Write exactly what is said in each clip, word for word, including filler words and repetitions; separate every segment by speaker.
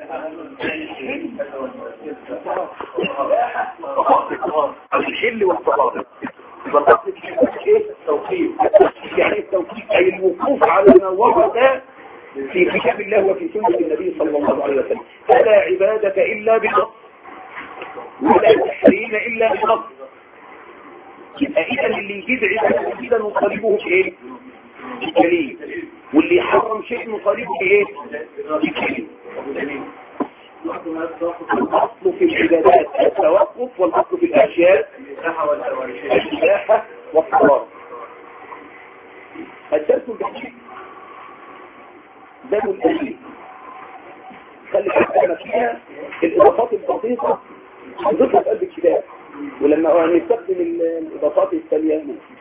Speaker 1: الحل والتفاضل. بالضبط ايه التوقيف؟ يعني التوقيف اي الوقوف على ما ورد في كتاب الله وفي سنة النبي صلى الله عليه وسلم. فلا عبادة الا بنص ولا تحريم الا بنص. يبقى اذا اللي يجيب عبادة كده نطالبه بايه؟ بالدليل. واللي يحرم شيء نطالبه بايه؟ بالدليل. الاصل في العبادات التوقف، والاصل في الاشياء الاباحه والقرار. الدرس الجديد ده الدليل. خلي بالك فيها الاضافات البسيطه نضيفها في قلب الكتاب، ولما نستخدم الاضافات التاليه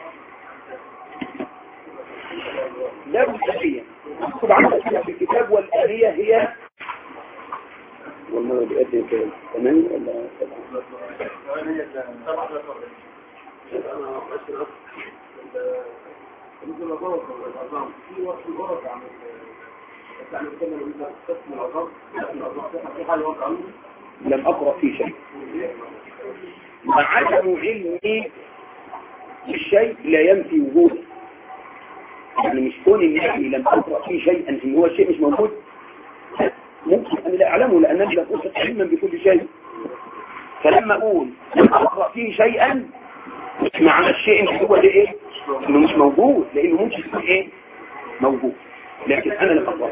Speaker 1: لا مستحيل مكتوب عندك في الكتاب. والآلية هي والله بيقدم كده تمام ولا لم أقرأ في شيء. وعدم علمي بالشيء لا ينفي وجوده. يعني مش كون النبي لم أقرأ فيه شيئا إن هو الشيء مش موجود، ممكن أن لا أعلمه لأنني لم أوصف علما بكل شيء. فلما أقول لم أقرأ فيه شيئا مش معنى الشيء إن هو ده إيه؟ إنه مش موجود، لأنه ممكن يكون إيه؟ موجود، لكن أنا لم أقرأ.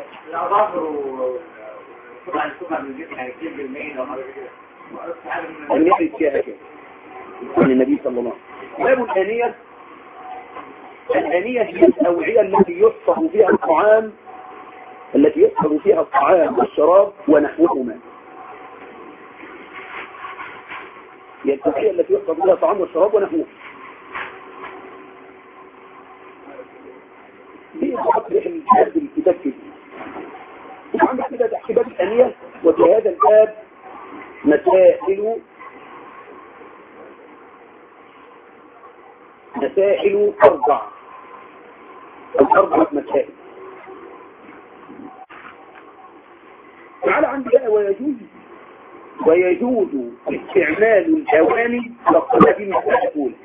Speaker 1: النبي فيها كده عن النبي صلى الله عليه وسلم. باب الآنية. الآنية هي الأوعية التي يصفر فيها الطعام التي يصفر فيها الطعام والشراب ونحوهما. هي الأوعية التي يصفر فيها الطعام والشراب ونحوهما. هي تحضر الكتاب الكتاب كده. وعندك كده تحت باب الآنية، وفي هذا الباب مسائل مسائل أربع أربعة مسائل. تعالى عندي بقى ويجوز ويجوز استعمال الأواني لقد في المسألة الأولى.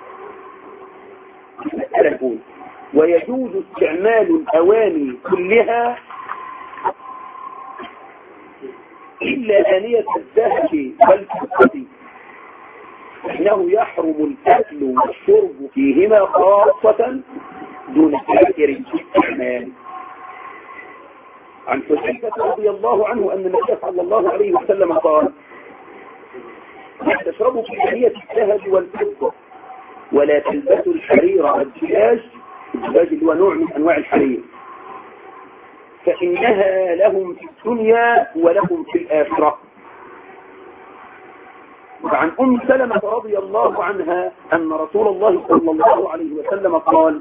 Speaker 1: المسألة الأولى ويجوز استعمال الأواني كلها إلا آنية الذهب والفضة، إنه يحرم الأكل والشرب فيهما خاصة دون سائر الاستعمال. عن حذيفة رضي الله عنه أن النبي صلى الله عليه وسلم قال: لا تشربوا في آنية الذهب والفضة ولا تلبسوا الحرير والدجاج. الدجاج اللي هو نوع من أنواع الحرير، فإنها لهم في الدنيا ولهم في الآخرة. وعن أم سلمة رضي الله عنها أن رسول الله صلى الله عليه وسلم قال: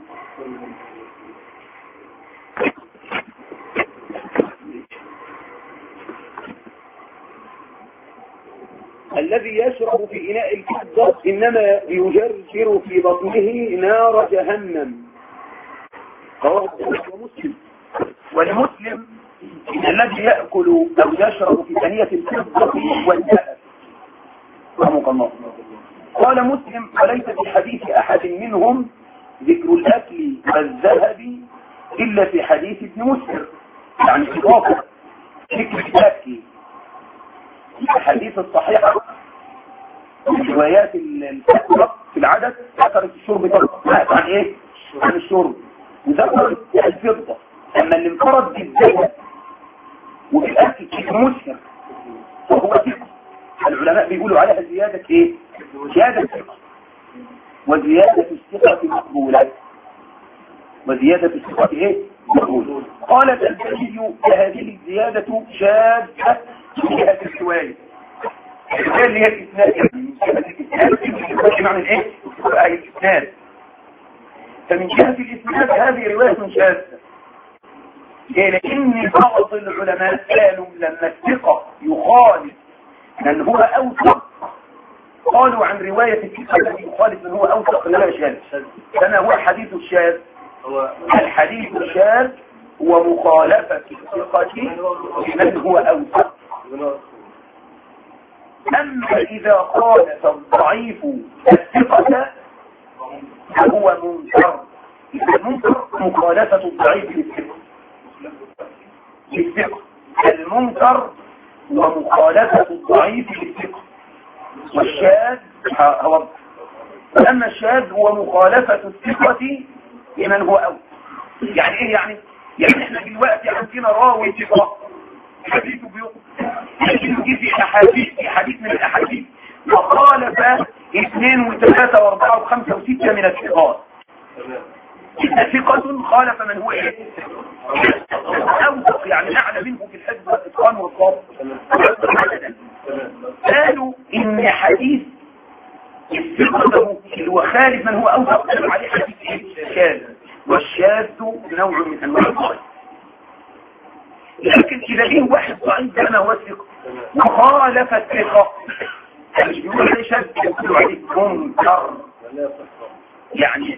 Speaker 1: الذي يشرب في إناء الفضة إنما يجرجر في بطنه نار جهنم. رواه مسلم. والمسلم الذي يأكل أو يشرب في آنية الفضة والذهب. قال مسلم: وليس في حديث أحد منهم ذكر الأكل والذهب إلا في حديث ابن مسلم. يعني إضافة ذكر الأكل في الحديث الصحيحة روايات الكثرة في العدد ذكرت الشرب ذكرت عن إيه؟ عن الشرب، وذكرت الفضة. أما اللي انفرد بالذهب وفي الأكل ابن مسلم فهو ثقة. العلماء بيقولوا عليها زيادة ايه؟ زيادة ثقة. وزيادة الثقة مقبولة. وزيادة الثقة ايه؟ مقبولة. قال الألباني: هذه الزيادة شاذة من جهة الرواية. الرواية اللي هي الإسناد، يعني من جهة الإسناد معنى ايه؟ أي الإسناد. فمن جهة الإسناد هذه رواية شاذة. لأن بعض العلماء قالوا لما الثقة يخالف من هو أوثق قالوا عن رواية الثقة الذي يخالف من هو أوثق لا شاذ. فما هو الحديث الشاذ؟ الحديث الشاذ هو مخالفة الثقة لمن هو أوثق. أما إذا خالف الضعيف الثقة فهو منكر. المنكر مخالفة الضعيف للثقة. للثقة المنكر ومخالفة الضعيف للثقة. والشاذ هو أما الشاذ هو مخالفة الثقة لمن هو أول. يعني إيه يعني؟ يعني إحنا دلوقتي عندنا راوي ثقة حديثه بيقول لكن يجي في أحاديث في حديث من الأحاديث وخالف اثنين وثلاثة واربعة وخمسة وستة من الثقات. ثقة خالف من هو إيه؟ أوثق يعني أعلى منه في الحفظ والإتقان والضبط. قالوا إن حديث الثقة اللي هو خالف من هو أوثق عليه حديث شاذ، والشاذ نوع من أنواع الضعيف. لكن إذا جه واحد ضعيف كما هو الثقة وخالف الثقة مش بيقول عليه شاذ، بيقولوا عليه منكر يعني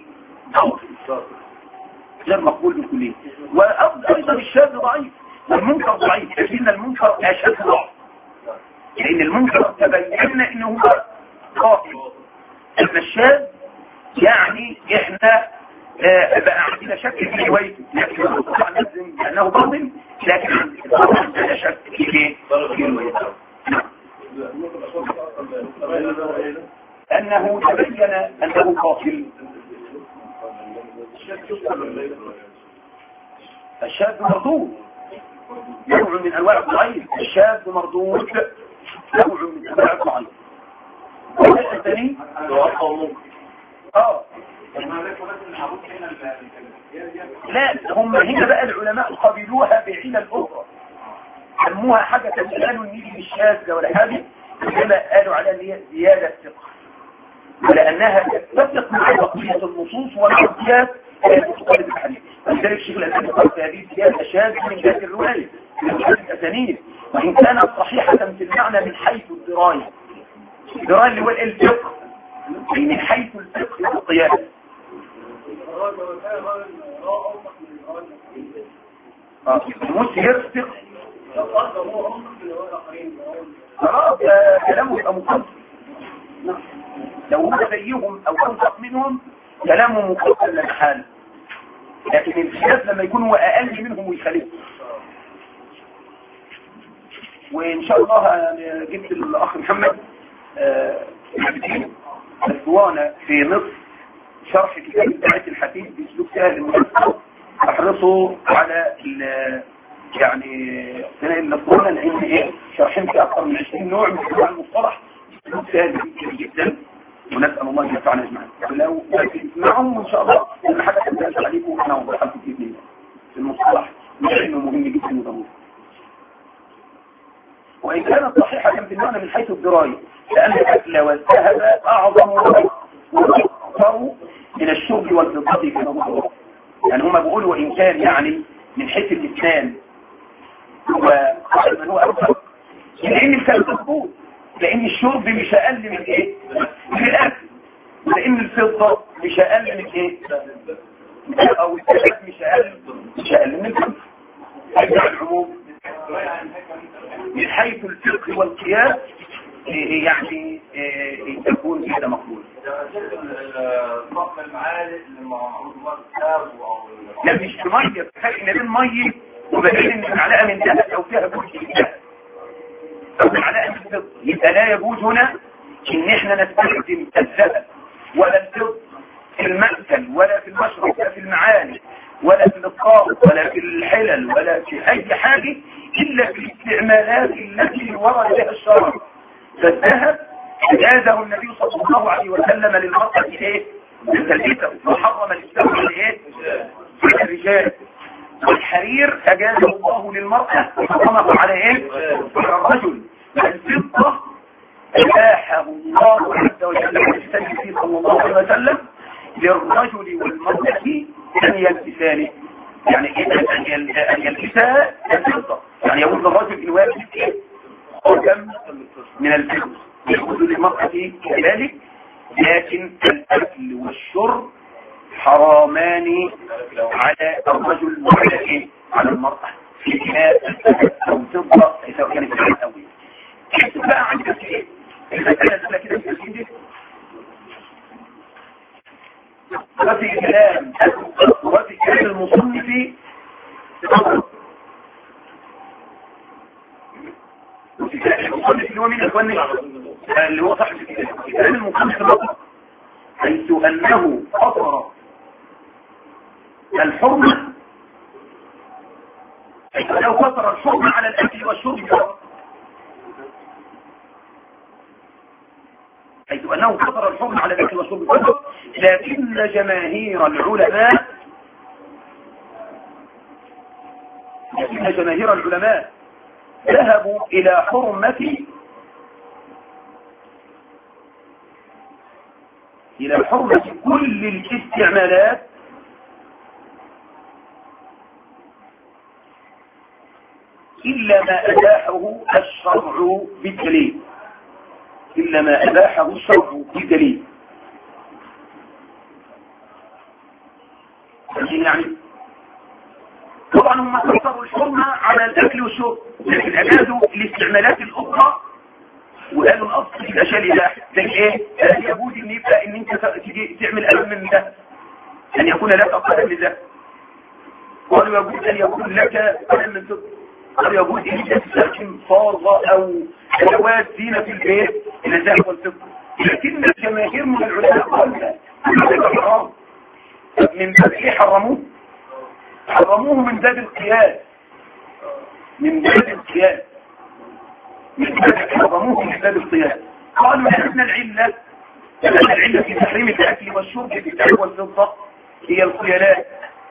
Speaker 1: غير مقبول بكلية. وأيضا الشاذ ضعيف والمنكر ضعيف، لكن المنكر أشد ضعف لأن المنكر تبين إنه هو قاتل. أما الشاذ يعني إحنا آه بقى عندنا شك في روايته، لكن طبعا لازم لأنه باطل، لكن عندنا شك في روايته أنه تبين أنه قاتل. الشاذ مردود نوع من أنواع الضعيف. الشاذ مردود نوع من أنواع الضعيف. الثاني اه لا هم هنا بقى العلماء قبلوها بعلل أخرى سموها حاجة تسألوا النيجي بالشاذ ولا حاجة، كما قالوا على اللي هي زيادة ثقة، ولأنها تتفق مع بقية النصوص والعقيات تقلب الحديث. لذلك الشيخ الألباني قال في هذه الزيادة شاذ من جهة الرواية من جهة الأسانيد، وإن كانت صحيحة في المعنى من حيث الدراية. الدراية اللي هو الفقه من حيث الفقه والقياس. مسهر فقه خلاص كلامه يبقى مقدم. لو هو زيهم او انفق منهم كلامه مقدم للحال، لكن الخلاف لما يكون هو اقل منهم ويخالفهم. وان شاء الله جبت الاخ محمد الاسوانة في مصر شرح كتاب بتاعت الحديث باسلوب سهل وميسر، احرصوا على يعني سنة الاسوانة لان ايه شرحين في اكثر من عشرين نوع من انواع المصطلح باسلوب سهل جدا، ونسال الله ان ينفعنا اجمعين. لو تسمعهم وان شاء الله لما حاجه تنزل عليكم انا اوضح لكم باذن الله المصطلح لانه مهم جدا وضروري. وان كانت صحيحه في المعنى من حيث الدرايه، لان الاكل والذهب اعظم واكثر من الشرب والفضه كما هو. يعني هم بيقولوا وان كان يعني من حيث الاسلام وقال من هو اكثر، لان الكلام مظبوط، لان الشرب مش اقل من ايه؟ من الاكل. لان الفضه مش اقل من ايه؟ او الثلاث مش اقل مش اقل من الفضه. هذا العموم من حيث الفقه والقياس يعني تكون كده مقبول.
Speaker 2: طقم المعالق اللي معروض الكتاب او
Speaker 1: لا مش ميه، فرق بين ميه وبين ان المعلقه من ذهب او فيها جزء من ذهب او معلقه من فضه. يبقى لا يجوز هنا ان احنا نستخدم الذهب ولا الفضه في المأكل ولا في المشرب ولا في المعالق ولا في الطاق ولا في الحلل ولا في اي حاجه الا في الاستعمالات التي ورد بها الشرع. فالذهب جازه النبي صلى الله عليه وسلم للمرأة ايه؟ لتلبيته، وحرم الاستعمال ايه؟ الرجال. والحرير اجازه الله للمرأة وحرمه على ايه؟ على الرجل. الفضة اباحه الله عز وجل للنبي صلى الله عليه وسلم للرجل والمرأة ان يلبسانه. يعني ايه ان يلبسها الفضة؟ يعني يقول للرجل ان واجب خاتم من الفضة، يقول للمرأة كذلك، لكن الأكل والشرب حرامان على الرجل وعلى ايه؟ على المرأة في إناء أو فضة سواء كانت الأولية. بقى عندك ايه؟ المسألة كده كده كده وفي كلام وفي كلام المصنف وفي كلام المصنف اللي هو مين اخواني اللي هو صاحب الكتاب في كلام المصنف المطلق حيث انه قصر الحرمة حيث انه قصر الحرمة على الاكل والشرب فقط حيث انه قصر الحرمة على الاكل والشرب فقط لكن جماهير العلماء لكن جماهير العلماء ذهبوا الى حرمة الى حرمة كل الاستعمالات إلا ما أباحه الشرع بالدليل إلا ما أباحه الشرع بالدليل يعني طبعا هم قصروا الحرمة على الأكل والشرب لكن أجازوا الاستعمالات الأخرى وقالوا الأصل في الأشياء الإباحة زي إيه؟ هل يجوز إن يبقى إن أنت تجي تعمل أقل من ده أن يكون لك أقل من ده قالوا يجوز أن يكون لك أقل من ده قالوا يجوز أن أنت تستخدم صارغة أو أدوات زينة في البيت إلى الذهب والفضة لكن الجماهير من العلماء قالوا لا هذا حرام من باب إيه حرموه؟ حرموه من باب القياس من باب القياس من باب حرموه من باب القياس قالوا لأن العلة لأن العلة في تحريم الأكل والشرب في الذهب والفضة هي الخيالات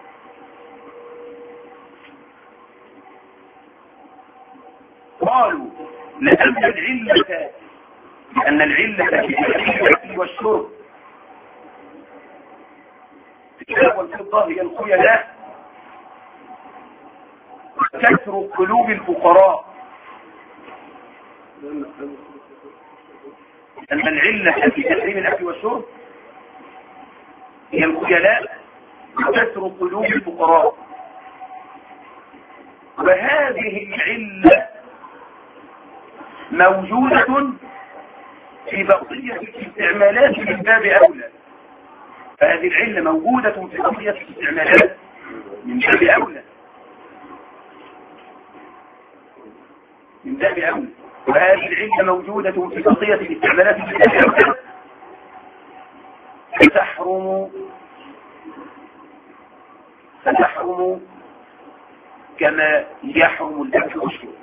Speaker 1: قالوا لأن العلة لأن العلة في تحريم الأكل والشرب في الذهب والفضة هي الخيالات كسر قلوب الفقراء أن العلة في تحريم الأكل والشرب هي الخيلاء كسر قلوب الفقراء وهذه العلة موجودة في بقية الاستعمالات من باب أولى فهذه العلة موجودة في بقية الاستعمالات من باب أولى من باب أولى وهذه العلة موجودة في بقية الاستعمالات من باب أولى فتحرم فتحرم كما يحرم الأكل والشرب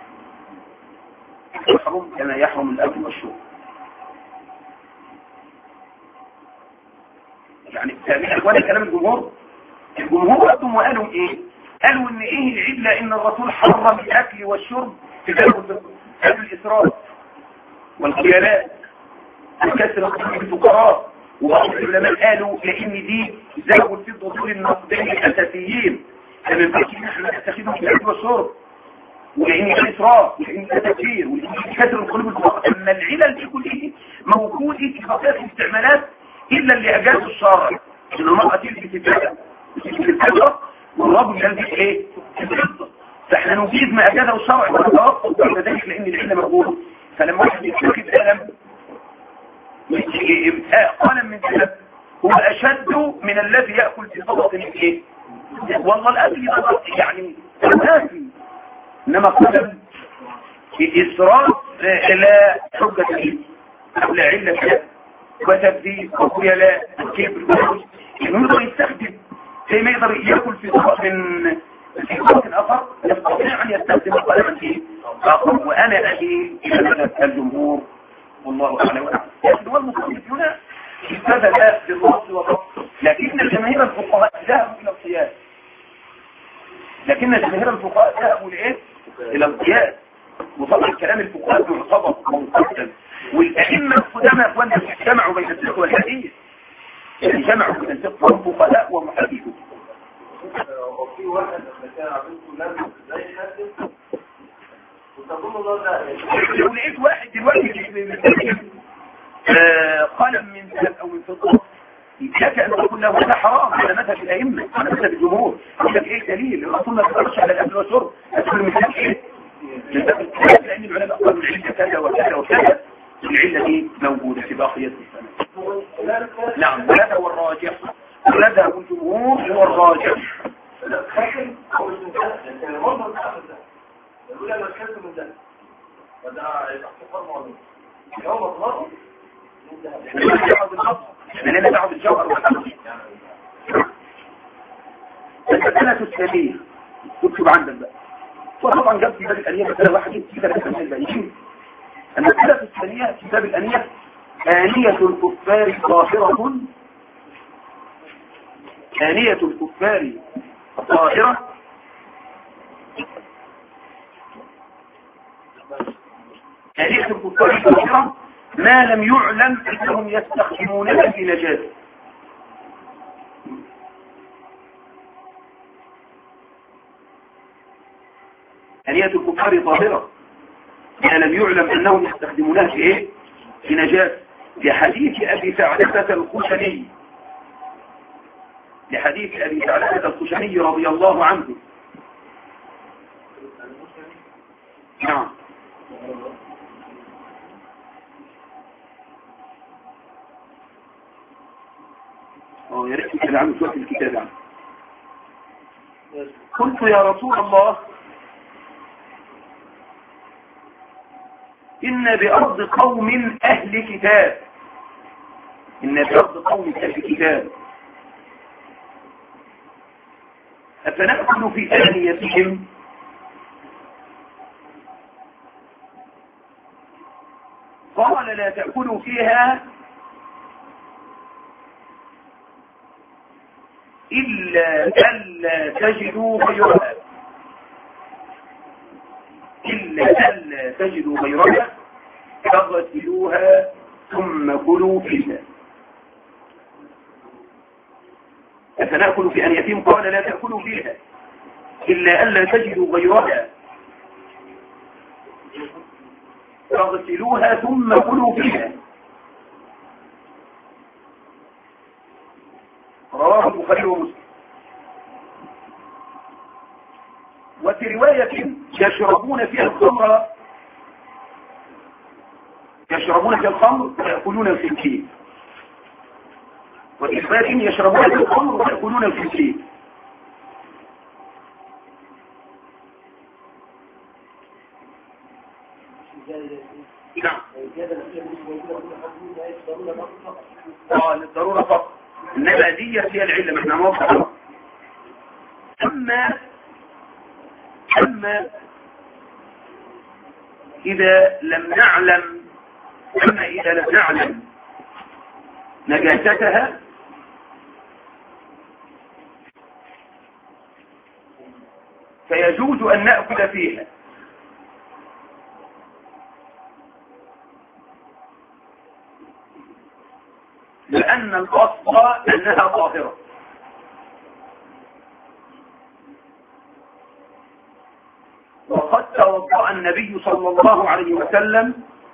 Speaker 1: تحرم كما يحرم الأكل والشرب يعني ولا كلام الجمهور الجمهور قدم وقالوا ايه قالوا ان ايه العلة ان الرسول حرم الاكل والشرب في ذلك الاسراف والخيالات وكسر قلوب الفقراء وبعض العلماء قالوا لان دي ذهبوا في الدخول النقدين الاساسيين كما ينبغي نحن نستخدمهم في الاكل والشرب ولان الاسراف ولان التكفير ولان كسر القلوب الفقراء اما العلل دي كلها موجوده في بقيه الاستعمالات الا اللي اجازه الشرع ان المراه تلبس الذهب وتلبس الفضه والرجل يلبس ايه الفضه فاحنا نجيز ما اجازه الشرع ونتوقف بعد ذلك لان العله موجوده فلما واحد يتخذ قلم قلم من ذهب هو اشد من الذي ياكل في صدقه من ايه والله الاكل ده يعني كافي انما قلم اسراف لا حجه فيه او لا عله فيه وتبذير وخيلاء وكبر يقدر يستخدم زي ما يقدر ياكل في طبق من في طبق اخر يستطيع ان يستخدم قلما فيه اخر وانا اهيل الى مذهب الجمهور والله اعلم واعلم لكن هو المصنف هنا استدل بالنص والربط لكن الجماهير الفقهاء ذهبوا الى القياس لكن الجماهير الفقهاء ذهبوا لايه الى القياس وطبعا كلام الفقهاء معتبر ومقدم والائمه القدامى اخواننا جمعوا بين الفقه والحديث يعني جمعوا بين الفقه والفقهاء ومحدثون
Speaker 2: وفي واحد لما كان عبده لازم ازاي يحدث وتظن الله ده
Speaker 1: لو لقيت واحد دلوقتي آه قلم من ذهب او من فضه يتشك ان تقول له هذا حرام على مذهب الائمه على مذهب الجمهور يقول لك ايه الدليل الرسول ما تقدرش على الاكل والشرب هتقول مثال ايه لان العلماء قالوا العله كذا وكذا وكذا العله
Speaker 2: فده هيبقى حرمة ولا لا؟ هو مظهره
Speaker 1: لأن دعوة بالجوهر والحرم. المسألة الثانية تكتب عندك بقى، وطبعا جاب في باب الأنية مسألة واحدة في ثلاثة مسائل باقيين. المسألة الثانية في باب الأنية: آنية الكفار ظاهرة آنية الكفار ظاهرة آنية الكفار ظاهرة ما لم يعلم أنهم يستخدمونها في نجاسة. آنية الكفار ظاهرة ما لم يعلم أنهم يستخدمونها في إيه؟ في نجاسة. لحديث أبي ثعلبة الخشني لحديث أبي ثعلبة الخشني رضي الله عنه. نعم. اه يا ريت كده عنه شوية الكتاب عنه. قلت يا رسول الله إن بأرض قوم أهل كتاب إن بأرض قوم أهل كتاب أفنأكل في آنيتهم؟ قال لا تأكلوا فيها إلا ألا تجدوا غيرها إلا ألا تجدوا غيرها فاغسلوها ثم كلوا فيها. أفنأكل في آنيتهم؟ قال لا تأكلوا فيها إلا ألا تجدوا غيرها فاغسلوها ثم كلوا فيها. رواه البخاري ومسلم. وفي رواية يشربون فيها الخمر يشربون فيها الخمر ويأكلون الخنزير. وفي رواية يشربون فيها الخمر ويأكلون الخنزير. نعم. اه للضرورة فقط، انما دي هي العلة احنا موضحها. اما اما اذا لم نعلم اما اذا لم نعلم نجاستها فيجوز ان نأكل فيها، لأن الأصل أنها طاهرة. وقد توضأ النبي صلى الله عليه وسلم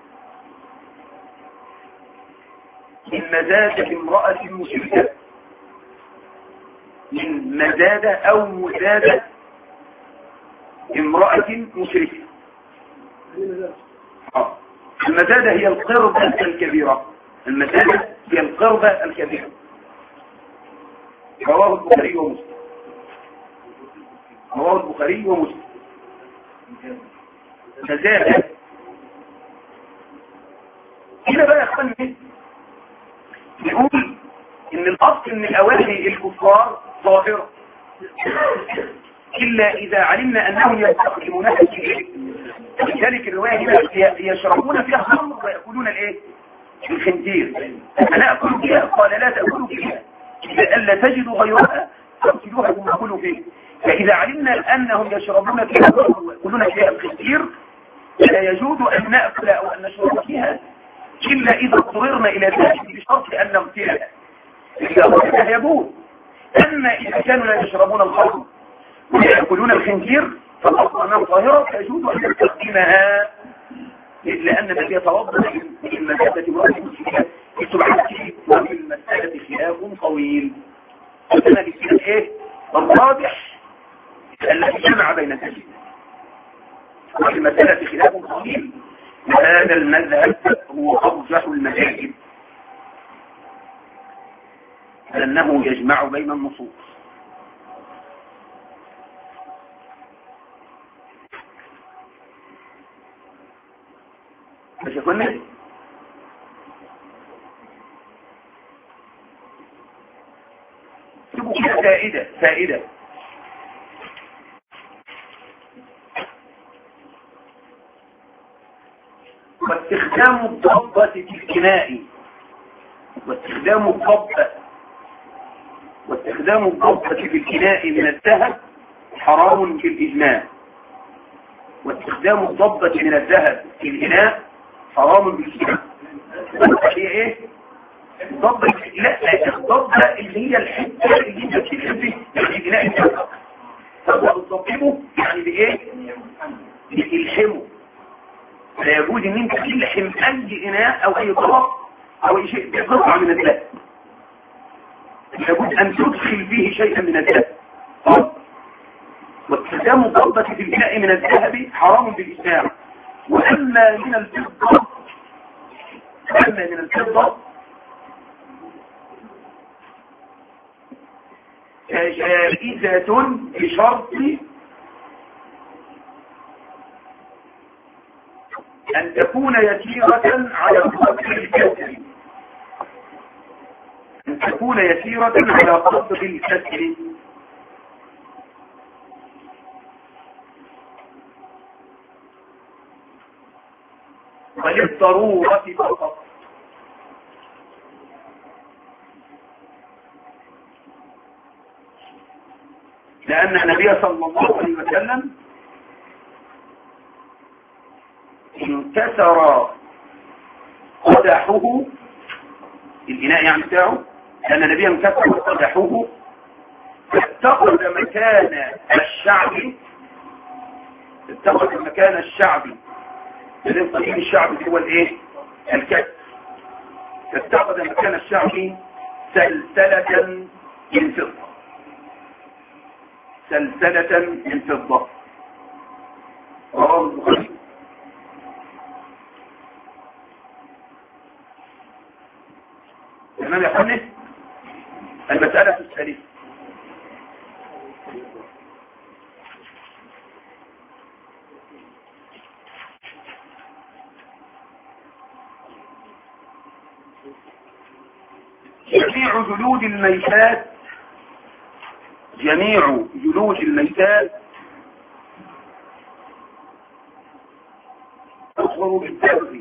Speaker 1: من مزادة امرأة مشركة، من مزادة أو مزادة امرأة مشركة. المزادة هي القربة الكبيرة المزادة هي القربة الكبيرة. رواه البخاري ومسلم. رواه البخاري ومسلم. مزادة هنا بقى يا اخواني نقول ان الاصل ان الاواني الكفار ظاهرة الا اذا علمنا انهم يستخدمونها في لذلك الرواية هنا يشربون فيها خمر ويأكلون الايه؟ الخنزير. أنا أكل فيها؟ قال لا تأكلوا فيها إلا تجدوا غيرها فأكلوها ثم أكلوا فيها. فإذا علمنا أنهم يشربون فيها ويأكلون فيها الخنزير لا يجوز أن نأكل أو أن نشرب فيها إلا إذا اضطررنا إلى ذلك بشرط أن نغسلها. إذا غسلها يجوز. أما إذا كانوا لا يشربون الخمر ويأكلون الخنزير فالأصل أنها طاهرة فيجوز أن نستخدمها، لأن الذي يتوضأ من المسألة امرأة مسلمة سبحانه وفي المسألة خلاف طويل. فأنا بسيطة إيه؟ الراجح الذي جمع بين الأجل وفي المسألة خلاف طويل، وهذا المذهب هو أرجح المذاهب لأنه يجمع بين النصوص. مش يكون تبقوا كده فائدة فائدة واستخدام الضبة في الكناء واستخدام الضبة واستخدام الضبة في الكناء من الذهب حرام بالإجماع. واستخدام الضبة من الذهب في الإناء حرام بالإجماع. هي ايه؟ الضبة لا الضبة اللي هي الحتة اللي انت بتشرب يعني الإناء الذهب فهو بتضبطه يعني بايه؟ بتلحمه. لا يجوز ان انت تلحم اي اناء او اي طبق او اي شيء بقطعة من الذهب. يجوز ان تدخل فيه شيئا من الذهب. واستخدام الضبة في الإناء من الذهب حرام بالإجماع. وأما من الفضة وأما من الفضة جائزة بشرط أن تكون يسيرة على قدر الكسر أن تكون يسيرة على قدر الكسر وللضرورة فقط. لأن النبي صلى الله عليه وسلم انكسر قدحه الإناء يعني بتاعه لأن النبي انكسر قدحه فاتخذ مكان الشعب اتخذ مكان الشعب الانقليب الشعبي هو الايه الكسر فاتخذ مكان الشعبي سلسلة من فضة سلسلة من فضة رواه البخاري. تمام يا اخواني. المسألة الثالثة جميع جلود الميتات جميع جلود الميتات تطهر بالدبغ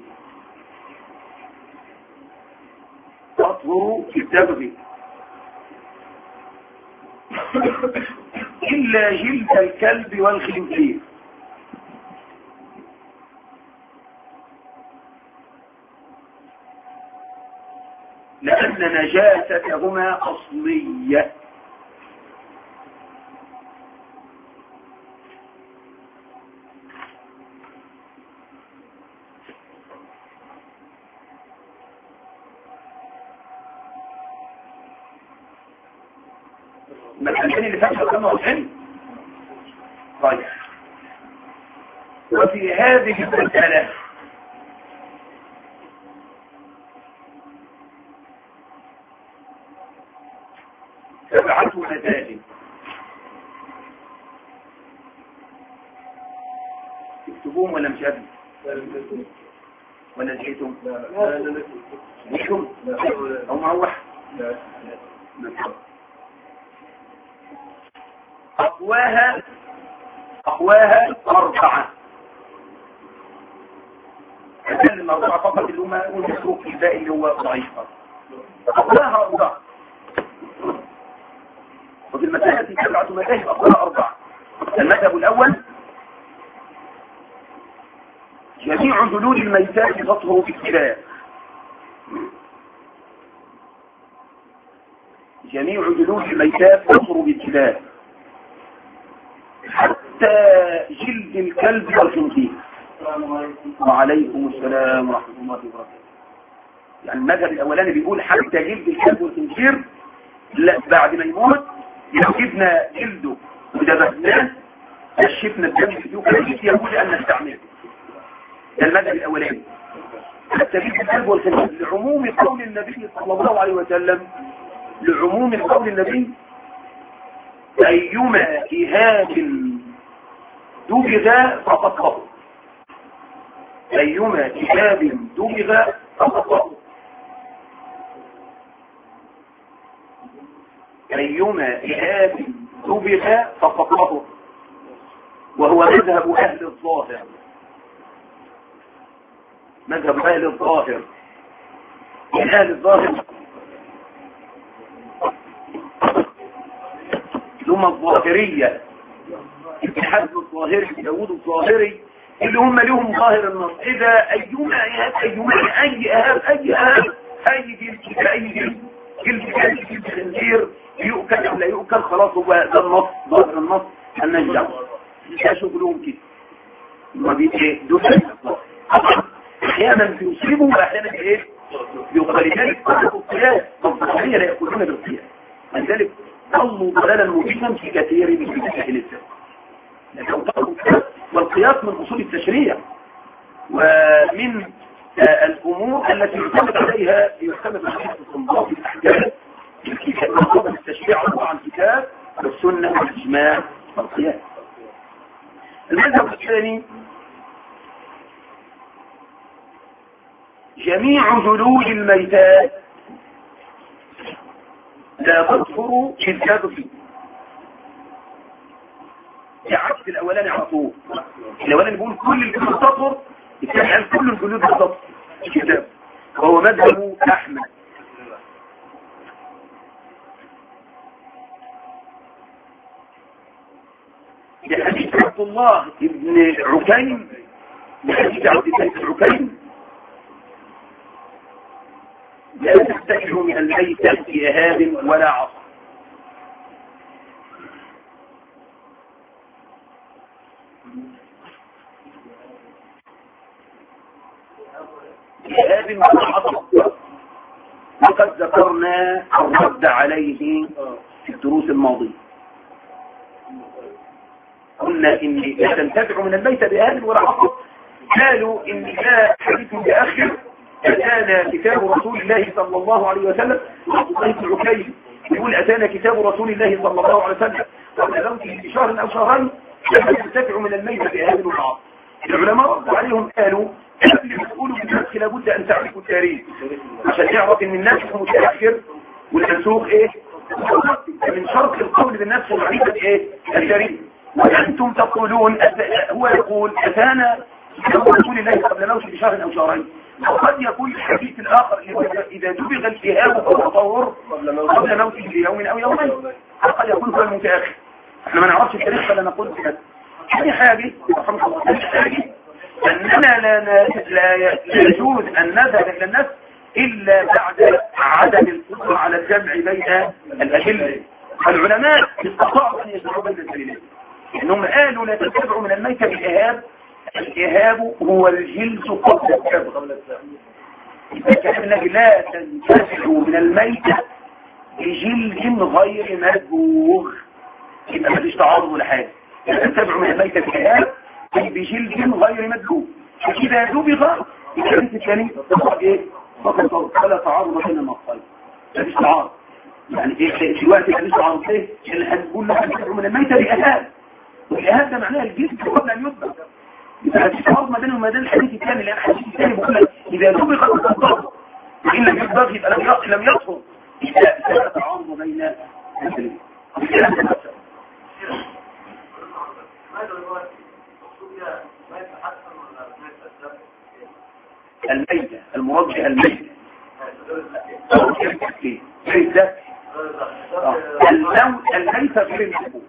Speaker 1: تطهر بالدبغ إلا جلد الكلب والخنزير لأن نجاستهما أصلية. المسألتين اللي فاتوا كانوا واضحين. طيب وفي هذه المسألة سبعة مسائل تكتبوهم ولا مش قبل ولا نسيتم؟ نسيتم أو مروح أقواها أقواها أربعة أجل الموضوع فقط اللي هم والمسروق الباقي اللي هو ضعيف. أقواها أربعة وفي المسألة سبعة مذاهب أقواها أربعة. المذهب الأول جميع جلود الميتات تطهر بالخلاف جميع جلود الميتات تطهر بالخلاف حتى جلد الكلب والخنزير. وعليكم السلام ورحمة الله وبركاته. يعني المذهب الأولاني بيقول حتى جلد الكلب والخنزير لا بعد ما يموت لو جبنا جلده ودبسناه كشفنا الدم فيه وكذلك يقول أن نستعمله. ده المذهب الأولاني حتى جلد الكلب والخنزير لعموم قول النبي صلى الله عليه وسلم لعموم قول النبي أيما إهاب دبغ فقد طهر. أيما كتاب دبغ فقد طهر. أيما كتاب دبغ فقد طهر، وهو مذهب أهل الظاهر. مذهب أهل الظاهر من أهل الظاهر ثم الظاهرية، ابن حزم الظاهري، داود الظاهري، اللي هم لهم ظاهر النص. إذا أيما إهاب أيما أي إهاب أي إهاب أي جلد أي جلد جلد جلد جلد خنزير يؤكل أو لا يؤكل، خلاص هو ده النص، ظاهر النص أن نجدع. ده شغلهم كده، ما بيجي دول أحيانا بيصيبوا وأحيانا إيه ولذلك طرق القياس الظاهرية لا يأكلون بالقياس، لذلك ضلوا ضلالا مبينا في كثير من مسائل الفقه. لكن طرق القياس والقياس من أصول التشريع ومن الأمور التي يعتمد عليها يعتمد عليها استنباط الأحكام في التشريع عن الكتاب والسنة والإجماع والقياس. المذهب الثاني جميع جلود الميتات لا تطهر الكتاب فيه، بعكس الاولاني على طول. الاولاني بيقول كل الجلود تطهر، الثاني كل الجلود تطهر الكتاب، وهو مذهب احمد. لحديث عبد الله بن عكيم لحديث عبد الله بن عكيم لا تستجر من الميت بإهاب ولا عصر. بإهاب ولا عصر، وقد ذكرنا الرد عليه في الدروس الماضية. قلنا إن لا تنتفع من الميت بإهاب ولا عصر، قالوا إن لا حديث متأخر أتانا كتاب رسول الله صلى الله عليه وسلم. عبد الله بن عكيم يقول أتانا كتاب رسول الله صلى الله عليه وسلم ونزلت في شهر أو شهرين لا تنتفع من الميت بإهاب ولا عصر. العلماء ردوا عليهم قالوا قبل ما تقولوا بالنسخ لابد أن تعرفوا التاريخ عشان تعرف إن النسخ متأخر والمنسوخ إيه؟ من شرط القول بالنسخ معرفة إيه؟ التاريخ. وأنتم تقولون هو يقول أتانا كتاب رسول الله قبل موت بشهر أو شهرين، وقد يكون الحديث الآخر إذا دبغ الإهاب والتطور قبل موته بيوم أو يومين، قد يكون هو المتأخر. احنا ما نعرفش التاريخ فلا نقول بكذا. ثاني حاجة رحمه الله، ثاني حاجة أننا لا, لا, لا يجوز أن نذهب إلى الناس إلا بعد عدم القدرة على الجمع بين الأدلة. العلماء استطاعوا أن يجمعوا بين الدليلين، إنهم قالوا لا تتبعوا من الميت بالإهاب. الإهاب هو الجلد قبل الكبر. الكلام الذي لا تنتفع من الميت بجلد غير مدبوغ، يبقى مفيش تعارض ولا حاجة. تنتفع من الميت بالإهاب بجلد غير مدبوغ، فإذا دبغ الحديث الثاني ايه فقط ولا تعارض بين النصين، مفيش تعارض. يعني ايه دلوقتي مفيش تعارض ايه اللي هنقول له تنتفع من الميت بإهاب، والإهاب ده معناه الجلد قبل أن يدبغ. إذا هتيجي تعرض ما بينه وما بين الحديث الثاني، لأن الحديث الثاني بيقول لك إذا دبغ التطهر وإن لم يدبغ يبقى لم يطهر. إذا لا تعارض بين الدليلين. الميتة المراد بها الميتة الميتة الميتة غير المحبوب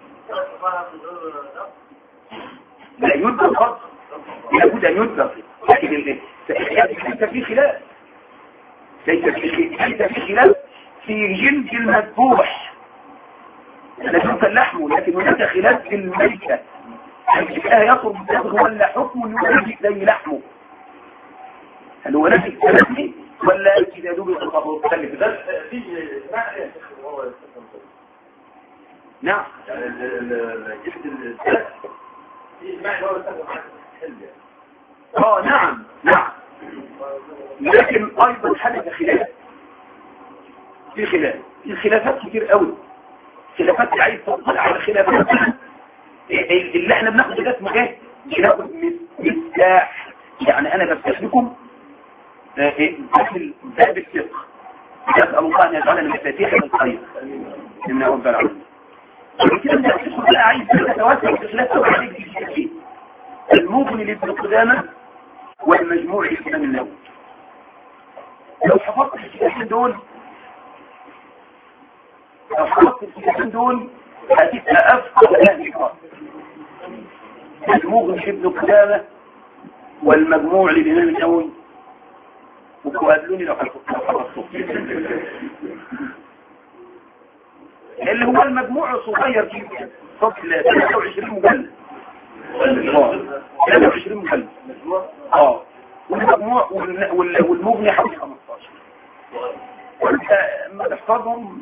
Speaker 1: لا يدبر خط لابد أن يدبر، لكن ليس في خلاف ليس في خلاف في جلد المذبوح الذي يمكن لحمه، لكن هناك خلاف في الميتة الجلد يطرب بالدبغ ولا حكم يوجد زي لحمه، هل هو نفس الكلام ولا إذا دبغ الطهور تخلف ده؟ نعم
Speaker 2: يعني جلد الدبغ
Speaker 1: اه نعم نعم، لكن ايضا حدث خلاف في خلاف في خلافات كتير قوي، خلافات عايز تطلع على خلافات اللي احنا بناخد ده اسمه ايه؟ بناخد مفتاح يعني انا بفتح لكم باب الفقه، يسأل الله ان يجعلنا مفاتيح للخير من رب العالمين. كده انت هتدخل بقى عايز تتوسع في خلاف قوي عليك في الشيء المغني لابن قدامه والمجموع للامام النووي. لو حفظت الكتابين دول لو حفظت الكتابين دول هتبقى افقه اهل القرآن. المغني لابن قدامه والمجموع للامام النووي، وقابلوني لو حفظته اللي هو المجموع صغير جدا فصل ثلاثة وعشرين مجلد ثلاثة وعشرين مجلد اه والمجموع والمغني حوالي خمستاشر. وانت اما تحفظهم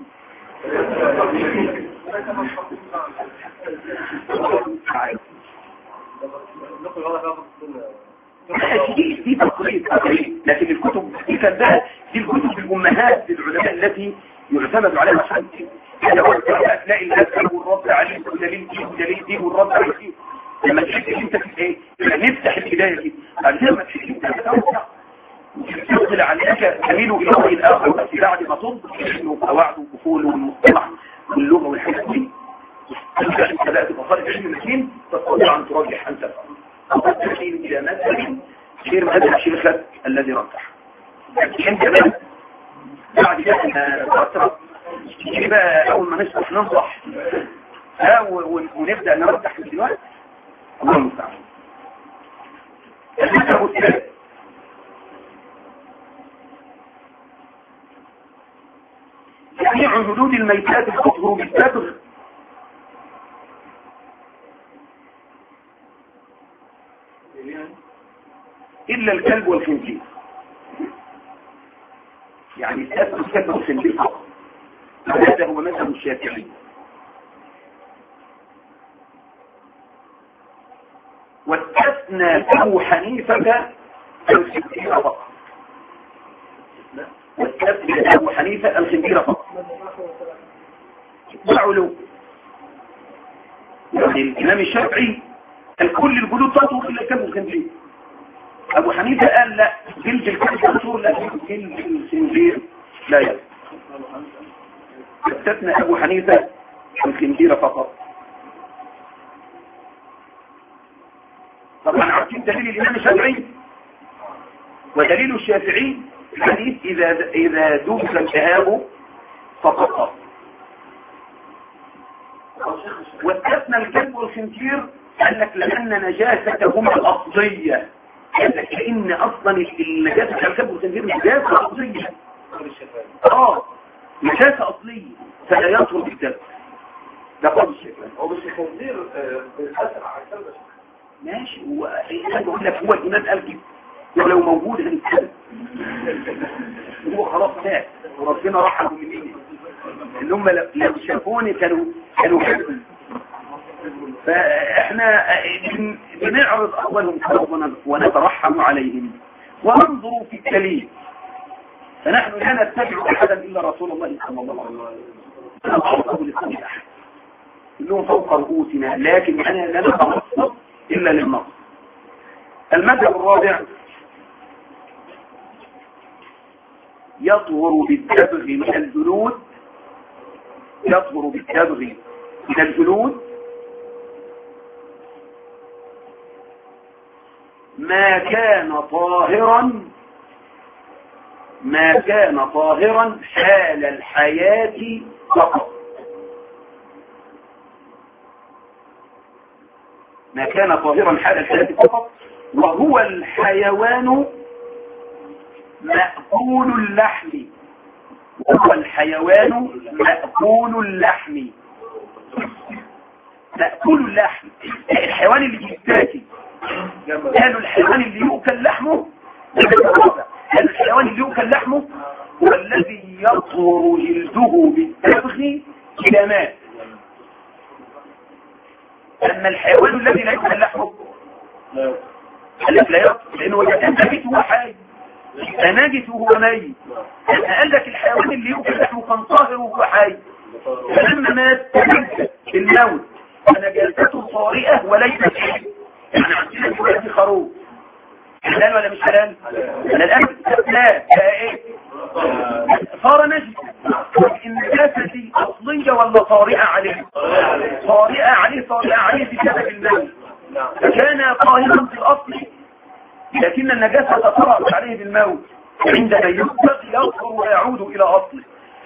Speaker 1: دي دي تقريب لكن الكتب دي كان ده دي الكتب الامهات للعلماء التي يعتمد عليها عشان هذا هو تلاقي الاسئله والرد عليه ودليل دي ودليل دي والرد عليه. لما تحس انت في ايه نفتح البدايه كده بعد كده ما تحس انت توسع تدخل عليك تميل الى راي الاخر بس بعد ما تضبط قواعد وفصول والمصطلح واللغه والحاجات دي تبدا انت بقى تبقى طالب علم متين تستطيع ان ترجح انت فقط تحيل الى مذهب غير مذهب شيخك الذي رجح. انت بقى بعد كده نيجي بقى اول ما نشرح ننصح ونبدا نرجح في الوقت. الله المستعان. المذهب الثالث جميع حدود الميتات تطهر بالتبغ الا الكلب والخنزير. يعني الكلب والكلب والخنزير فقط. هذا هو مذهب الشافعي. واستثنى ابو حنيفه الخنزير فقط. واستثنى ابو حنيفه الخنزير فقط. معلوم يعني الامام الشافعي الكل الجلود تطهر الا الكلب والخنزير. ابو حنيفه قال لا جلد الكلب تطهر لكن جلد الخنزير لا يطهر. استثنى ابو حنيفه الخنزير فقط. طبعا عارفين دليل الامام الشافعي ودليل الشافعي الحديث اذا اذا دوب التهاب فقط. واستثنى الكلب والخنزير قال لك لان نجاستهما الاصليه. قال لك لان اصلا النجاسه الكلب والخنزير نجاسه اصليه. اه نجاسه اصليه فلا يطهر بالدم. ده قول الشافعي.
Speaker 2: هو مش الخنزير بيتحسن على الكلب
Speaker 1: ماشي. هو انا بقول لك هو الامام قال كده ولو موجود هنتكلم. هو خلاص مات وربنا رحمه مني ان هم لو شافوني كانوا كانوا حلو. فاحنا بنعرض اقوالهم ونترحم عليهم وننظر في الدليل. فنحن لا نتبع احدا الا رسول الله صلى الله عليه وسلم. انا اعرضه لكل احد كلهم فوق رؤوسنا لكن انا لا نتعصب الا للنص. المذهب الرابع يطهر بالدبغ من الجلود. يطهر بالدبغ من الجلود ما كان طاهرا ما كان طاهرا حال الحياة فقط. ما كان طاهرا حال الحياة فقط وهو الحيوان مأكول اللحم. وهو الحيوان مأكول اللحم. مأكول اللحم الحيوان اللي بيتاكل. قالوا الحيوان اللي يؤكل لحمه قالوا الحيوان اللي يؤكل لحمه هو الذي يطهر جلده بالدبغ إلى ماء. أما الحيوان الذي لا يؤكل لحمه قال لك لا يطهر لأنه يتنبت هو حي نجس وهو ميت. قال لك الحيوان اللي يؤكل لحمه كان طاهر وهو حي فلما مات تنجس بالموت فنجاسته طارئة وليست حي. يعني عندنا دلوقتي خروف حلال ولا مش حلال؟ انا الان لا ايه صار نجس. النجاسه دي اصليه ولا طارئه عليه؟ طارئه عليه طارئه عليه بسبب الموت، فكان طاهرا في الاصل لكن النجاسه تطرأت عليه بالموت، عندما يصبغ يصبر ويعود الى اصله.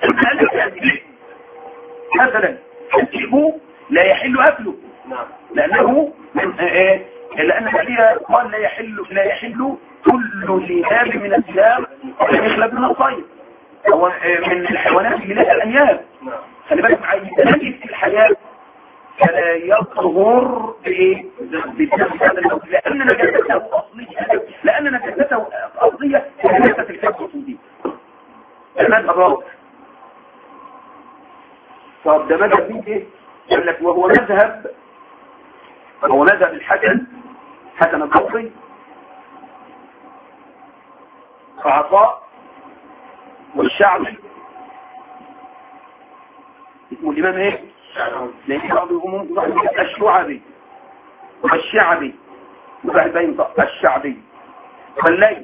Speaker 1: مثلا الشيء لا يحل اكله لانه من ايه؟ لان النبي قال لا يحل لا يحل كل ذي ناب من الكلاب ولم يخلق من الطير، هو من الحيوانات اللي لها الانياب. خلي بالك معايا، نجد في الحياه فلا يطهر بايه؟ بالدم هذا الموت، لان نجاسته اصليه، لان نجاسته اصليه نجاسه الكبد دي. المذهب الرابع. طب ده مذهب مين ايه؟ يقول لك وهو مذهب وهو مذهب الحسن حسن البصري وعطاء والشعبي. اسمه الامام ايه؟ لان بعض الامم الشعبي والشعبي وبعد بين الشعبي والليث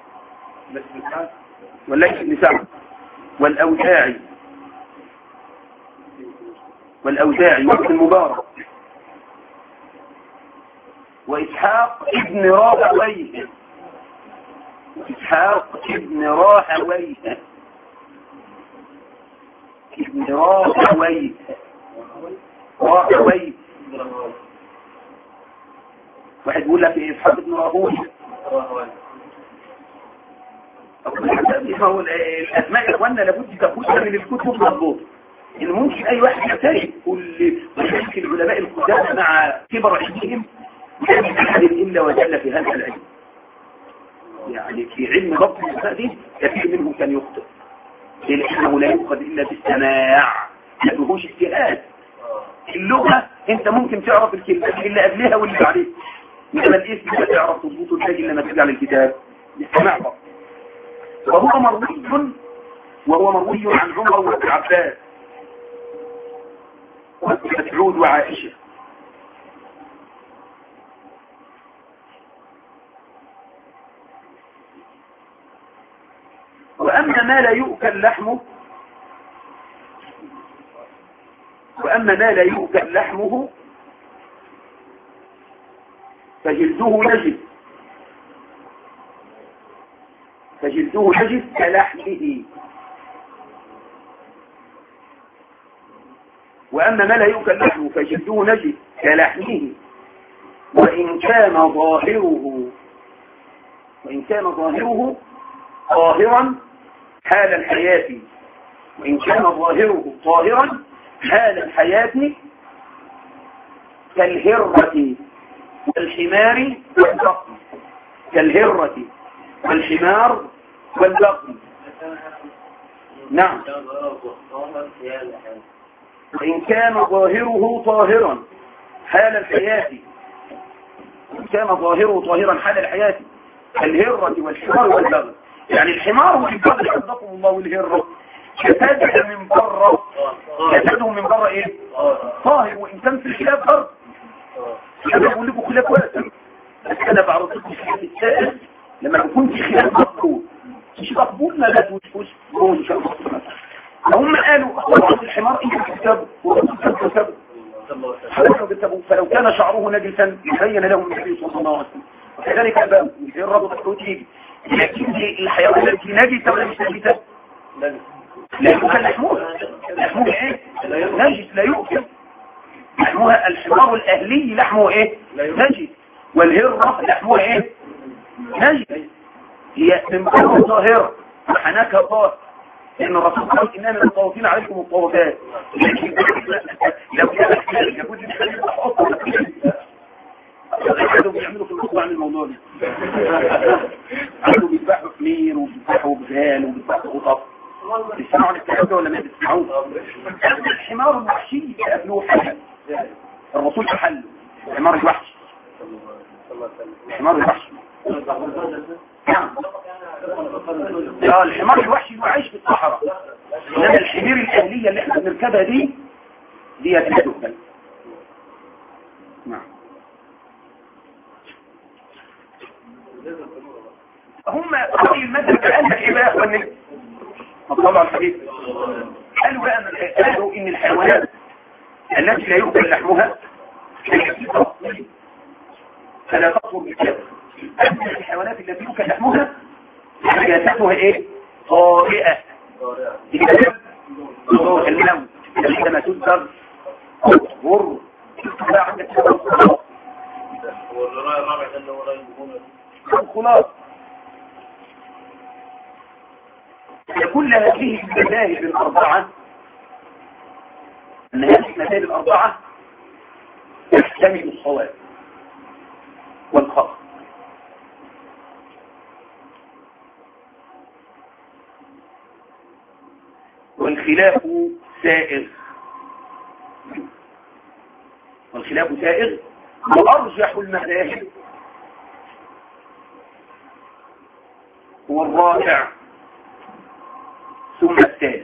Speaker 1: والليث بن سعد والاوزاعي والاوزاعي وابن المبارك واسحاق ابن راهويه اسحاق ابن راهويه ابن راهويه راهويه واحد يقول لك ايه اسحاق ابن راهويه هو الاسماء يا اخوانا لابد تكون من الكتب مضبوطه. إن ممكن اي واحد يحتاج كل مشاكل العلماء القدامى مع كبر علمهم لا احد الا وجل في هذا العلم. يعني في علم ضبط الاسماء دي كثير منهم كان يخطئ لانه لا يؤخذ الا بالسماع، ما فيهوش اجتهاد. اللغه انت ممكن تعرف الكلمه اللي قبلها واللي بعدها، انما الاسم لا تعرف تضبطه ازاي الا لما ترجع للكتاب بالسماع فقط. وهو مروي وهو مروي عن عمر وابن عباس وابن مسعود وعائشه. وأما ما لا يؤكل لحمه وأما ما لا يؤكل لحمه فجلده نجس فجلده نجس كلحمه. وأما ما لا يؤكل لحمه فجلده نجس كلحمه وإن كان ظاهره وإن كان ظاهره طاهرا حال الحياة وإن كان ظاهره طاهرا حال الحياة كالهرة والحمار والبقر كالهرة والحمار والبقر. نعم. وإن كان ظاهره طاهرا حال الحياة وإن كان ظاهره طاهرا حال الحياة كالهرة والحمار والبقر. يعني الحمار والبقر حفظكم الله والهرة جسدها من بره جسدهم من بره ايه طاهر، وان كان في الخلاف برضه انا بقول لكم خلاف واسع، بس انا بعرض لكم خلاف السائل لما يكون في خلاف مقبول مش مقبول ما لا توجهوش ان شاء الله. هم قالوا طبعا الحمار انت كتاب وكتاب كتاب فلو كان شعره نجسا بين لهم النبي صلى الله عليه وسلم، وكذلك ابا الرب التوتيب. لكن الحيوان التي نجسه ولا مش نجسه لا يؤكل لحموها. لحموها ايه نجس لا يؤكل لحموها. الحمار الاهلي لحمه ايه نجس، والهرة لحموها ايه نجس. هي من بره ظاهرة وحناكها طاهر لان الرسول قال اننا مطوفين عليكم الطوفات. لو كان احتاج لابد ان احنا نحط قعدوا بيعملوا في الاسبوع عن الموضوع ده قعدوا بيذبحوا حمير وبيذبحوا بغال وبيذبحوا قطط. بيسمعوا عن الكلام ده ولا ما بيسمعوش؟ الحمار الوحشي قبله حل الرسول حله الحمار الوحشي الحمار الوحشي نعم. اه الحمار الوحشي هو عايش في الصحراء، انما الحمير الاهليه اللي احنا بنركبها دي دي لا تؤكل. نعم. هم رأي المذهب قال لك ايه بقى يا اخواني؟ طبعا الحديث قالوا بقى قالوا ان الحيوانات التي لا يؤكل لحمها فلا تطهر بالكبر. اما الحيوانات التي يؤكل لحمها نجاستها ايه؟ طارئة الموت عندما تذكر غر لا عندك خلاص.
Speaker 2: هو الرأي الرابع ده اللي هو رأي الجمهور
Speaker 1: خلاص كل هذه المذاهب الأربعة أن هذه المذاهب الأربعة تحتمل الصواب والخطأ. والخلاف سائغ والخلاف سائغ وأرجح المذاهب هو الرابع ثم الثالث.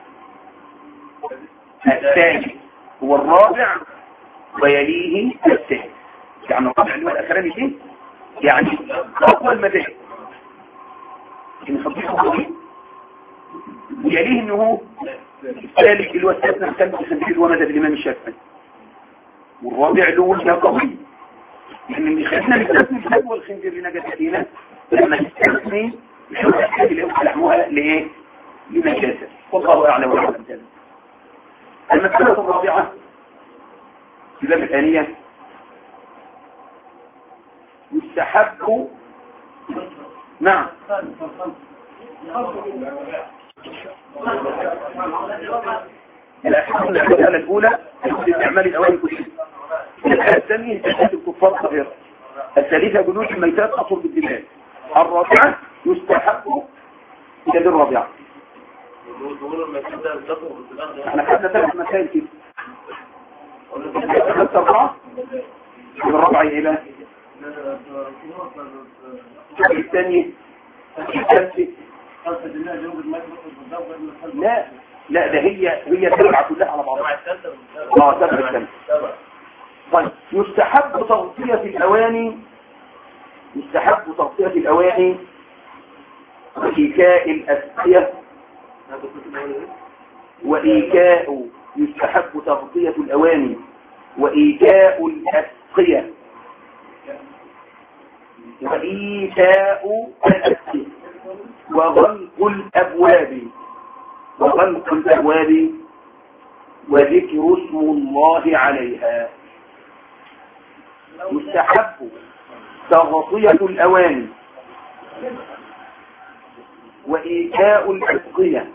Speaker 1: الثالث هو الرابع ويليه الثالث. يعني الرابع اللي هو الأخراني فيه يعني أقوى المذاهب إن خطيئة ويليه أنه الثالث اللي هو الثالث نحتمل بسنجيل ومذهب الإمام الشافعي. والرابع اللي هو الجاقوي لأن اللي خلنا نستثني الكلب والخنزير لنجاستنا لما نستثني نشوف الحاجة اللي يمكن لحمها لإيه؟ لنجاسة. والله أعلم وأعلم ذلك. المسألة الرابعة في الباب الثانية يستحب نعم المسألة الأولى استعمال الأواني كلها. الحالة الثانية تحديد الكفار الصغيرة. الثالثة جلوس الميتات أصل بالدماء. الرابعة يستحب إلى الرابعة. احنا خدنا ثلاث مسائل كده. خدت أربعة الرابعة إلى الثانية الثالثة لا لا ده هي هي سبعة كلها على بعضها. اه سبعة الثالثة. طيب يستحب تغطية الأواني يستحب تغطية الأواني وإيكاء الأسقية وإيكاء يستحب تغطية الأواني وإيكاء الأسقية وإيكاء الأسقية وغلق الأبواب وغلق الأبواب وذكر اسم الله عليها. يستحب تغطية الأواني وإيكاء الأسقية.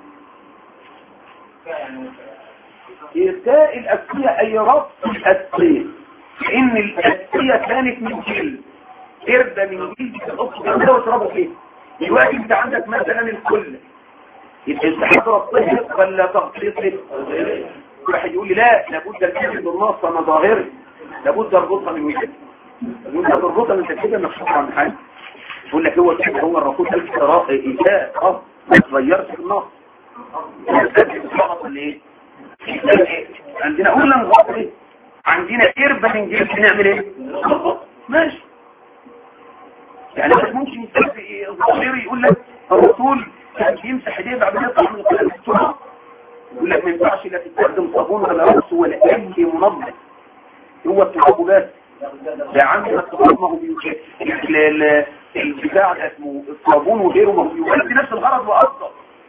Speaker 1: إيكاء الأسقية أي ربط الأسقية لأن الأسقية كانت من جلد قردة من جلد الأسقية وتربط فيه. دلوقتي أنت عندك مثلا الكل يستحب ربطها ولا تغطيته؟ واحد يقول لي لا لابد الكلمة بالنص أنا ظاهري لابد اربطها من وجهه. وانت تربطها من كده مكشوف عن حاجه. يقول لك هو كده هو الرسول قال كده ايتاء اه ما تغيرش في النص. فقط اللي ايه عندنا قلنا نغطي عندنا قربة من جلد نعمل ايه ماشي. يعني مش ممكن يستخدم الظاهري يقول لك الرسول كان بيمسح ايديه بعد ما يطلع من القلم السرعه يقول لك ما ينفعش لا تستخدم صابون ولا رقص ولا اي منظم هو التراب بس. ده عندنا التراب ما هو بيوجد البتاع ده اسمه الصابون وغيره ما هو بيوجد نفس الغرض وافضل.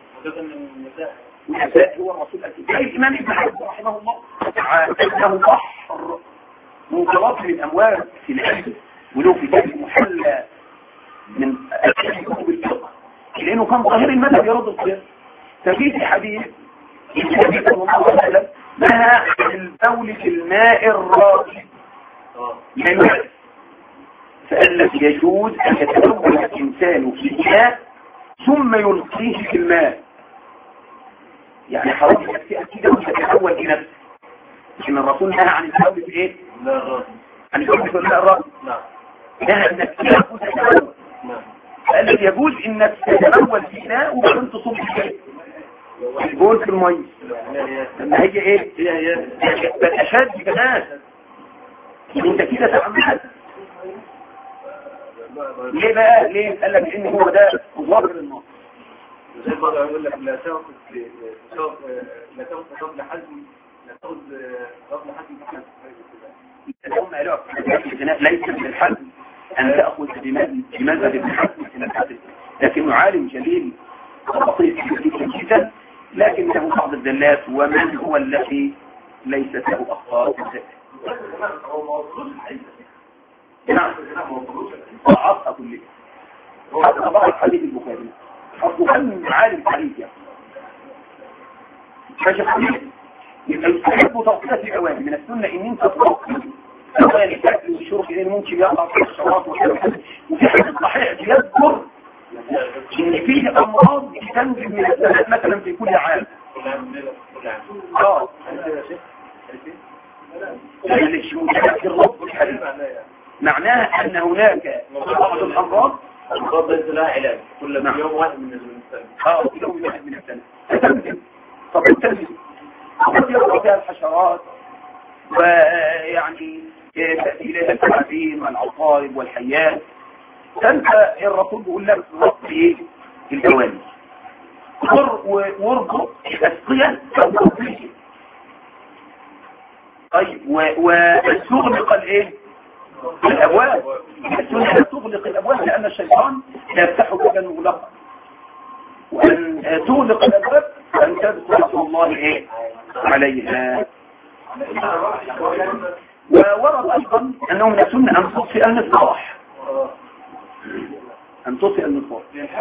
Speaker 1: والنساء هو الرسول الأكيد. الإمام ابن حزم رحمه الله عنده بحر منطلق من الأموال في العلم ولو في ذلك محلى من كتب الفقه لأنه كان ظاهر المذهب يرد القياس. ففي حديث النبي صلى الله عليه وسلم نهى عن البول في الماء الراكد لماذا؟ فقال لك يجوز أن يتبول الإنسان في الماء ثم يلقيه في الماء. يعني حرام نفسي أكيد مش هتتحول بنفسه. لكن الرسول نهى عن البول في إيه؟ عن البول في الماء الراكد. نهى أنك تتبول. فقال لك يجوز أنك تتبول في الماء وبعدين تصب في البول في المية. لما هي ايه بل اشد كمان انت كده تعمل ليه بقى؟ ليه؟ قال لك ان هو ده ظاهر النص.
Speaker 2: زي برضه يقول لك لا تاخذ لا تاخذ قبل حزم لا تاخذ قبل حزم بحزم.
Speaker 1: هم قالوا ليس من الحزم ان تاخذ بمذهب ابن حزم من الحزم، لكنه عالم جليل بسيط جدا، لكن له بعض الدلات. ومن هو الذي ليست له اخطاء؟ نعم ضعفها كلها حتى ضعف حديث البخاري. البخاري عالم حديث يعني ماشي حديث. يبقى يستحب تغطية الأواني من السنة إن أنت تغطي أواني تأكل وشرب، لأن ممكن يقع في الشراط وكذا. وفي حديث صحيح يذكر إن فيه أمراض تنزل من السنة مثلا في كل عام. اه مش متذكر رب الحديث، معناها أن هناك بعض الأمراض
Speaker 2: الأمراض ليس لها علاج كل يوم واحد من السنة.
Speaker 1: اه يوم واحد من السنة تنزل. طب تنزل قد يقع فيها الحشرات، ويعني تأتي إليها الثعابين والعقارب والحيات. فأنت الرسول بيقول لك ربط إيه؟ الأواني واربط الأسقية أو تطبيق. طيب وتغلق الإيه؟ الأبواب. السنة تغلق الأبواب لأن الشيطان لا يفتح بابا مغلقا، وأن تغلق الأبواب أن تذكر الله إيه؟ عليها. وورد أيضا أنه من السنة أن تطفئ المصباح، أن تطفئ المصباح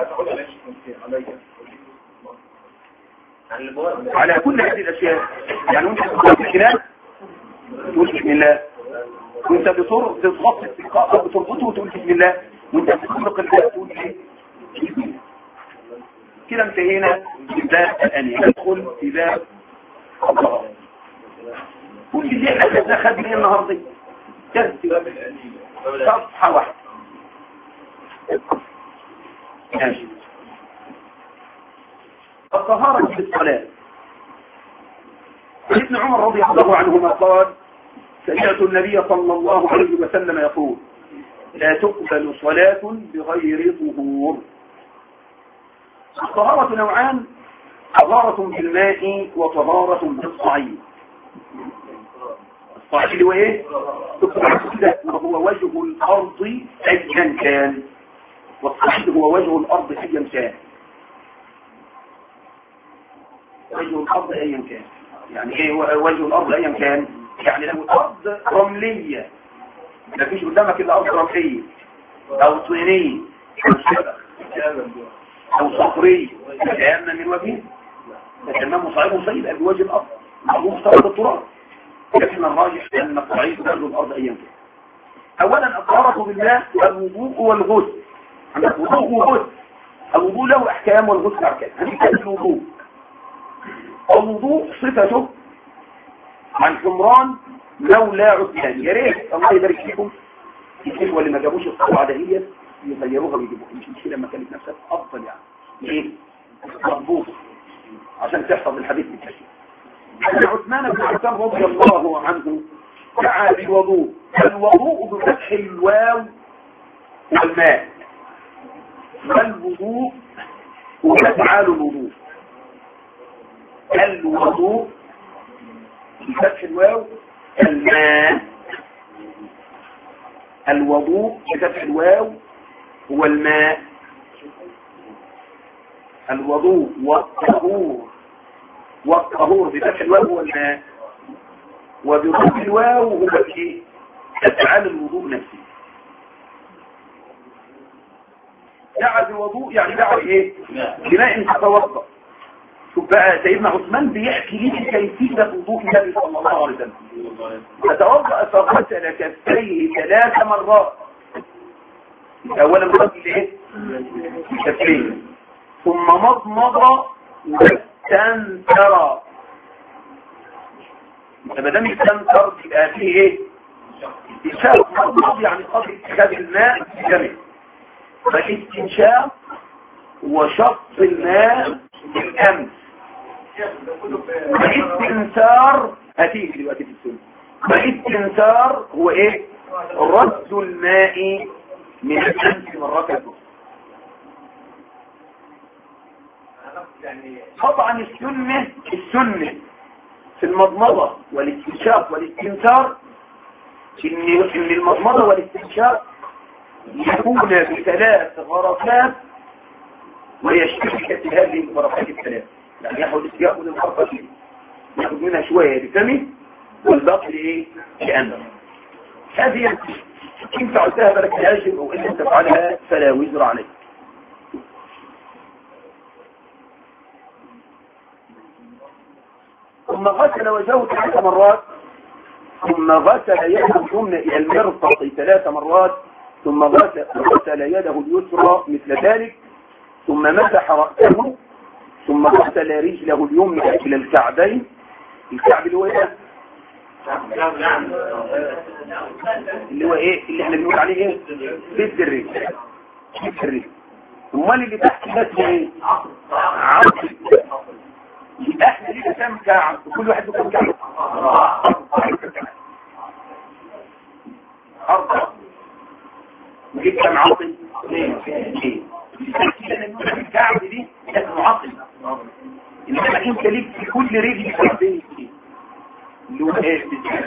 Speaker 1: على كل هذه الأشياء. يعني وانت بتطفئ الكلاب تقول بسم الله، وانت بتضغط السقاء أو بتربطه وتقول بسم الله، وانت بتطلق الباب تقول ايه؟ كده انتهينا بباب الأنية. ندخل في باب الضرر. ودي اللي احنا خدنا خد من النهارده صفحة واحدة. ماشي. الطهارة في الصلاة. ابن عمر رضي الله عنهما قال: سمعت النبي صلى الله عليه وسلم يقول: لا تقبل صلاة بغير طهور. الطهارة نوعان: طهارة بالماء وطهارة بالصعيد. الصعيد هو ايه؟ وهو وجه الارض ايا كان، والصعيد هو وجه الارض ايا كان. وجه الارض ايا كان يعني ايه وجه الارض ايا كان؟ يعني لو الارض رمليه، ما فيش قدامك الا ارض رمليه او طينيه او شبك او صخريه، تتيمم من وجهه، تتيمم صعيد صعيد بوجه الارض معروف طرد التراب. لكن الراجح ان الصعيد وجه الارض ايا كان. اولا الطهارة بالماء والوضوء والغسل. عندك وضوء وغسل. الوضوء له احكام والغسل احكام. هنتكلم الوضوء. الوضوء صفته عن حمران مولى عثمان. يا ريت الله يبارك فيكم الشيخ واللي ما جابوش الصفحه دهيه يغيروها ويجيبوها، مش مشكله لما كانت نفسك افضل يعني ايه مضبوط عشان تحفظ الحديث بالتشكيل. أن عثمان بن عفان رضي الله عنه دعا بالوضوء. الوضوء بفتح الواو والماء، والوضوء وتفعال الوضوء. الوضوء بفتح الواو، الماء. الوضوء بفتح الواو هو الماء. الوضوء والطهور، والطهور بفتح الواو هو الماء، وبضم الواو هو الايه؟ افعال الوضوء نفسه. دعا بالوضوء يعني دعا بايه؟ بماء تتوضا. شوف بقى سيدنا عثمان بيحكي لي كيفيه وضوء النبي صلى الله عليه وسلم. فتوضا فغسل كفيه ثلاث مرات. اولا غسل ايه؟ كفيه، ثم مضمض واستنثر. ما دام استنثر يبقى فيه ايه؟ استنشاق. مضمض يعني قصد اتخاذ الماء في جميع. فالاستنشاق وشق الماء بالأمس. والاستنثار هتيجي دلوقتي في السنة. والاستنثار هو ايه؟ رد الماء من الأمس مرة أخرى. طبعا السنة السنة في المضمضة والاستنشاق والاستنثار إن إن المضمضة والاستنشاق يكون بثلاث غرفات ويشترك في هذه الغرفات الثلاث، يعني ياخد ياخد الغرفة دي ياخد منها شوية بفمه والباقي ايه لأنه هذه إن فعلتها فلك الأجر أو إن تفعلها فلا وزر عليك. ثم غسل وجهه ثلاث مرات، ثم غسل يده اليمنى إلى المرفق ثلاث مرات، ثم غسل غسل يده اليسرى مثل ذلك، ثم مسح رأسه، ثم غسل رجله اليمنى إلى الكعبين. الكعب اللي هو ايه؟ اللي هو ايه اللي احنا بنقول عليه ايه؟ بيت الرجل. بيت الرجل. امال اللي تحت ده اسمه ايه؟ عقل. احنا ليه كام كعب؟ كل واحد له كام كعب؟ أربعة. نجيب كام عقل؟ اثنين. الكعب دي اسمه عقل. انما انت ليك في كل رجل كعبين اللي هو ايه؟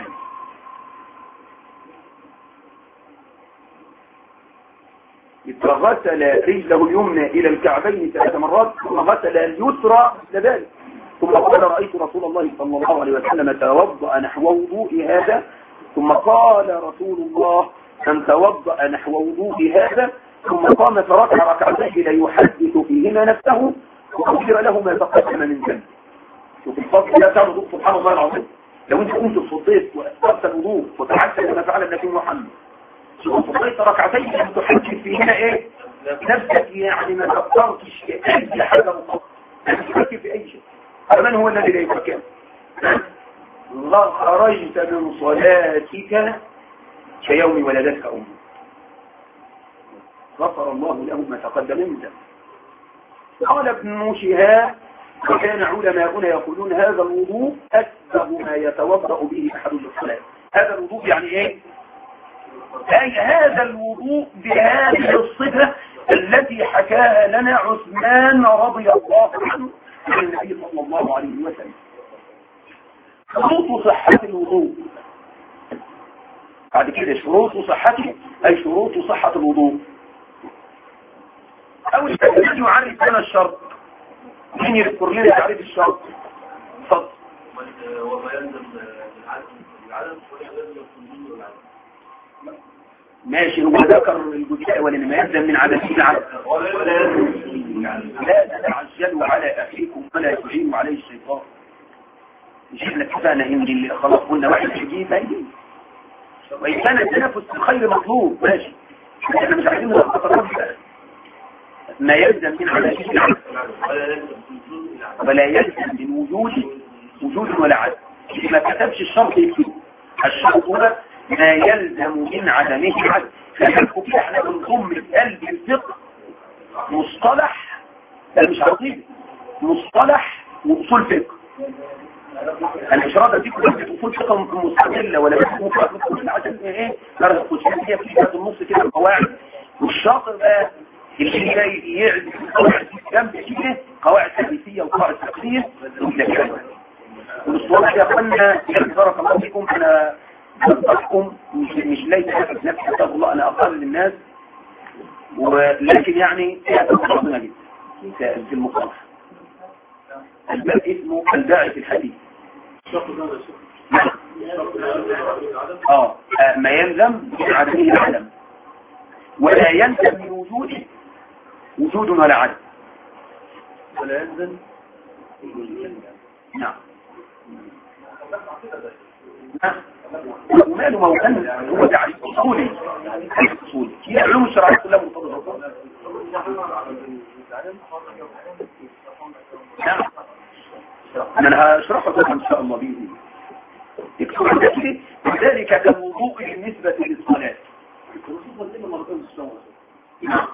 Speaker 1: غسل رجله اليمنى الى الكعبين ثلاث مرات، ثم غسل اليسرى كذلك، ثم قال رأيت رسول الله صلى الله عليه وسلم توضأ نحو وضوء هذا، ثم قال رسول الله من توضأ نحو وضوء هذا، ثم قام فركع ركعتين لا يحدث فيهما نفسه وغفر له ما تقدم من ذنبه. شوف الفضل ده كان وضوء سبحان الله العظيم. لو انت كنت صديت واستغفرت الوضوء وتعجل كما فعل النبي محمد، صديت ركعتين لم تحدث فيهما ايه نفسك، يعني ما تقدرتش في اي حاجه مطلقه، ما تفكر في اي شيء. فمن هو الذي لا يفكر؟ الله خرجت من صلاتك كيوم ولدتك امك، غفر الله له ما تقدم من ذنبه. قال ابن شهاب وكان علماؤنا يقولون هذا الوضوء أسبغ ما يتوضأ به أحد للصلاة. هذا الوضوء يعني ايه؟ أي هذا الوضوء بهذه الصفة التي حكاها لنا عثمان رضي الله عنه عن النبي صلى الله عليه وسلم. شروط صحة الوضوء بعد كده، شروط صحته أي شروط صحة الوضوء. أول شيء يعرف لنا الشرط. مين يذكر لنا تعريف الشرط؟ اتفضل.
Speaker 2: وما يلزم العدم ويلزم الصدور والعدم.
Speaker 1: ماشي، هو ذكر الجزئية ولما يلزم من عدم العدم. لا تتعجلوا على أخيكم ولا تعينوا عليه الشيطان. مش احنا اتفقنا ان اللي خلاص قلنا واحد يجيب هيجي، وإن كان التنافس في الخير مطلوب ماشي، احنا مش عايزين نتطرف ما يلزم من عدم العدم ولا يلزم من وجود وجود ولا عدم. ما كتبش الشرط يكتب الشرط هو ما يلزم من عدمه عدم. فنحكم احنا بنضم القلب الفقه مصطلح، ده مش عقيده، مصطلح واصول فقه. انا مش راضي اديكم بس اصول فقه مستقله ولا بس مفرد عشان ايه درجه الخصوصيه في كده النص كده القواعد. والشاطر بقى اللي جاي يعزف قواعد جنب كده قواعد حديثيه وقواعد فقهيه وكده. والصوره يا اخوانا بارك الله فيكم، انا بنصحكم مش مش ليس نفسي اتقوا الله، انا اقل الناس، ولكن يعني ربنا جدا في المصطلح. الباب اسمه الباعث الحديث. اه ما يلزم من عدمه العدم ولا يلزم من وجوده وجود ولا عدم.
Speaker 2: ولا يلزم
Speaker 1: نعم وماله موكل هو تعريف اصولي، تعريف اصولي هي علوم الشرعيه كلها مرتبطه. نعم انا هشرحه لكم ان شاء الله باذن الله. يكتب عندك ذلك كالوضوء بالنسبه للصلاه. نعم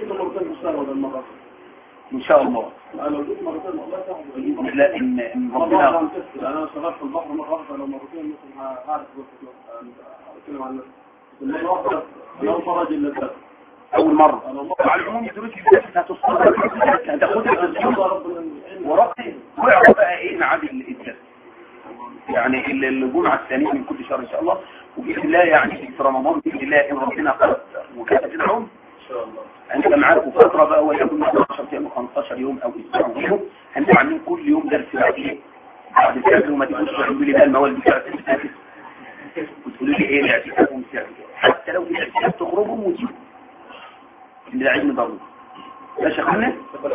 Speaker 1: ان شاء الله.
Speaker 2: انا لو جيت مرتين والله صاحبي
Speaker 1: لا ان ان ربنا
Speaker 2: انا شغال في البحر مره واحده لو مرتين ممكن هعرف اتكلم عن المره واحده لو فرج اللذات
Speaker 1: اول مره على العموم الدروس اللي هتصدر هتاخدها ورقي واعرف بقى ايه ميعاد الدرس يعني الجمعه الثانيه من كل شهر ان شاء الله، وباذن الله يعني في رمضان باذن الله ان ربنا قدر وكتب لنا ان شاء الله هنبقى معاكم فتره بقى وليكن عشرة ايام خمستاشر يوم او اسبوع ويوم، هنبقى عاملين كل يوم درس بعد بعد الفجر، وما تقولوش تعملوا لي بقى المواد بتاعت الفجر وتقولوا لي ايه الاعتكاف ومساعد حتى لو في الاعتكاف تخرجوا وتجيبوا اللي علم ضروري. يا شيخنا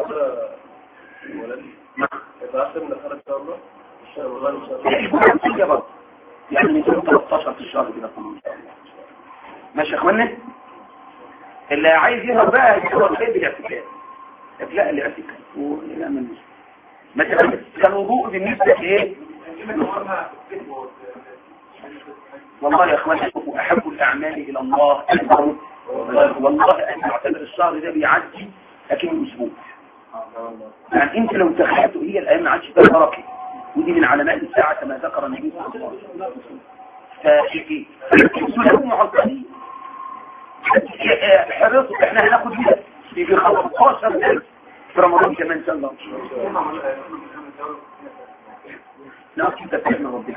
Speaker 1: يعني من ثلاثة عشر في الشهر كده ان شاء الله. ماشي يا اخوانا، اللي عايز يهرب بقى يهرب فين بالاعتكاف؟ لا الاعتكاف ويعمل مثلا كان وضوء بالنسبه لايه؟ والله يا اخوانا شوفوا احب الاعمال الى الله اكبر والله ان يعتبر الشهر ده بيعدي لكن اسبوع. يعني انت لو تخيلتوا هي الايام ما عادش فيها بركه، ودي من علامات الساعه كما ذكر النبي صلى الله عليه وسلم. فايه سلوك معطلين حرصوا احنا هناخد في خمستاشر درس في رمضان كمان ان شاء الله. نعم كده فهمنا ربنا.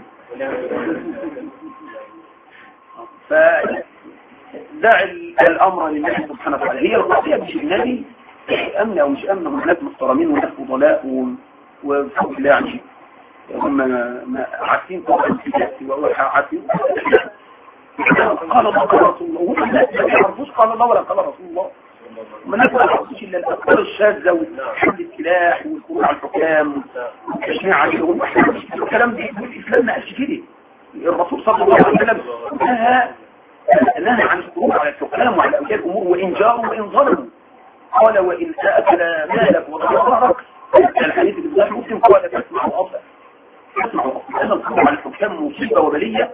Speaker 1: فدع الامر لله سبحانه وتعالى. هي القضيه مش النبي امن او مش امن، هناك محترمين وناس فضلاء وفضل الله يعني هم عارفين طبعا الكتاب وعارفين قال الله قال رسول الله، وهم لا يعرفوش قال الله ولا قال رسول الله، ما الناس ما يعرفوش الا الافكار الشاذه وحمل السلاح والخروج على الحكام والتشنيع عليهم والكلام ده. الاسلام ما قالش كده. الرسول صلى الله عليه وسلم نهى نهى عن الخروج على الحكام وعلى اولياء الامور وان جاروا وان ظلموا. قال وان اكل مالك وضرب ظهرك، الحديث في الصحيح مسلم قال تسمعوا اصلا تسمعوا اصلا الخروج على الحكام مصيبه وبليه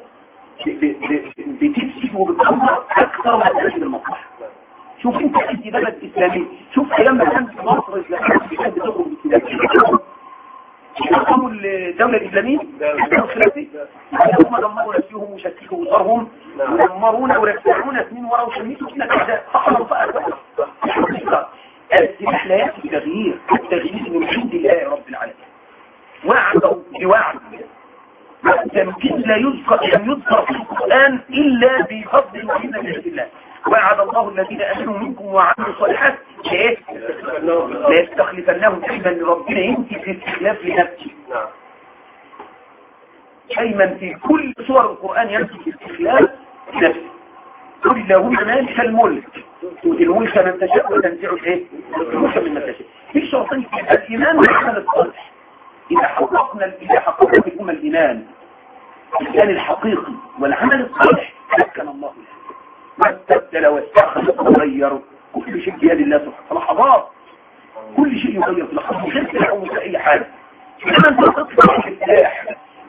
Speaker 1: بتفسد وبتدمر اكثر من تفسد المصلحه. شوف انت انت بلد اسلامي، شوف ايام ما كانت مصر اسلاميه كانت بتخرج بالسلاح يقوموا الدوله الاسلاميه الخلافيه هم دمروا نفسهم وشككوا وصارهم ودمرونا ورفعونا سنين ورا وشميتوا فينا الاعداء. صحوا بقى السلاح لا ياتي بتغيير، التغيير من عند الله يا رب العالمين. وعدوا بوعد التمكين لا يذكر لم يذكر في القرآن إلا بفضل ومنة الله. وعد الله الذين آمنوا منكم وعملوا الصالحات ايه؟ لا يستخلفنهم دائما لربنا ينتي في استخلاف لنفسه. دائما في كل سور القرآن ينتي في استخلاف لنفسه. قل اللهم مالك الملك تؤتي الملك من تشاء وتنزع الايه؟ الملك من تشاء. في شرطين الايمان والعمل الصالح. إذا حققنا إذا حققنا بكم الإيمان الإيمان الحقيقي والعمل الصالح مكن الله له واستبدل واستخلف وغير كل شيء بيد الله سبحانه وتعالى. لحظات كل شيء يغير في لحظات غير سلاح ولا أي حاجة. لما أنت تطلع السلاح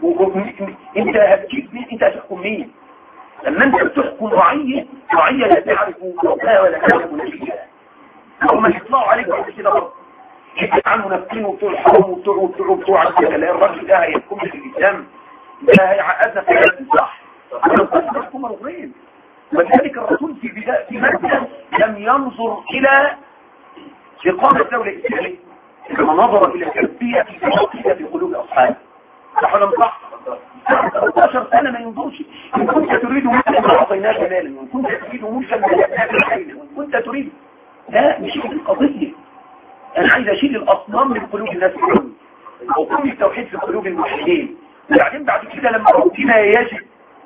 Speaker 1: أنت هتجيب مين؟ أنت هتحكم مين؟ لما أنت بتحكم رعية رعية لا تعرف موتها ولا تعرف نتيجها، هم يطلعوا عليك بعد كده برضه يجب عنه نفسين وبتوع الحرام وبتوع وبتوع وبتوع الكلام. الراجل ده هيحكم في الإسلام ده هيعقدنا في الإسلام صح؟ ولو كنت تحكم مرغين. ولذلك الرسول في بداية في مكة لم ينظر إلى إقامة الدولة الإسلامية كما نظر إلى التربية في في قلوب أصحابه. صح ولا مش صح؟ ثلاثة عشر سنة ما ينظرش. إن كنت تريد ملكا ما أعطيناك مالا، وإن كنت تريد ملكا ما جعلناك الحين، وإن كنت تريد لا مش القضية. أنا عايز أشيل الأصنام من قلوب الناس كلهم وقوم التوحيد في قلوب المسلمين. وبعدين بعد كده لما ربنا يجد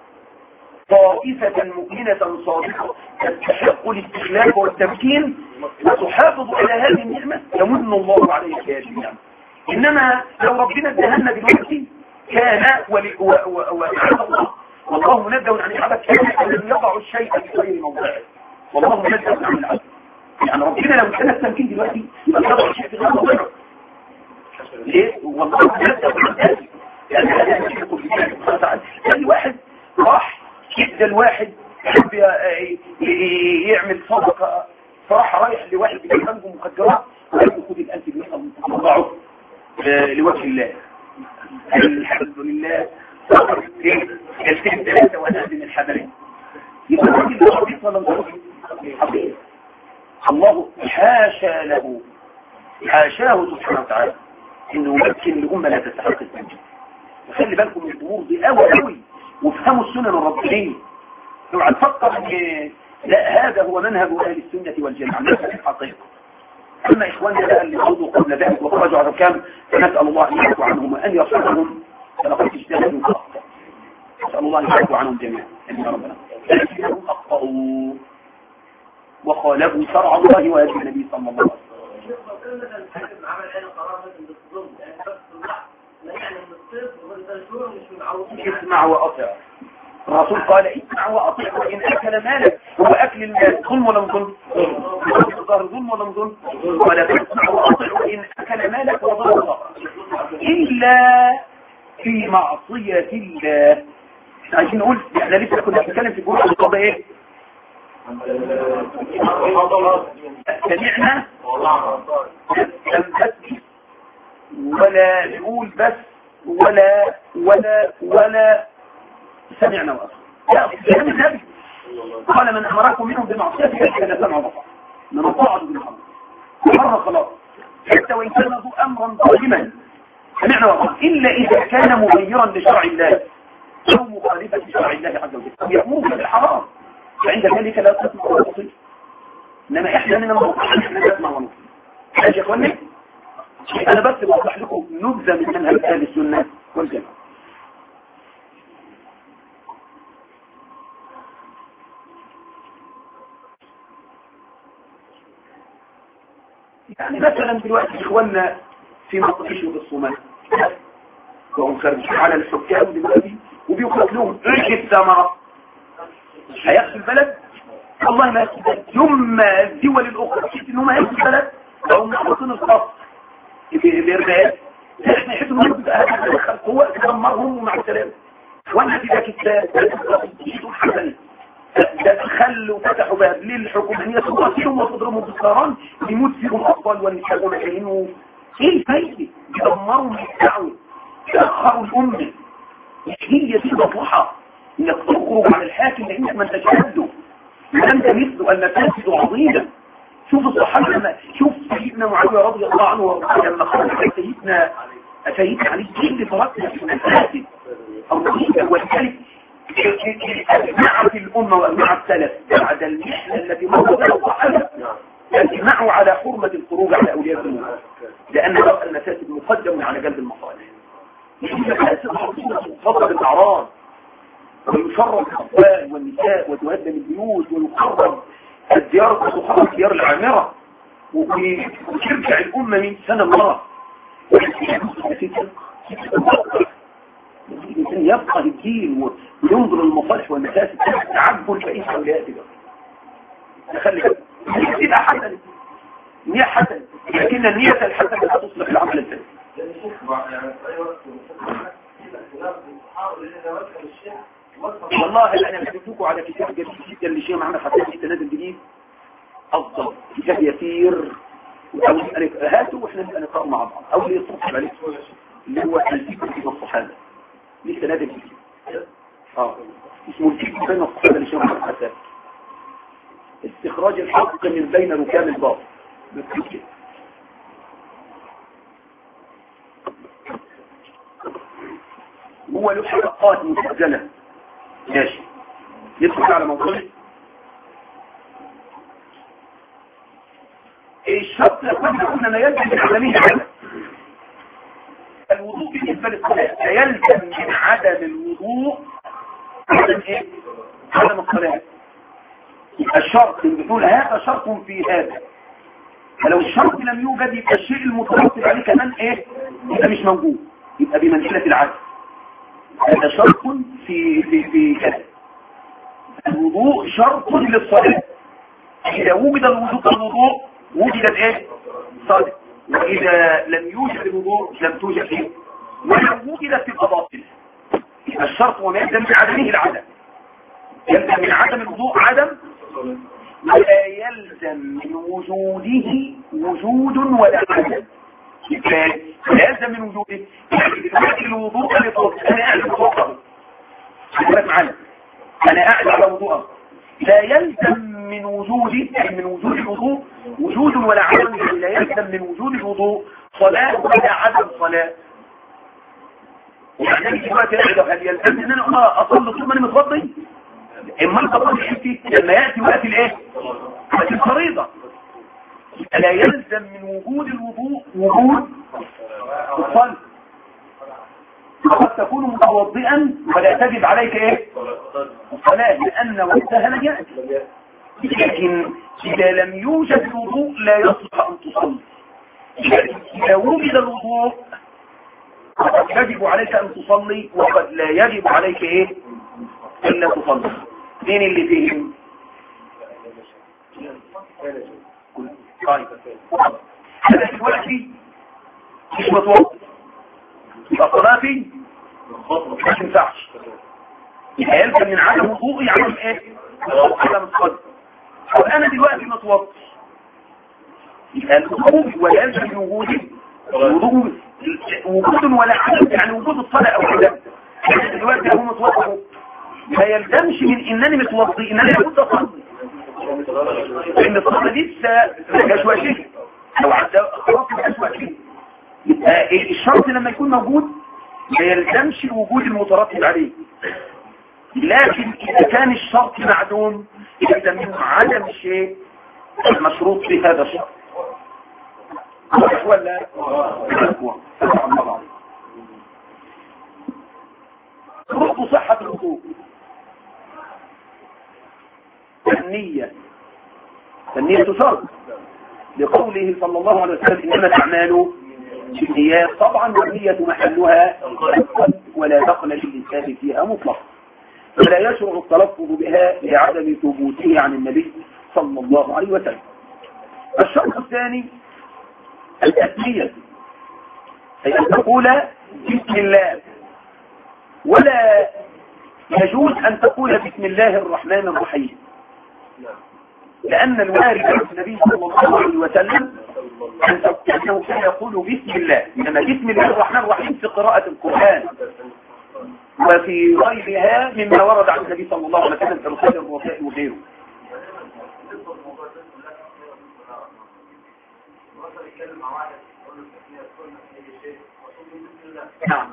Speaker 1: طائفة مؤمنة صادقة تستحق الاستخلاف والتمكين وتحافظ على هذه النعمة يمن الله عليك هذه النعمة. إنما لو ربنا ادهلنا دلوقتي كان وعلى الله والله منزه عن العبث كان الذي يضع الشيء في غير موضعه والله منزه عن العبث. يعني ربنا لو كان التمكين دلوقتي يبقى يضع الشيء في غير موضعه. ليه؟ والله منزه عن ذلك. يعني هذا الشيء يقول في الله تعالى يعني واحد راح كده الواحد يحب يعمل صدقة فراح رايح لواحد بيجنبه مخدرات وقال له خد الألف جنيه وضعه لوجه الله. الحمد لله الفين ثلاثة وانا من الحبرين يبقى الراجل ده حبيب ولا مش حبيب؟ الله حاشا له، حاشاه سبحانه وتعالى انه يمكن لأمة لا تستحق التنجيل. فخلي بالكم من الامور دي قوي قوي، وافهموا السنن الربانيه. اوعى تفكر ان لا هذا هو منهج اهل السنه والجماعه، ليس في الحقيقه. اما اخواننا بقى اللي خرجوا قبل ذلك وخرجوا على الحكام، فنسال الله ان يعفو عنهم وان يرحمهم، فلقد اجتهدوا فاخطاوا. نسال الله ان يعفو عنهم جميعا امين يا ربنا. لكنهم اخطاوا وخالفوا شرع الله وهدي النبي صلى الله عليه وسلم. اسمع وأطع. الرسول قال اسمع وأطع وإن أكل مالك. هو أكل المال ظلم ولا ظلم؟ ظلم ولا ظلم؟ قال اسمع وأطع وإن أكل مالك وظلم إلا في معصية الله. عشان نقول احنا لسه كنا بنتكلم في جمله القضاء ايه؟ سمعنا ولا نقول بس ولا ولا ولا سمعنا وأطعنا. لا النبي قال من أمركم منهم بمعصية فلا سمع وطاعة، من طاعته بالحق مرة خلاص، حتى وإن كان ذو أمرا ظالما سمعنا وأطعنا، إلا إذا كان مغيرا لشرع الله أو مخالفا لشرع الله عز وجل أو يأمرك بالحرام، فعند ذلك لا تسمع ولا تطيع. إنما إحنا من الموضوع إحنا نسمع ونطيع. ماشي يا إخواني؟ أنا بس بوضح لكم نبذة من منهج أهل السنة والجماعة. يعني مثلا دلوقتي إخواننا في مطرش وفي الصومال وهم خارجين على الحكام دلوقتي وبيخلق لهم ايش الثمرة هيأخذ البلد. والله ما يأخذ البلد يوم الدول الأخرى حيث إنهم هيأخذ البلد وهم محطين الخاص في الإرباء احنا يحسوا انهم بتدخل قوة تدمرهم ومع السلامة. وانا في ذاك السادة حسني دخلوا وفتحوا باب للحكومانية تقاتلهم وتضربهم بالطيران يموت فيهم أطفال والنساء ومكانين. ايه الفايدة؟ يدمروا الدعوة تأخروا الأمة. هي دي مصلحة انك تخرج عن الحاكم لانك ما انتش قده وانت مثله المفاسد عظيمة. شوف الصحابة لما شوف سيدنا معاوية رضي الله عنه لما خرج سيدنا سيدنا علي كل فرقنا في المفاسد الرهيبة والكلب اجمعت الأمة واجمع السلف بعد المحنة التي مرت بها الصحابة اجمعوا على حرمة الخروج على أولياء الأمور لأن رأى المفاسد مقدم على جلب المصالح. المفاسد حصيلة تفضل الأعراض ويشرب الأطفال والنساء وتهدم البيوت ويقرب الديار وتخرج الديار العامرة وترجع الأمة من سنة مرة يبقى الدين وينظر المصالح والمفاسد تعجل فإيش أولياء خلي النية حسنة النية حسنة لكن النية الحسنة لا تصلح العمل الثاني. والله انا بديتكم على كتاب جديد جدا لشيخ محمد حسين في التنازل الجديد افضل كتاب يسير هاتوا واحنا نبقى نقرأ مع بعض او اللي يصطحب عليه اللي هو الفكر بين الصحابه للتنازل الجديد اه اسمه الفكر بين الصحابه لشيخ محمد حسين استخراج الحق من بين ركام الباطل بالتفكير. هو له حلقات مسجله ماشي ندخل على موضوع الشرط لما قلنا ما يلزم من عدمه عدم الوضوء بالنسبه للصلاه لا يلزم من عدم الوضوء عدم ايه؟ عدم الصلاه. الشرط اللي بتقول هذا شرط في هذا فلو الشرط لم يوجد يبقى الشيء المترتب عليه كمان ايه؟ يبقى مش موجود يبقى بمنزله العدم. هذا شرط في في في كذا. الوضوء شرط للصلاة. إذا وجد الوضوء الوضوء وجدت ايه؟ صلاة. وإذا لم يوجد الوضوء لم توجد ايه؟ ولو وجدت تبقى باطلة. الشرط وما يلزم من عدمه العدم. يلزم من عدم الوضوء عدم ولا يلزم من وجوده وجود ولا عدم. لا يلزم من وجوده يعني دلوقتي الوضوء اللي فوق انا قاعد بفوقه خليك معايا انا قاعد على وضوءه لا يلزم من وجوده يعني من وجود الوضوء وجود ولا عدم لا يلزم من وجود الوضوء صلاة ولا عدم صلاة. يعني دلوقتي هل يلزم ان انا اصلي طول ما انا متوضي؟ اما انت تصلي لما ياتي وقت الايه؟ وقت الفريضه. لا يلزم من وجود الوضوء وجود الصلاه. قد تكون متوضئا ولا تجب عليك ايه؟ الصلاه لان وقتها لم ياتي. لكن اذا لم يوجد الوضوء لا يصلح ان تصلي. اذا وجد الوضوء قد يجب عليك ان تصلي وقد لا يجب عليك ايه؟ الا تصلي. مين اللي فيهم؟ طيب هذا دلوقتي مش متوضئ يبقى صلاتي ما تنفعش. يبقى يلزم من عدم وضوئي عدم ايه؟ عدم الصلاه. طب انا دلوقتي متوضئ يبقى الوضوء ولا يلزم من وجودي وضوء وجود ولا عدم يعني وجود الصلاه او عدم. يعني دلوقتي هو متوضئ ما يلزمش من انني متوضئ ان انا لابد اصلي لان الصلاه لسه ما جاش وقتها او عدى خلاص ما جاش وقتها. يبقى الشرط لما يكون موجود ما يلزمش الوجود المترتب عليه. لكن اذا كان الشرط معدوم يلزم منه عدم الشيء المشروط في هذا الشرط. ولا شروط صحة الوضوء النية. النية شرط لقوله صلى الله عليه وسلم إنما الأعمال بالنيات. طبعا والنية محلها القلب ولا دخل للإنسان فيها مطلقا ولا يشرع التلفظ بها لعدم ثبوته عن النبي صلى الله عليه وسلم. الشرط الثاني التسمية أي أن تقول بسم الله ولا يجوز أن تقول بسم الله الرحمن الرحيم لأن الوارد عن النبي صلى الله عليه وسلم أنه كان يقول بسم الله. إنما بسم الله الرحمن الرحيم في قراءة القرآن وفي غيرها مما ورد عن النبي صلى الله عليه وسلم في رسائل الرسائل وغيره. نعم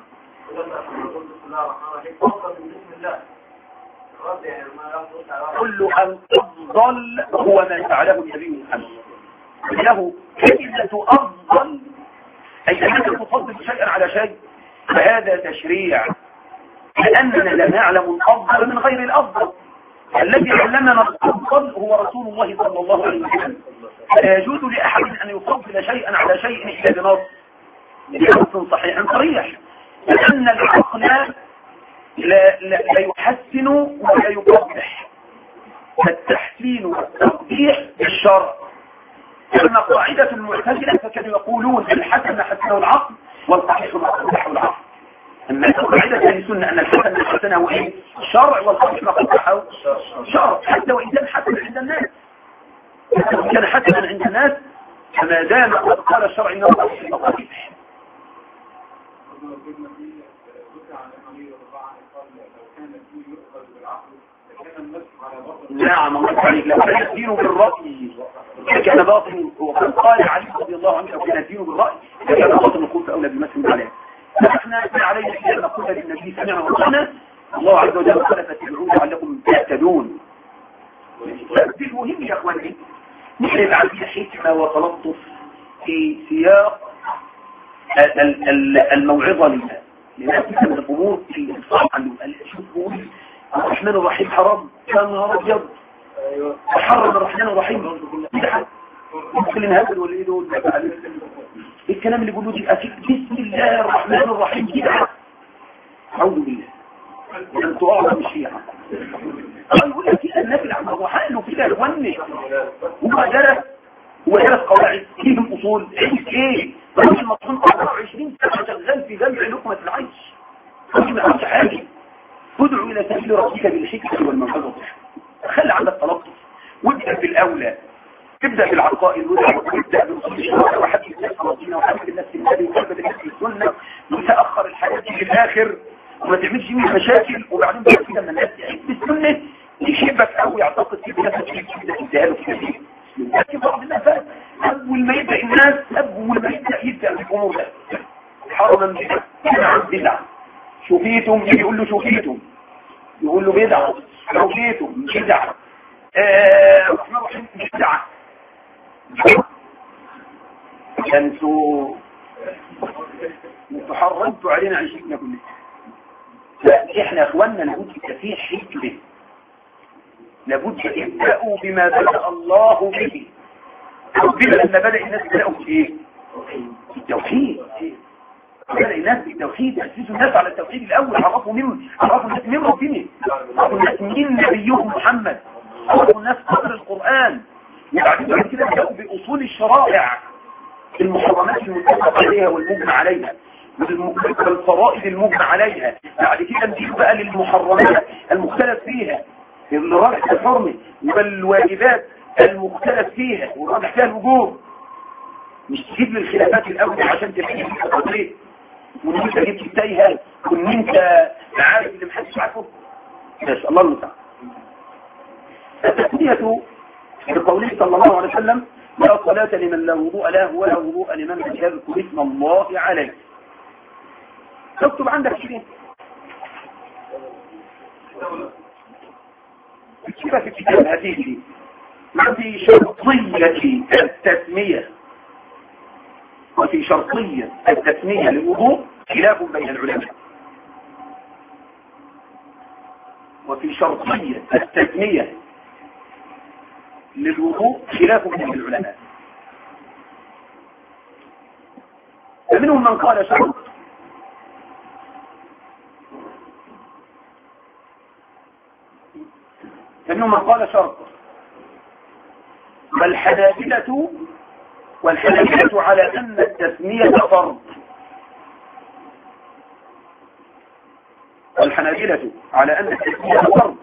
Speaker 1: كل الأفضل هو ما فعله النبي محمد له كلمة أفضل أي أنك تفضل شيئا على شيء فهذا تشريع لأننا لا نعلم الأفضل من غير الأفضل. الذي علمنا الأفضل هو رسول الله صلى الله عليه وسلم. لا يجوز لأحد أن يفضل شيئا على شيء إلا بنص بنص صحيح صريح لأن العقل لا, لا, لا يحسن ولا يقبح. التحسين والتقبيح بالشرع. أما قاعدة المعتزلة فكانوا يقولون الحسن حسنه العقل والقبيح قبحه العقل. أما قاعدة أهل السنة أن الحسن حسنه إيه؟ الشرع والقبيح قبحه شرع حتى وإن كان حسن عند الناس. حتى وإن كان حسنا عند الناس فما دام قد قال الشرع إنه قبيح. نعم الله عليك لو كان الدين بالرأي كان باطل وقد قال علي رضي الله عنه لو كان الدين بالرأي كان باطل الخوف أولى بمسلم عليه. فنحن علينا أن نقول للنبي سمعنا وطعنا الله عز وجل قال فتبعون لعلكم تهتدون. المهم يا اخواني نحن عندنا حكمة وتلطف في سياق الموعظة لنا لناس من الأمور في الصحة شوفوا الرحمن الرحيم حرام كان نهار ابيض وحرم الرحمن الرحيم كل هذا واللي دول الكلام اللي بيقولوا دي اكيد بسم الله الرحمن الرحيم كده اعوذ بالله انتوا اعظم الشيعة يقول لك الناس اللي عملوا حاله كده يونس هو درس هو درس قواعد فيهم اصول عيش ايه راجل مطحون أربعة وعشرين سنة شغال في جمع لقمة العيش راجل ما عملش حاجه. ادعو الى سبيل ربك بالحكمة والموعظة خلي عندك تلطف وابدأ بالاولى تبدأ بالعقائد وتبدأ بأصول الشرع وحدث الناس رضينا وحدث الناس النبي وحدث الناس السنة وتأخر الحياة في الآخر وما تعملش منه مشاكل وبعدين بقى كده من الناس يحب السنة يحبك أو يعتقد في بنفسك كده تديها له كده لكن بعض الناس الامور ده حرما بدعه بدعه. شوفيتم يقول له شوفيتم، يقول له بدعه، شوفيتم بدعه، الرحمن الرحيم بدعه. انتوا انتوا حرمتوا علينا عيشتنا كلها. فاحنا اخواننا لابد التفكير حكمه، لابد يبدأوا بما بدأ الله به. ربنا لما بدأ الناس بدأوا بايه؟ التوحيد. بدأ الناس بالتوحيد، يأسسوا الناس على التوحيد الأول. عرفوا مين عرفوا الناس مين ربنا، عرفوا الناس مين نبيهم محمد، عرفوا الناس قدر القرآن. وبعد كده بدأوا بأصول الشرائع، المحرمات المتفق عليها والمجمع عليها، والفرائض المجمع عليها. بعد كده نجي بقى للمحرمات المختلف فيها، اللي راجح الحرمة، والواجبات المختلف فيها وراجح فيها الوجوب. مش تجيب للخلافات الأول عشان تبقى التقدير، وان انت جبت تايها، وان انت عارف اللي محدش عارفه. ماشي، الله المستعان. التسمية بقوله صلى الله عليه وسلم: لا صلاة لمن لا وضوء له ولا وضوء لمن لم يذكر اسم الله عليه. تكتب عندك شيء كيف في الكتاب هذه وفي شرطية التسمية وفي شرطية التسمية للوضوء خلاف بين العلماء. وفي شرطية التسمية للوضوء خلاف بين العلماء. فمنهم من قال شرط، فمنهم من قال شرط، والحنابلة والحنابلة على أن التسمية فرض. والحنابلة على أن التسمية فرض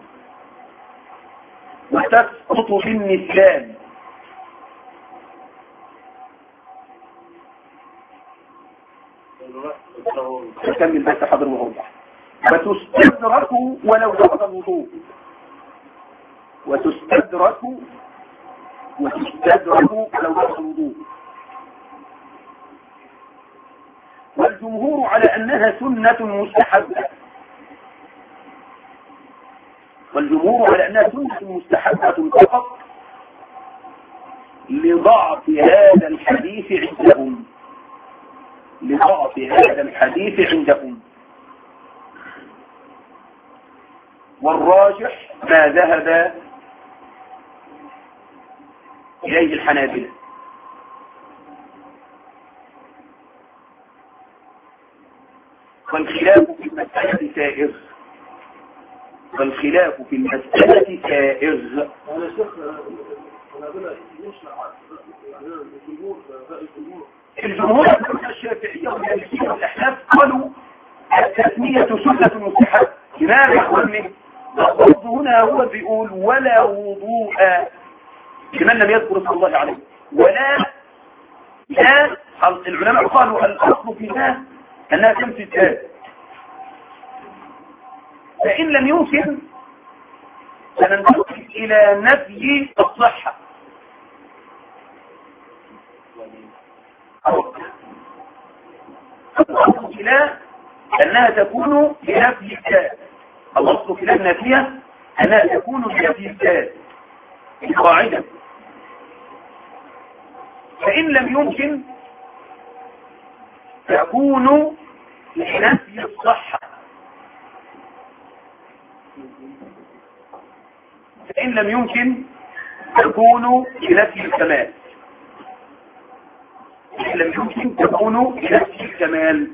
Speaker 1: وتسقط بالنسيان. تكمل بس حضر ووضح. وتستدرك ولو بعد الوضوء، وتستدرك وتستدرك ولو بعد الوضوء. والجمهور على أنها سنة مستحبة، والجمهور على أنها سنة مستحبة فقط لضعف هذا الحديث عندهم، لضعف هذا الحديث عندهم. والراجح ما ذهب إليه الحنابلة. والخلاف في المسألة سائغ، والخلاف في المسألة سائغ. الجمهور الشافعية والمالكية والأحناف قالوا التسمية سنة مستحبة. لماذا يقول الضبط هنا؟ هو بيقول ولا وضوء لمن لم يذكر اسم الله عليه، ولا لا. العلماء قالوا الأصل فيها أنها تمشي الثالث، فإن لم يمكن سننتقل إلى نفي الصحة. الأصل إلى أنها تكون لنفي الثالث، الأصل إلى النفية أنها تكون لنفي الثالث قاعدة. فإن لم يمكن تكون لنفي الصحة، فإن لم يمكن تكون لنفي الكمال، فإن لم يمكن تكون لنفي الكمال.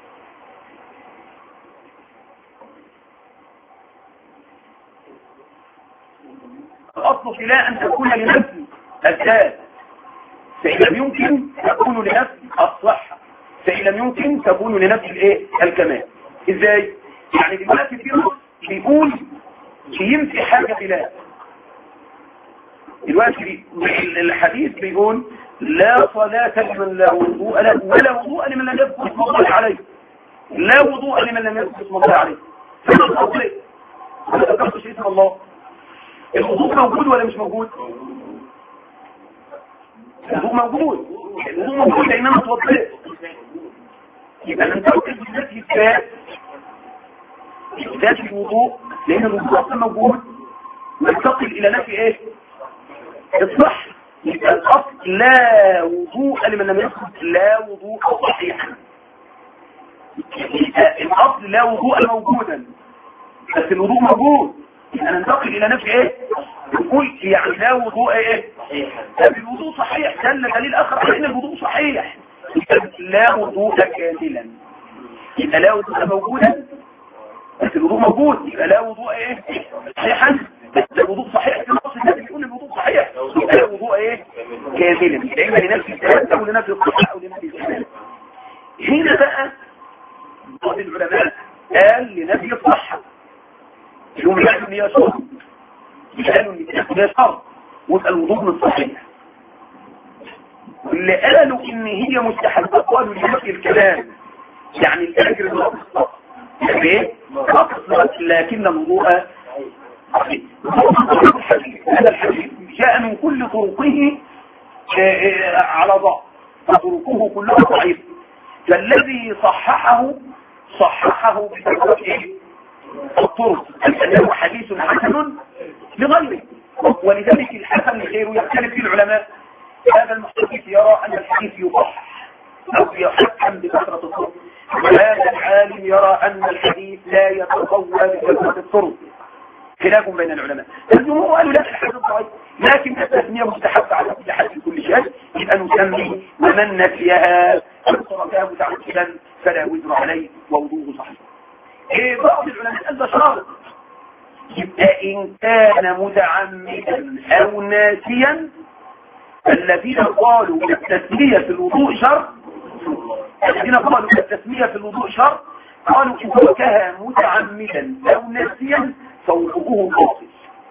Speaker 1: الأصل في لا أن تكون لنفي الذات، فإن لم يمكن تكون لنفي الصحة، فإن لم يمكن تكون لنفي الايه الكمال. ازاي؟ يعني دلوقتي في نص بيقول ينفي حاجة خلاف. دلوقتي الحديث بيقول لا صلاة لمن لا وضوء له ولا وضوء لمن لم يذكر اسم الله عليه، لا وضوء لمن لم يذكر اسم الله عليه. فإذا الأصل ما ذكرتش اسم الله، الوضوء موجود ولا مش موجود؟ الوضوء موجود، الوضوء موجود لأن أنا اتوضيت، يبقى ننتقل بالنفي الثالث ذات الوضوء، لان الوضوء اصلا موجود، ننتقل الى نفي ايه؟ الصح. يبقى الاصل لا وضوء لمن لم يدخل لا وضوء صحيحا. الاصل لا وضوء موجودا، بس الوضوء موجود، يبقى ننتقل الى نفي ايه؟ نقول يعني لا وضوء ايه؟ طب الوضوء صحيح، دل دليل اخر على ان الوضوء صحيح، لا وضوء كاملا. يبقى لا وضوء موجودا بس الوضوء موجود، يبقى لا وضوء ايه؟ صحيحا، بس الوضوء صحيح في نص النبي بيقول الوضوء صحيح، يبقى لا وضوء ايه؟ كاملا. يبقى لنفي الثالث او لنفي الصحة او لنفي الثالث. هنا بقى بعض العلماء قال لنفي الصحة، يوم قالوا ان هي شرط، قالوا ان هي شرط ويبقى الوضوء من صحيح. واللي قالوا ان هي مستحبة قالوا لنفي الكلام، يعني الاجر الناقص ايه؟ لكن الوضوء صحيح. هذا الحديث جاء من كل طرقه على ضعف، فطرقه كلها ضعيف، فالذي صححه صححه بكثرة ايه؟ الطرق، لأنه حديث حسن لغيره، ولذلك الحسن غيره يختلف في العلماء. هذا المحدث يرى أن الحديث يصحح أو يحكم بكثرة الطرق، وهذا العالم يرى أن الحديث لا يتقوى بكثرة الطرق، خلاف بين العلماء. الجمهور قالوا لا الحديث ضعيف، لكن التسمية مستحبة على كل حد كل شيء، يبقى نسمي ومن نسيها تركها متعمدا فلا وزر عليه ووضوءه صحيح. إيه بعض العلماء قال ده شرط، يبقى إن كان متعمدا أو ناسيا، الذين قالوا التسمية في الوضوء شرط، الذين قالوا التسمية في الوضوء شرط قالوا إن تركها متعمدا أو ناسيا فوضوءه باطل.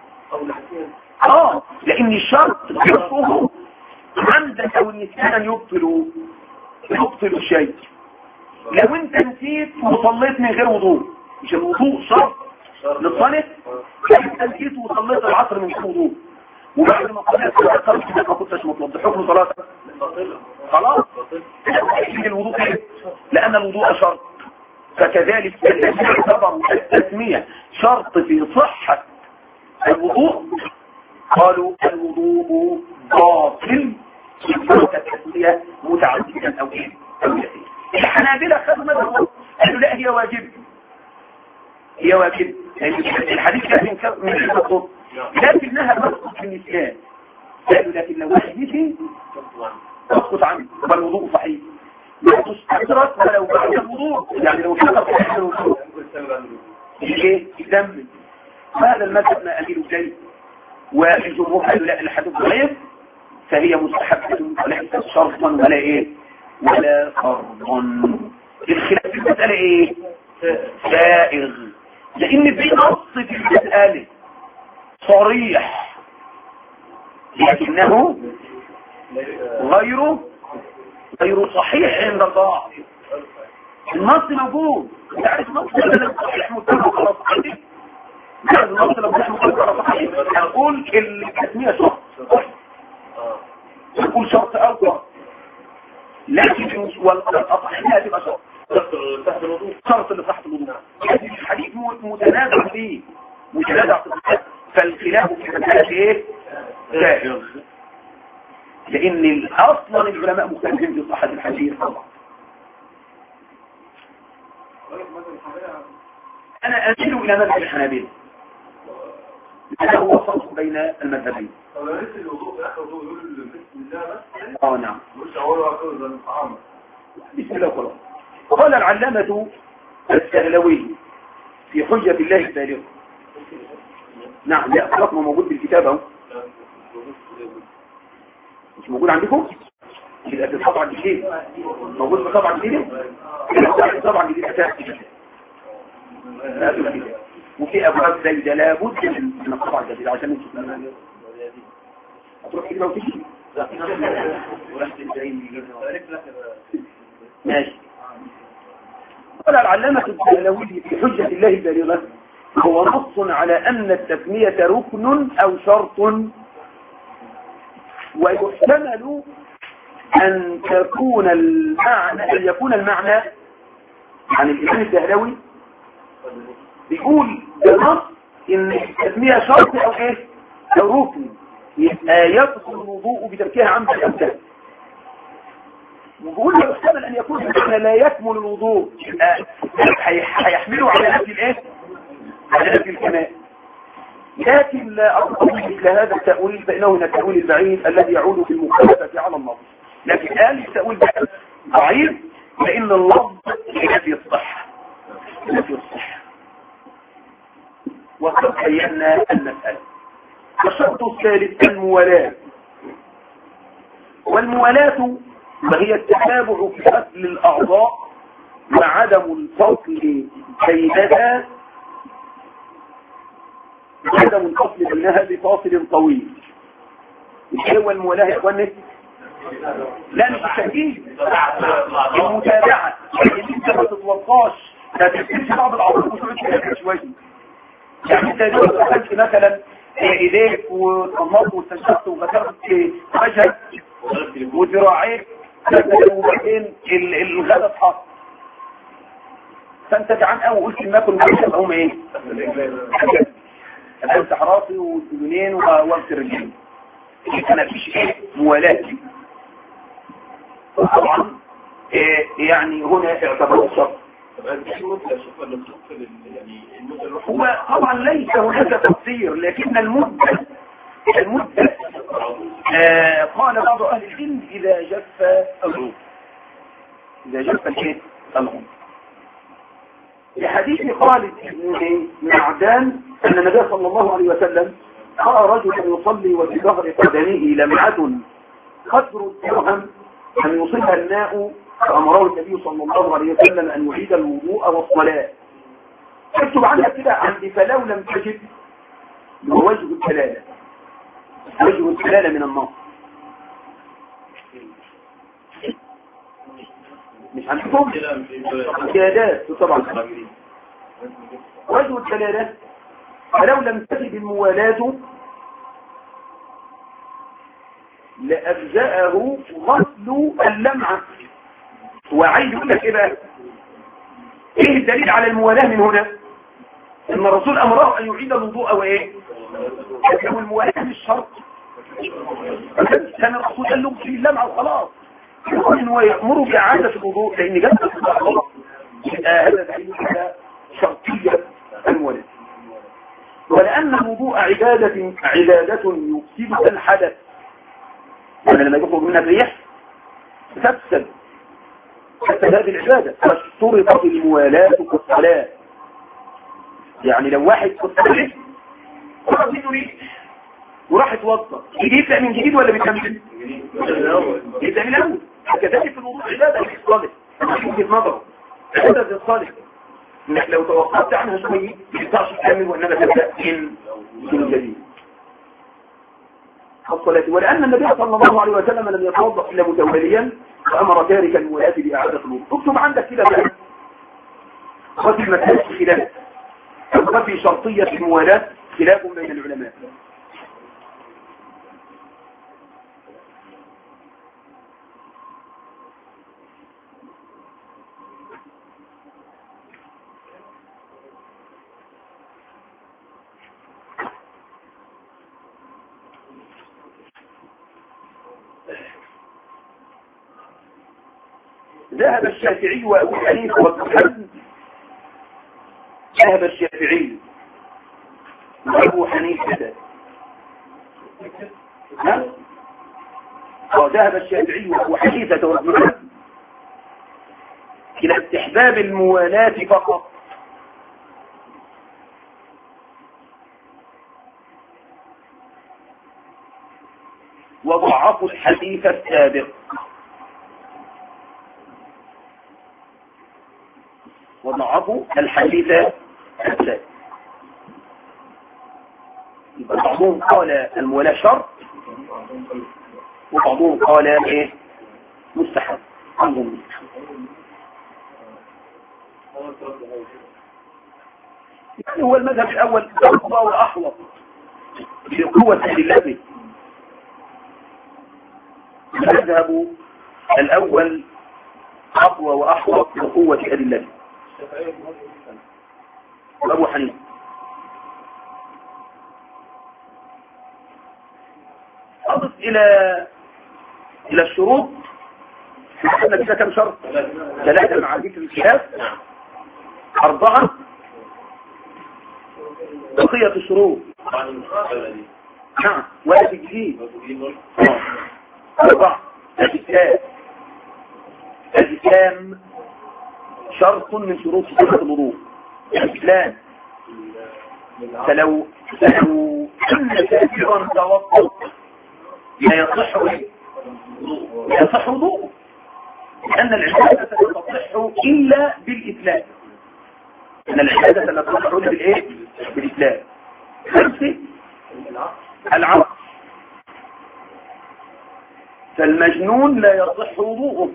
Speaker 1: اه لأن الشرط يصفه عمدا أو النسيان يبطل يبطل الشيء. لو انت نسيت وصليت من غير وضوء، مش الوضوء شرط للصلاة، انت نسيت وصليت العصر من غير وضوء، وبعد ما صليت العصر كده ما كنتش مطلوب حكم صلاتك خلاص الوضوء ايه؟ لأن الوضوء شرط. فكذلك الذين اعتبروا التسمية شرط في صحة الوضوء قالوا الوضوء باطل إن كانت التسمية متعددا أو ايه أو يسير. الحنابلة خدوا مذهب قالوا لا هي واجب، هي واجب، يعني الحديث كان من من الصوت، لكنها تسقط في النسيان. قالوا لكن لو واحد نسي تسقط عنه والوضوء صحيح، لا تستدرك ولو بعد الوضوء، يعني لو شكر في احد الوضوء ايه يدمن. هذا المذهب ما اميل اليه، والجمهور قالوا لا الحديث ضعيف، فهي مستحبة وليست شرطا ولا ايه ولا فرضا. الخلاف في المسألة ايه؟ سائغ، لان في نص في المسألة صريح لكنه غير غير صحيح عند الضعف. النص موجود، تعرف النص لازم صحيح متفق على صحيح، النص لو صحيح متفق على صحيح نقول التسمية شرط، نقول شرط أول، لكن والأصحيحة تبقى شرط شرط اللي تحت الوضوء. الحديث متنازع فيه متنازع فيه، فالخلاف في مسألة ايه؟ سائغ، لأن أصلا العلماء مختلفين في صحة الحديث طبعا. أنا أميل إلى مذهب الحنابلة، هذا هو الفرق بين المذهبين. اه نعم بسم الله خلاص. قال العلامة السهلوي في حجة الله البالغة، نعم لا خلاص ما موجود بالكتاب اهو، مش موجود عندكم؟ يبقى في الطبعة الجديدة موجود في الطبعة الجديدة؟ الطبعة الجديدة أساسي، وفي أبواب زايدة لابد من الطبعة الجديدة عشان نشوف منها. هتروح كده وتجي؟ ماشي. قال العلامة السهلوي في حجة الله البالغة هو نص على أن التسمية ركن أو شرط، ويحتمل أن تكون المعنى أن يكون المعنى عن الإمام الدهلوي بيقول بنص إن التسمية شرط أو إيه أو ركن، يبقى يبطل الوضوء بتركها عمدا أو جهلا. وبيقول له يحتمل أن يكون إن لا يكمل الوضوء، يبقى هيحمله على نفي الإيه على نفي الكمال. لكن لا أقصد مثل هذا التأويل فإنه من التأويل البعيد الذي يعود في المخالفة على النص. لكن قال التأويل ضعيف لأن اللفظ ينفي الصحة ينفي الصحة. وقد بينا المسألة. الشرط الثالث الموالاة، والموالاة وهي التتابع في أصل الأعضاء وعدم الفصل بينها عدم الفصل بينها بفاصل طويل. ايه هو الموالاة يا اخواني؟ لا مش التأكيد، المتابعة. يعني انت ما تتوقعش لا تكتبش بعض الأعضاء وتقعد تلاقي شوية. يعني انت لو دخلت مثلا ايديك وصمت واستنشقت وغسلت وجهك وذراعيك وبعدين الغداء اتحط، فانت جعان قوي وقلت ما اكل ماشي هم ايه؟ امسح راسي والسجنين واغسل رجلي. انا مفيش ايه موالاة. طبعا إيه يعني هنا اعتبر الشرط. هو طبعا ليس هناك تقصير، لكن المدة المدة آه قال بعض اهل العلم اذا جف العضو، اذا جف الايه العضو. في حديث خالد بن معدان ان النبي صلى الله عليه وسلم راى رجلا يصلي وفي ظهر قدمه لمعة قدر الدرهم ان يصيبها الماء، فامره النبي صلى الله عليه وسلم ان يعيد الوضوء والصلاه. اكتب عنها كده عندي فلو لم تجد وجه الدلاله، وجه الدلاله من النص مش عندكم زيادات طبعا. وجه الدلاله فلو لم تجد الموالاة لأجزأه غسل اللمعة. وعايز يقول لك ايه بقى؟ ايه الدليل على الموالاة من هنا؟ ان الرسول امره ان يعيد الوضوء وايه؟ لو الموالاة مش شرط كان الرسول قال له في اللمعة وخلاص، ان هو يأمره بإعادة الوضوء لان جسد الصحابة هذا دليل على شرطية الموالاة. ولأن الوضوء عبادة عبادة يفسد الحدث، يعني لما يخرج منها الريح تفسد تفسد هذه العبادة، فاشترطت الموالاة في الصلاة. يعني لو واحد في الصلاة خرج منه ريح وراح يتوضا، يجي يبدأ من جديد ولا بيكمل؟ يبدأ من الأول. كذلك في الوضوء عبادة للصالح، في نظره عبادة للصالح، انك لو توقفت عنها شوية ينفعش تكمل وانما تبدأ من جديد. الصلاة. ولأن النبي صلى الله عليه وسلم لم يتوضأ إلا متوليا فأمر تاركا الموالاة بإعادة الوضوء. اكتب عندك كده بقى وفي مسألة خلاف، وفي شرطية الموالاة خلاف بين العلماء. ذهب الشافعي وأبو حنيفة وابن حزم ذهب الشافعي وأبو حنيفة ها؟ ذهب الشافعي وأبو حنيفة وابن حزم إلى استحباب الموالاة فقط، وضعفوا الحديث السابق وضعفوا الحديث السابق. يبقى بعضهم قال المولاة شرط وبعضهم قال ايه مستحب. عندهم يعني هو المذهب الاول اقوى واحوط بقوة الادلة. المذهب الاول اقوى واحوط بقوة الادلة. أبو حنيفة. أضف إلى إلى الشروط. احنا كده كم شرط؟ ثلاثة مع ذكر الخلاف. أربعة بقية الشروط. نعم ولا تجديد. أربعة الإسلام. الإسلام شرط من شروط صحة الوضوء. الإسلام فلو فلو كل كافرا توضأ لا يصح لا يصح وضوءه، لأن العبادة لا تصح إلا بالإسلام. أن العبادة لا تصح إلا بالإيه؟ بالإسلام. خمسة العقل. فالمجنون لا يصح وضوءه.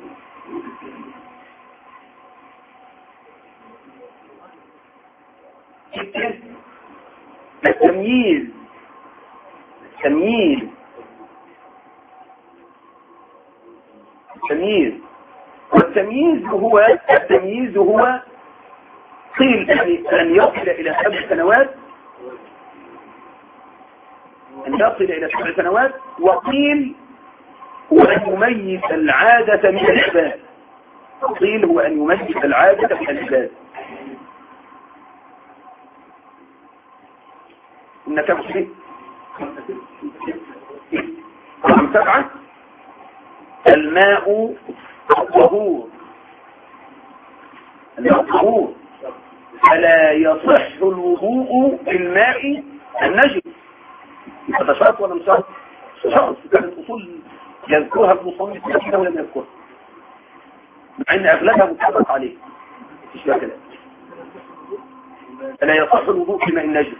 Speaker 1: التمييز. التمييز التمييز والتمييز هو التمييز هو قيل أن يصل إلى سبع سنوات أن يصل إلى سبع سنوات وقيل هو أن يميز العادة من العباد. قيل هو أن يميز العادة من العباد. إن كم شيء رقم سبعة الماء الطهور. الماء الطهور فلا يصح الوضوء بالماء النجس. هذا شرط ولا مش شرط؟ شرط. كانت الأصول يذكرها المصنف لكنه لم يذكرها مع أن أغلبها متفق عليه. مش كده. فلا يصح الوضوء بالماء النجس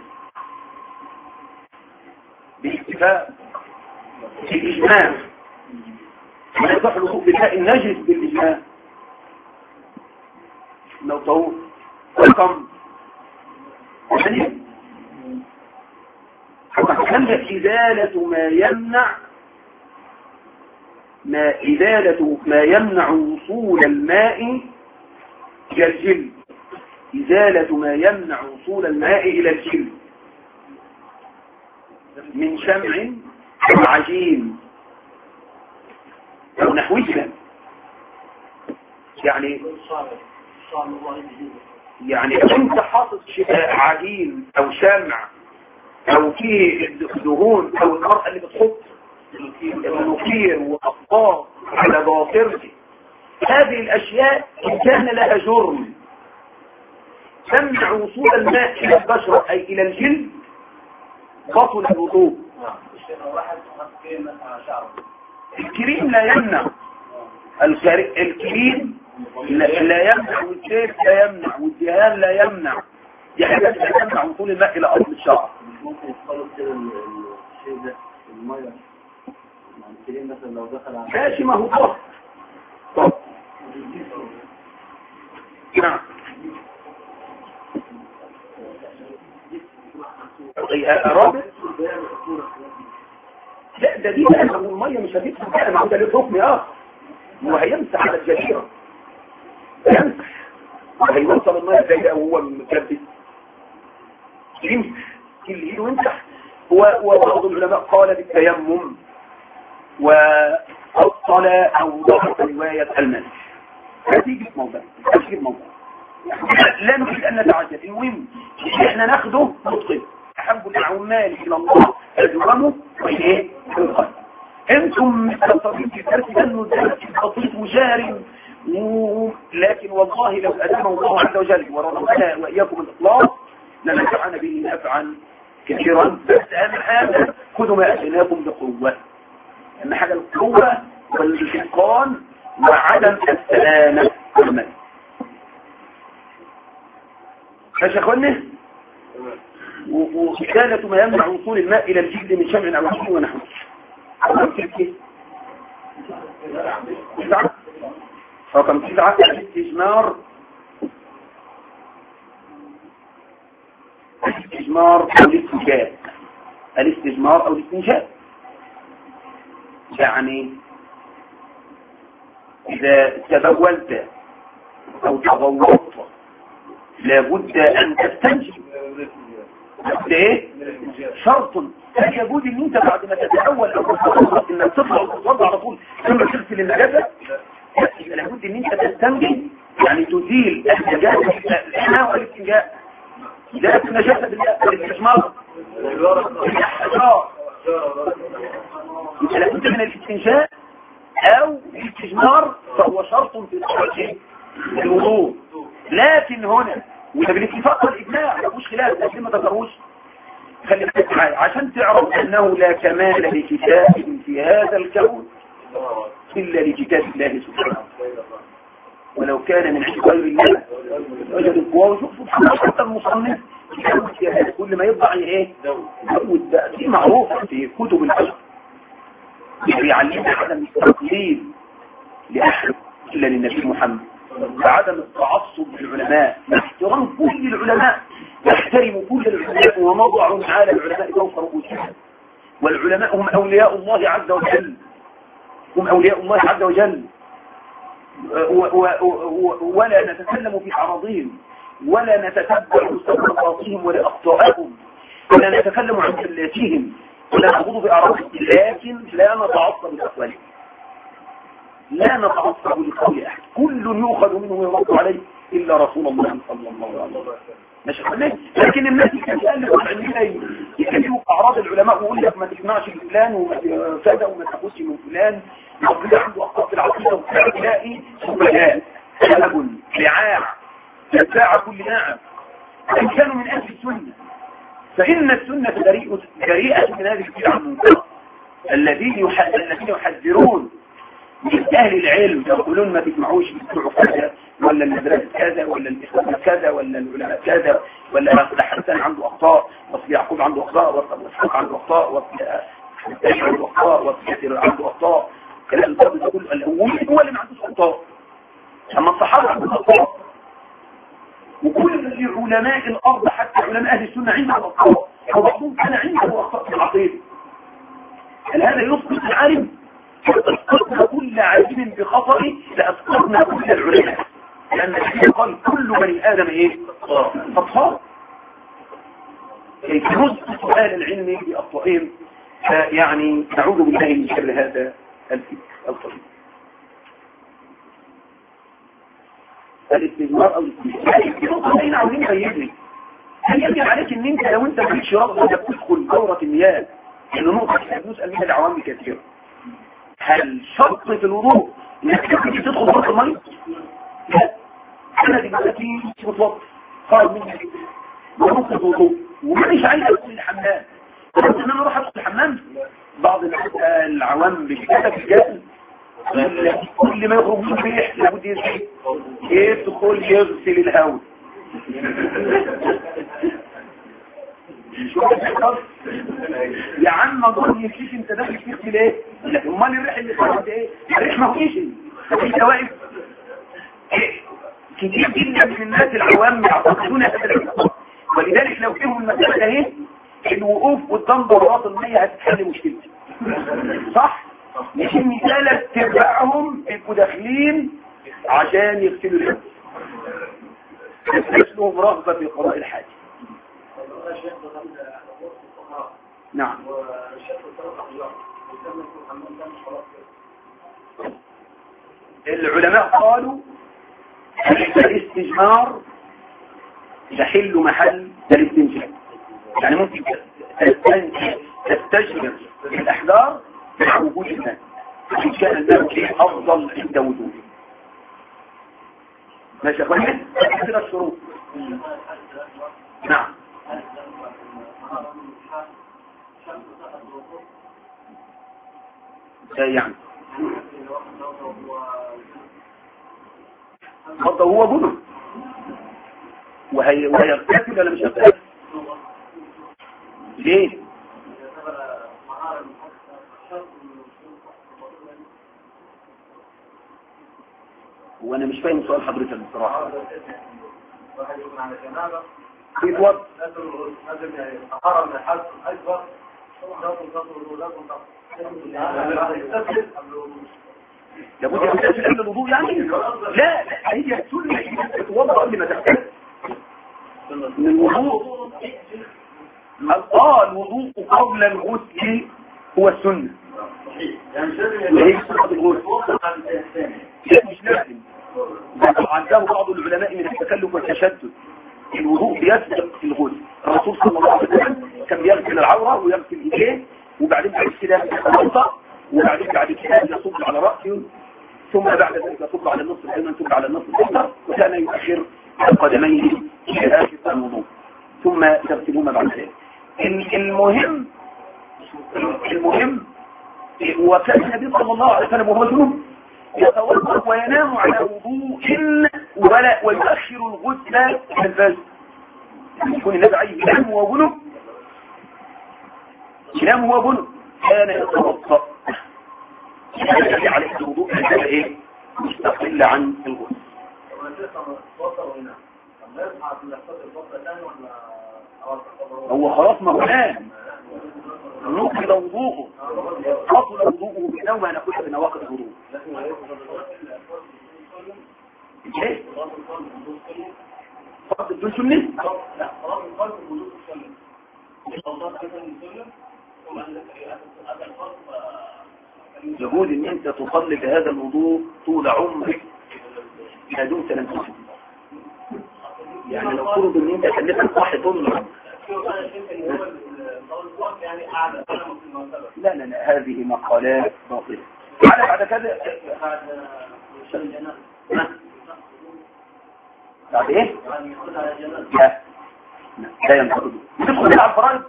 Speaker 1: باتفاق الإجماع. لا يصح الوضوء بالماء النجس بالإجماع. لو طهور رقم ثانية حتى إزالة ما يمنع ما إزالة ما يمنع وصول الماء إلى الجلد. إزالة ما يمنع وصول الماء إلى الجلد من شمع أو عجين أو نحوها. يعني يعني انت حاطط عجين او شمع او فيه الدهون او المرأة اللي بتحط المنوفير واطباق على باطرته، هذه الاشياء ان كان لها جرم تمنع وصول الماء الى البشرة اي الى الجلد بطل الوضوء. الكريم لا يمنع. الكريم لا يمنع والزيت لا يمنع والدهان لا يمنع. دي حاجات لا يمنع وصول الماء الى اصل الشعر.
Speaker 2: ممكن يدخلوا كده الشيء ده الميه مع الكريم مثلا لو دخل على
Speaker 1: ماشي ما هو طب طب نعم. رابط لا ده دي بقى الميه مش هتدخل بقى ما هو ده له حكم اخر. هو هيمسح على الجزيره يمسح وهيوصل الميه زي ده وهو مكبس يمسح كل ايده ويمسح. وبعض العلماء قال بالتيمم وأبطل أو ضعف رواية المسح. هتيجي في موضع هتيجي في موضع لا نريد أن نتعجل. المهم احنا ناخده مطلق أحب العمال إلى الله أجرمه وإيه بالقلب. انتم مستطرين في درس أنه درس بسيط وجاري لكن والله لو أدام الله عز وجل ورضنا وإياكم الإخلاص لنفعنا به نفعا كثيرا. بس أهم حاجة خذوا ما أتيناكم بقوة. أهم حاجة القوة والإتقان وعدم السلامة والمال. ماشي يا أخوانا؟ وإزالة ما يمنع وصول الماء إلى الجلد من شمع أو عجين ونحوه. تسعة رقم تسعة الاستجمار. الاستجمار أو الاستنجاء. الاستجمار أو الاستنجاء يعني إذا تبولت أو تغوطت لابد أن تستنجي. لابد إيه؟ شرط. هل يجوز إن أنت بعد ما تتأول أو تتوضأ إنك تطلع وتتوضأ على طول ثم تغسل النجاسة؟ لابد إن أنت تستنجي، يعني تزيل النجاسة الإناء والاستنجاء. لا النجاسة بالاستجمار الأحجار. إذا لابد من الاستنجاء أو الاستجمار فهو شرط في صحة الوضوء. لكن هنا وده بالاتفاق والإجماع مفيش خلاف، لكن ما تذكروش. خلي بالك معايا عشان تعرف أنه لا كمال لكتاب في هذا الكون إلا لكتاب الله سبحانه. ولو كان من عند غير الله وجد القوى. وشوف سبحان الله حتى المصنف كل ما يطبع ايه يزود بقى. دي معروفه في كتب العلم بيعلمنا عدم التقليد لاحد الا للنبي محمد، وعدم التعصب للعلماء، احترام كل العلماء، يحترم كل العلماء ونضع على العلماء فوق رؤوسهم. والعلماء هم اولياء الله عز وجل، هم اولياء الله عز وجل. ولا نتكلم في أعراضهم ولا نتتبع مستقبلاتهم ولا أخطاءهم ولا نتكلم عن سلاتهم ولا نخوض بأعراضهم، لكن لا نتعصب لأقوالهم، لا نتعصب لقول أحد. كل يؤخذ منه ويرد عليه إلا رسول الله صلى الله عليه وسلم. ماشي خلينا. لكن الناس يتكلموا عندنا يكلموا أعراض العلماء ويقول لك ما تسمعش لفلان وكذا وما تاخدش من فلان، ربنا عنده أخطاء في العقيدة وتلاقي سبلاء سلب لعاع تتباع كل ناعم. إن كانوا من أهل السنة فإن السنة بريئة من هذه البدع المنكرة. الذين الذين يحذرون من أهل العلم يقولون ما تسمعوش بتوع كذا ولا المدرسة كذا ولا الإخوان كذا ولا العلماء كذا ولا أصل حسن عنده أخطاء وأصل يعقوب عنده أخطاء وأصل إسحاق عنده أخطاء وأصل حسن عنده أخطاء وأصل كثير عنده أخطاء. كلام الكتاب ده كله هو اللي ما عندوش أخطاء، أما الصحابة عندهم أخطاء. وكل علماء الأرض حتى علماء أهل السنة عندهم أخطاء، وبعضهم كان عنده أخطاء في العقيدة. هل هذا يسقط العالم؟ أسقطنا كل عالم بخطئه لأسقطنا كل العلماء، لأن الحديث قال كل بني آدم إيه؟ خطاء. كيف نسقط أهل العلم بأخطائهم؟ يعني نعوذ بالله من شر هذا الفكر. الاستثمار او الاستثمار اين عاوزين نبينه؟ هل يجب عليك ان انت لو انت مالكش رغبه انك تدخل دوره المياه، انه نقطه احنا بنسال منها العوام كثير، هل شرط في الوضوء انك تدخل دوره الميه؟ لا. انا دلوقتي متوضئ خرج مني ونقطه وضوء ومانيش عايز ادخل الحمام، بس ان انا اروح ادخل الحمام. بعض الناس العوام بكده في الجبل كل ما يخرج من ريح لابد يزيد يدخل يغسل الهواء. شو بتحصل يا عم؟ اظن يكفيك انت داخل تغسل ايه؟ امال الريح اللي خرج ايه؟ الريح ما هوش انت واقف. كتير جدا من الناس العوام يعتقدون هذا الاعتقاد، ولذلك لو فيهم المسألة اهي الوقوف قدام ضرورات المية هتتحل مشكلتي. صح؟ مش المثالة تتبعهم يبقوا داخلين عشان يغسلوا اليد، يغسلهم رغبة في قضاء الحاجة. نعم. العلماء قالوا الاستجمار يحل محل الاستنجاء، يعني ممكن تستجمر الأحجار مع وجود الماء، إن كان الماء أفضل عند وجوده. ماشي يا أخواني؟ كده الشروط. نعم. يعني برضه هو جنب وهي وهيغتسل ولا مش هيغتسل؟ ليه؟ وانا مش فاهم سؤال حضرتك بصراحه. واحد يقول على جنابه في وقت لازم طهاره من الحدث الاكبر، لازم تطهر لازم لابد يغتسل قبل الوضوء يعني؟ لا، هي السنه انك تتوضا قبل ما تغتسل. الوضوء اه الوضوء قبل الغسل هو السنة. يعني مش لازم. عنده بعض العلماء من التكلف والتشدد الوضوء بيسبق الغسل. الرسول صلى الله عليه وسلم كان بيغسل العورة ويغسل ايديه وبعدين بعد كده يتوضا وبعدين بعد كده يصب على رأسه ثم بعد ذلك يصب على النصف الايمن ثم على النصف الايسر وكان يؤخر قدميه الى اخر الوضوء ثم يغسلهما بعد ذلك. المهم المهم وكان النبي صلى الله عليه وسلم وهو جنوب يتوضا وينام على وضوء ولا ويؤخر الغسل الى الفجر. يكون النبي عايز ينام وهو جنوب ينام وهو جنوب كان يتوضا يعني عليه الوضوء هذا ايه مستقل عن الغسل. هو خلاص ما هو نام نقض وضوءه أصل وضوءه بنوم أنا كنت بنواقض الوضوء. ايه؟ فرض بدون سنة؟ لا فرض فرض بدون سنة. يقول ان انت تصلي بهذا الوضوء طول عمرك ما دمت لم تسلم. يعني لو فرض ان انت خليتك صاحي طول العمر لا لا لا هذه مقالات باطلة. على بعد كده بعد ايه؟ لا لا ينقض. تدخل على الفرائض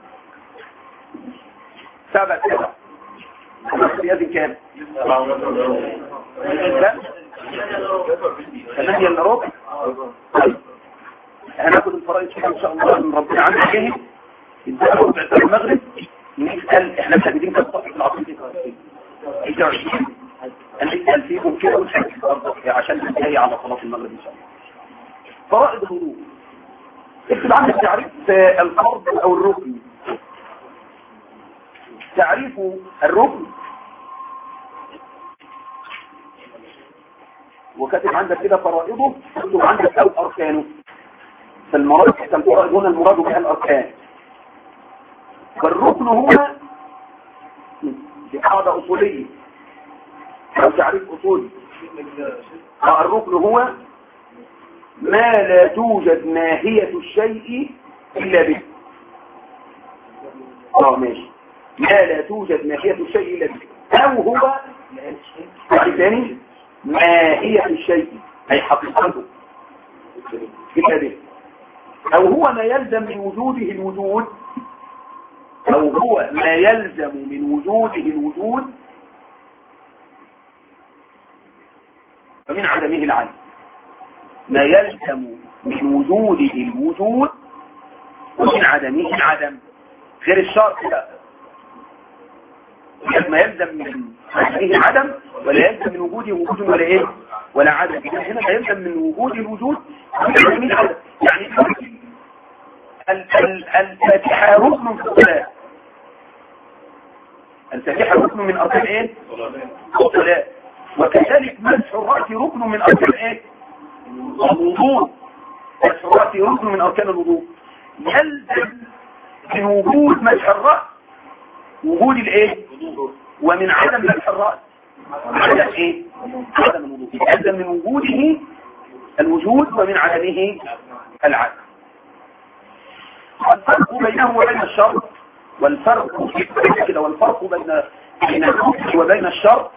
Speaker 1: سبع سبع بيد كام؟ ثمانية الا ربع. هناخد الفرائض ان شاء الله من ربنا عنه جاهز ازاي ربع ساعة المغرب نسأل احنا محددين كم صفحة العصر ايه عشرين هنسأل فيهم كده ونحدد برضه عشان ننتهي على صلاة المغرب ان شاء الله. فرائض الوضوء اكتب عندك تعريف الفرض او الركن. تعريف الركن وكاتب عندك كده فرائضه اكتب عندك او اركانه. فالمراد الفرائض هنا المراد بها الاركان. فالركن هو بقاعدة اصولية او تعريف اصولي. الركن هو ما لا توجد ماهية الشيء الا به. اه ماشي ما لا توجد ماهية الشيء الا به او هو تعريف ثاني ماهية الشيء اي حقيقته الا به او هو ما يلزم من وجوده الوجود او هو ما يلزم من وجوده الوجود ومن عدمه العدم. ما يلزم من وجوده الوجود ومن عدمه العدم غير الشرط لا ما يلزم من عدمه العدم ولا يلزم من وجوده وجود ولا ايه ولا عدم. هنا لا يلزم من وجوده الوجود ومن عدمه العدم. يعني الفاتحة ركن في الصلاة. الفاتحة ركن من أركان ايه الصلاة. وكذلك مسح الرأس ركن من أركان ايه الوضوء. مسح الرأس ركن من أركان الوضوء. يلزم من وجود مسح الرأس وجود الايه ومن عدم مسح الرأس عدم ايه عدم الوضوء. يلزم من وجوده الوجود ومن عدمه العدم. والفرق بينه وبين الشرط والفرق كده والفرق بين بين الركن وبين الشرط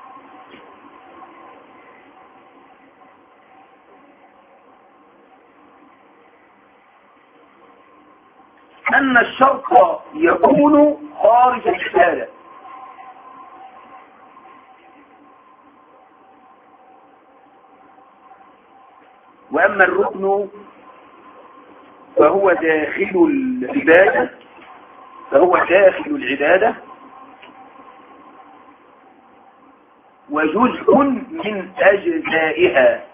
Speaker 1: أن الشرط يكون خارج العبادة وأما الركن فهو داخل العبادة فهو داخل العبادة وجزء من أجزائها.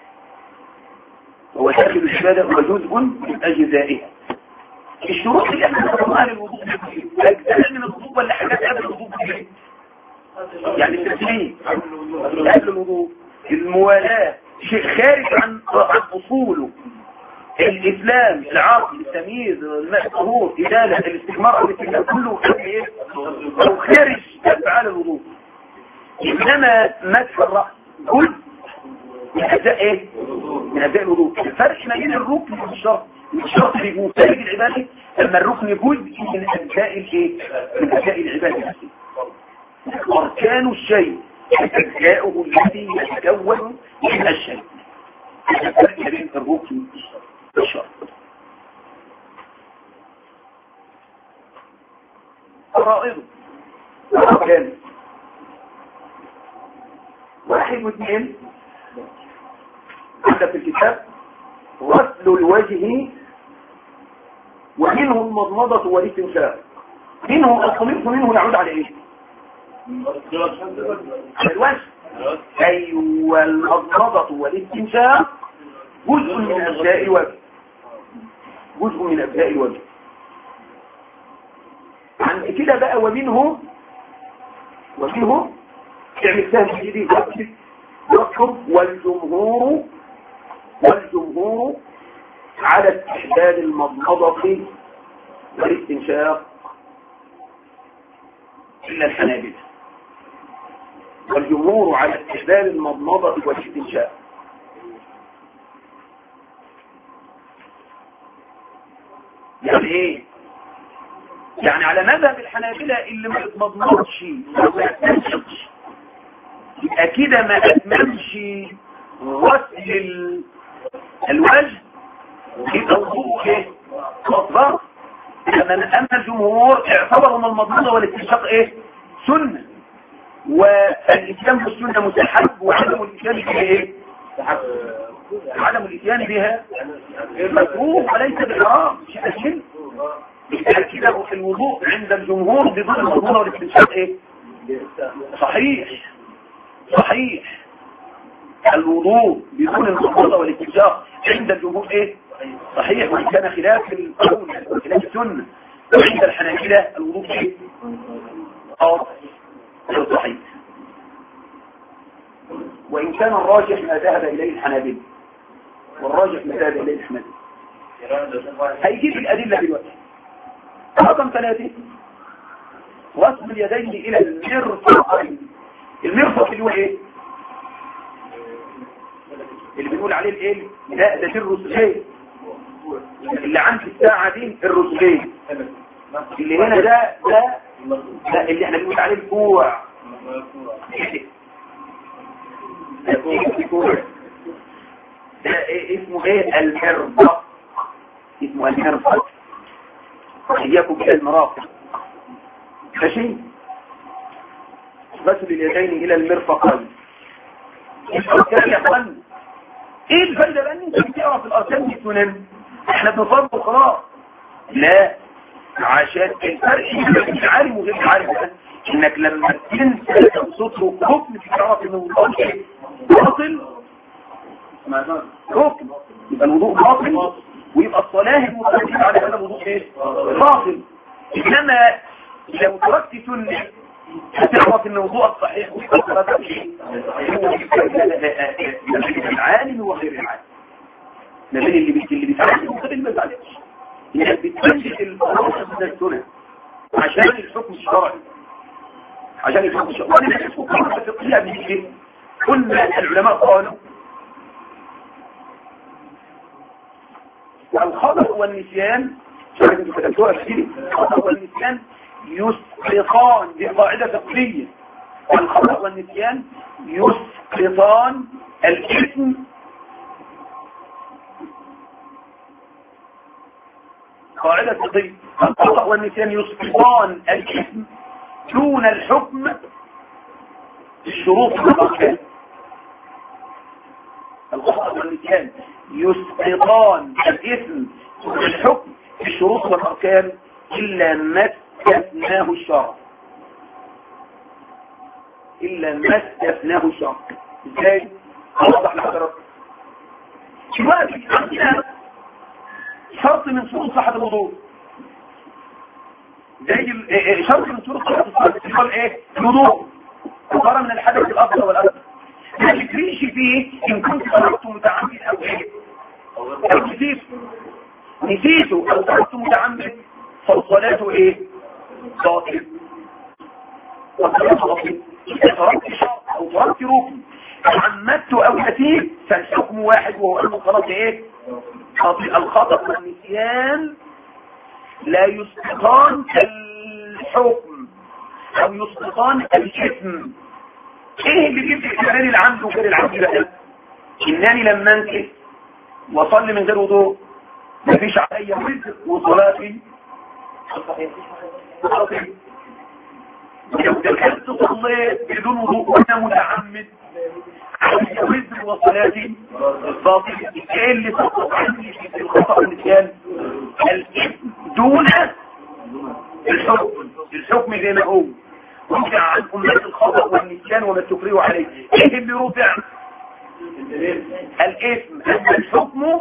Speaker 1: هو داخل العبادة وجزء من أجزائها. الشروط اللي احنا نطلقها للوضوء أجزاء من الوضوء ولا حاجات قبل الوضوء يعني التسليم قبل الوضوء. الموالاة شيء خارج عن عن أصوله الاسلام، العقل، التمييز، الماء الطهور، ازاله، الاستثمار، الاستثمار كله ايه او خارج افعال الوضوء. انما مسح الراس كل من اجزاء ايه من اجزاء الوضوء. الفرق ما بين الركن والشرط، الشرط بيكون خارج العباده، اما الركن جزء من اجزاء الايه من اجزاء العباده. اركان الشيء اجزاؤه التي يتكون من الشيء. الفرق ما بين الركن والشرط. فرائض اركان واحد واثنين عندك في الكتاب: غسل الوجه ومنه المضمضة والاستنشاق. منه الخميس ومنه يعود على ايه؟ على الوجه. ايوه، المضمضة والاستنشاق جزء من اجزاء الوجه، جزء من اجزاء الوجه. عند كده بقى ومنه ومنه تعمل سهم جديد يكتب والجمهور والجمهور على استحباب المضمضة والاستنشاق إلا الحنابلة. والجمهور على استحباب المضمضة والاستنشاق. يعني ايه؟ يعني على مذهب الحنابلة اللي ما يتمضمضش وما يستنشقش يبقى كده ما أتممش غسل الوجه، يبقى وضوءه ايه؟ مضمضة. أما الجمهور اعتبروا من المضمضة والاستنشاق ايه؟ سنة، والإسلام بالسنة مستحب، وعدم الإتيان بها ايه؟ عدم الإتيان بها مكروه وليس بحرام. شيء أشهر كده الوضوء عند الجمهور بدون المضمضة والاستنشاق ايه؟ صحيح صحيح. الوضوء بدون المضمضة والاستنشاق عند الجمهور ايه؟ صحيح، وإن كان خلاف القول وخلاف السنة. وعند الحنابلة الوضوء ايه؟ اه صحيح. وإن كان الراجح ما ذهب إليه الحنابلة، والراجح ما ذهب إليه الحنابلة. هيجيب الأدلة دلوقتي. رقم ثلاثة: غسل اليدين إلى المرفقين. المرفق اللي هو ايه؟ اللي بنقول عليه الايه؟ لا، ده الرسلين اللي عند الساعة دي، الرسلين اللي هنا ده ده ده اللي احنا بنقول عليه الكوع. ده إيه اسمه ايه؟ المرفق. اسمه المرفق. اياكم الى المرافق. ماشي. غسل اليدين الى المرفقين. الاركان يا اخوان، ايه الفايده بقى ان انت بتعرف الاركان دي سنن؟ احنا بنفرض خلاص. لا، عشان الفرق بين العالم وغير العالم انك لما تنسى صوته ركن تعرف ان الوضوء باطل. ركن يبقى الوضوء باطل، ويبقى الصلاه المترتبه على هذا الوضوء ايه؟ باطل. انما لو تركت سنه هتعرف ان وضوءك صحيح وصلاتك ايه؟ العالم وغير العالم. ما بين اللي اللي بيتعلم وغير اللي ما بيتعلمش. انك بتنجح الفرق من السنه عشان الحكم الشرعي، عشان الحكم الشرعي. وانا نحسه قاعده فقهيه قبل كده. كنا العلماء قالوا الخطأ والنسيان، شايفين كتبتوها كتير، الخطأ والنسيان يسقطان، دي قاعدة فقهية. الخطأ والنسيان يسقطان الإثم قاعدة فقهية. الخطأ والنسيان يسقطان الإثم دون الحكم الشروط والأركان. الخطأ والنسيان يسقطان الإثم دون الحكم الشروط والأركان إلا ما استثناه الشرع. إلا ما استثناه الشرع. إزاي؟ أوضح لحضرتك. دلوقتي عندنا شرط من شروط صحة الوضوء، زي شرط من شروط صحة الصلاة ايه؟ الوضوء طهارة من الحدث الأكبر والأكبر. ما تكريش فيه إن كنت خرجت متعمد أو ايه؟ أو كثير. نسيته أو تركت متعمد فالصلاة إيه؟ باطل. فالصلاة باطل. إذا تركت شرط أو تركت ركن تعمدت أو نسيت فالحكم واحد وهو أن الصلاة إيه؟ باطل. الخطأ والنسيان لا يسقطان الحكم أو يسقطان الإثم. إيه اللي جبت إنني العمد وغير العمد بقى؟ إنني لما أنكس وصلي من غير وضوء مفيش علي وزر وصلاتي صحيح. لو دخلت صليت بدون وضوء وانا متعمد علي وزر وصلاتي باطل. ايه اللي سقط عني في الخطأ والنسيان؟ الإثم دون الحكم. الحكم زي ما هو رفع عن أمة الخطأ والنسيان وما تكرهوا عليه. ايه اللي رفع؟ الإثم. أما الحكم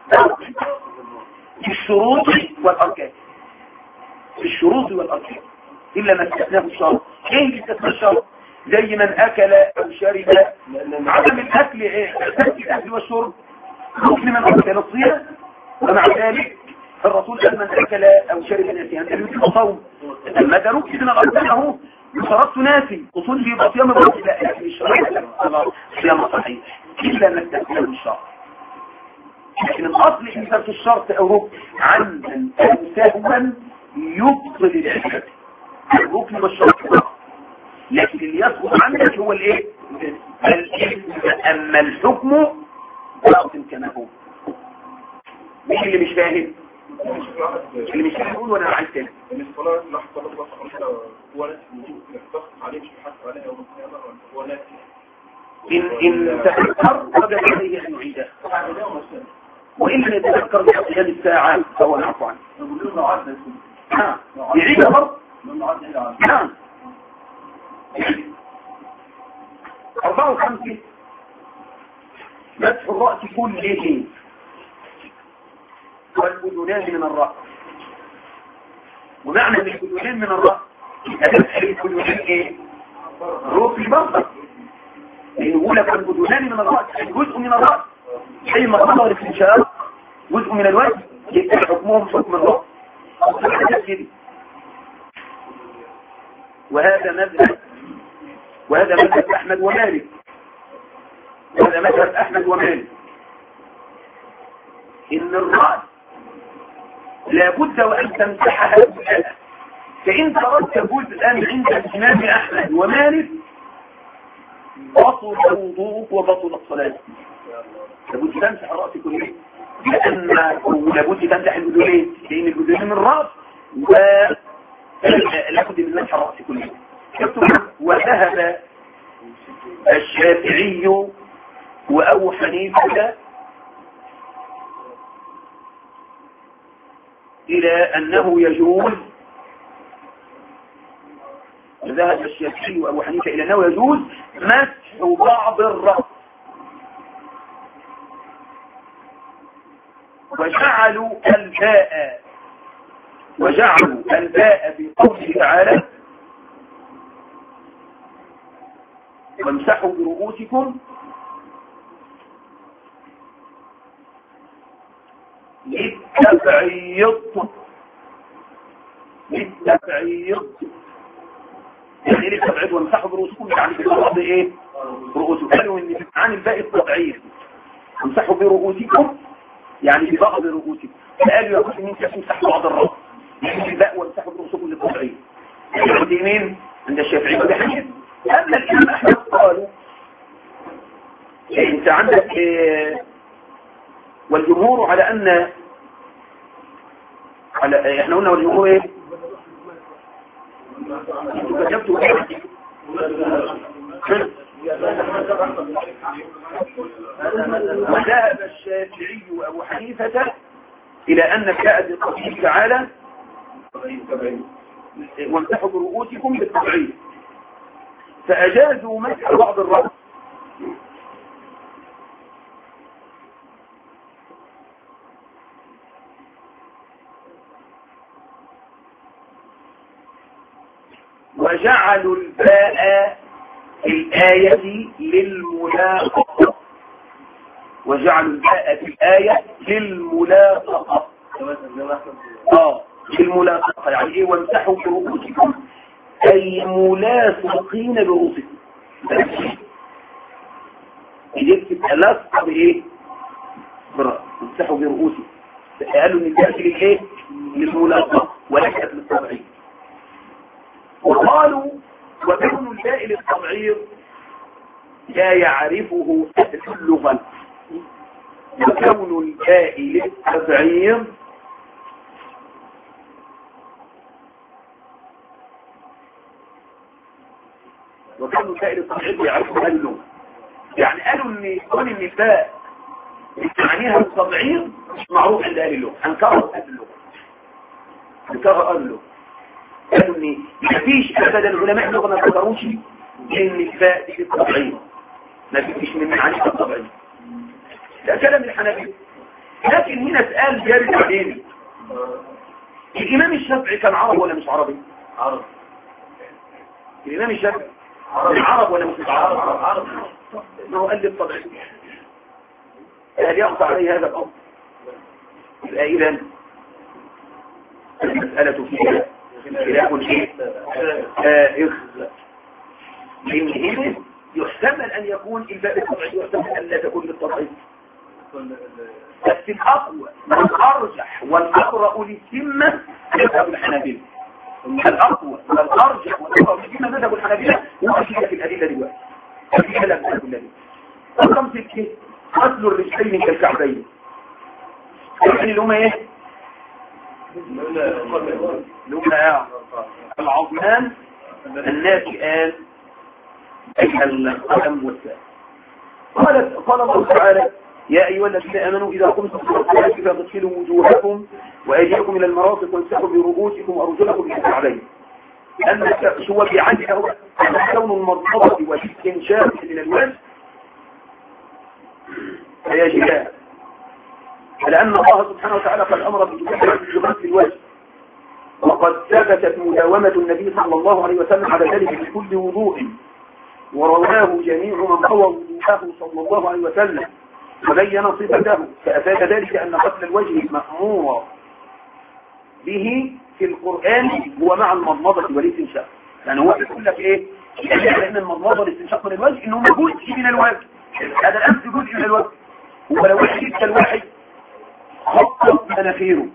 Speaker 1: في الشروط والأركان. في الشروط والأركان إلا ما استثناه الشرط. ايه اللي استثناه الشرط؟ زي من أكل أو شرب. عدم الأكل ايه؟ الأكل والشرب ركن من أركان الصيام، ومع ذلك الرسول قال من أكل أو شرب ناسيا أن يتم صوم. أما ده ركن من الأركان اهو شرطت ناسي أصول في صيام الرسول لا أكل الشرب صيام صحيح إلا ما استثناه الشرط. لكن الأصل إن ترك الشرط أو ركن عمدا أو سهوا يبطل العبادة. الركن والشرط لكن اللي يسقط عندك هو الايه؟ الإثم. أما الحكم باطل كما هو. مين اللي مش فاهم؟ اللي مش فاهم يقول وانا عايز تاني.
Speaker 2: الصلاة لحظة الله خمسة هو نفس الوجود يحتفظ عليه مش يحسب عليه يوم القيامة هو نفس.
Speaker 1: إن إن تذكر وجب عليه أن يعيده. وإن لم يتذكر بقيام الساعة فهو نعفو عنه. نعم يعيده برضه. نعم. أربعة وخمسين مسح الرأس كله والأذنان من الرأس. ومعنى ان الأذنان من الرأس مسح الأذنان ايه؟ روح البصر. يقول لك الأذنان من الرأس جزء من الرأس زي ما ظهر في الشارع جزء من الوجه يبقى حكمهم حكم الرأس. وهذا مذهب وهذا مذهب أحمد ومالك. وهذا مذهب أحمد ومالك إن الرأس لابد وأن تمسحها كلها. فإن تركت جزءا عند الإمام أحمد ومالك بطل وضوءك وبطل الصلاة. لابد تمسح الرأس كله لأن لابد تمسح الأذنين لأن الأذنين من الرأس ولابد من مسح الرأس كله. وذهب الشافعي وأبو حنيفة إلى أنه يجوز. ذهب الشافعي وأبو حنيفة إلى أنه يجوز مسح بعض الرأس. وجعلوا الباء وجعلوا الباء بقوله تعالى وامسحوا برؤوسكم للتبعيض. للتبعيض يعني للتبعيض وامسحوا برؤوسكم يعني بقوله ايه؟ رؤوسكم. قالوا ان عن الباء التبعيض امسحوا برؤوسكم يعني ببعض رؤوسكم. قالوا يقول ان انت تمسح بعض الرأس يعني الباء وامسحوا برؤوسكم للتبعيض. عند مين؟ عند الشافعي وابي حنيفه. أما الإمام أحمد قالوا انت عندك إيه والجمهور على أن على احنا قلنا والجمهور ايه انتوا كتبتوا ايه وذهب الشافعي وأبو حنيفة إلى أن كائد قوله تعالى وامسحوا برؤوسكم بالتبعيض فأجازوا مسح بعض الرأس. وجعلوا الباء في الآية للملاحقة. وجعلوا الباء في الآية للملاحقة للملاصقة. يعني ايه وامسحوا برؤوسكم اي ملاصقين برؤوسكم. يكتب لصق بايه؟ برأس. امسحوا برؤوسكم. قالوا ان الجهل للايه؟ للملاصقة وليست للتبعيض. وقالوا وكون الباء للتبعيض لا يعرفه أهل اللغة. وكون الباء للتبعيض وكون الباء للتبعيض يعرفه أهل اللغة. يعني قالوا ان كون ان الباء معنيها التبعيض مش معروف عند أهل اللغة. انكروا أهل اللغة. انكروا أهل اللغة. قالوا ان مفيش ابدا علماء اللغة ما ذكروش ان الباء دي للتبعيض. ما فيش من معانيها الطبيعية. ده كلام الحنابلة. لكن هنا سؤال جاري علينا. الإمام الشافعي كان عربي ولا مش عربي؟ عربي. الإمام الشافعي عرب ولا مش عربي؟ عربي. ما هو قال لي الطبيعي. هل يقطع عليه هذا الأمر؟ يبقى إذن المسألة فيها خلاف ايه؟ سائغ. لأن هنا يحتمل أن يكون الباب الطبيعي ويحتمل أن لا تكون بالطبيعي. بس الأقوى والأرجح والأقرأ للسمة مذهب الحنابلة. الأقوى والأرجح والأقرأ للسمة مذهب الحنابلة وأشياء في الأدلة دلوقتي. الأدلة لا مذهب النبي. رقم ستة غسل الرجلين كالكعبين. يعني اللي هم ايه؟ اللي هم ايه؟ العظمان الناتئان أي القلم والساء. قالت قال الله تعالى يا أيها الذين آمنوا إذا قمتم إلى الصلاة فاغسلوا وجوهكم وأيديكم إلى المرافق وامسحوا برؤوسكم وأرجلكم إلى الكعبين. أما هو بعده كون المضمضة والاستنشاق من الوجه فيجب لأن الله سبحانه وتعالى قد أمر بغسل الوجه وقد ثبتت مداومة النبي صلى الله عليه وسلم على ذلك في كل وضوء ورواه جميع من روى وضوءه صلى الله عليه وسلم وبين صفته فأفاد ذلك أن غسل الوجه مأمور به في القرآن هو مع المضمضة والاستنشاق. يعني هو يقول لك ايه؟ لأن المضمضة والاستنشاق من الوجه إنه جزء من الوجه. هذا الأمس جزء من الوجه. ولو واحد الواحد خط مناخيره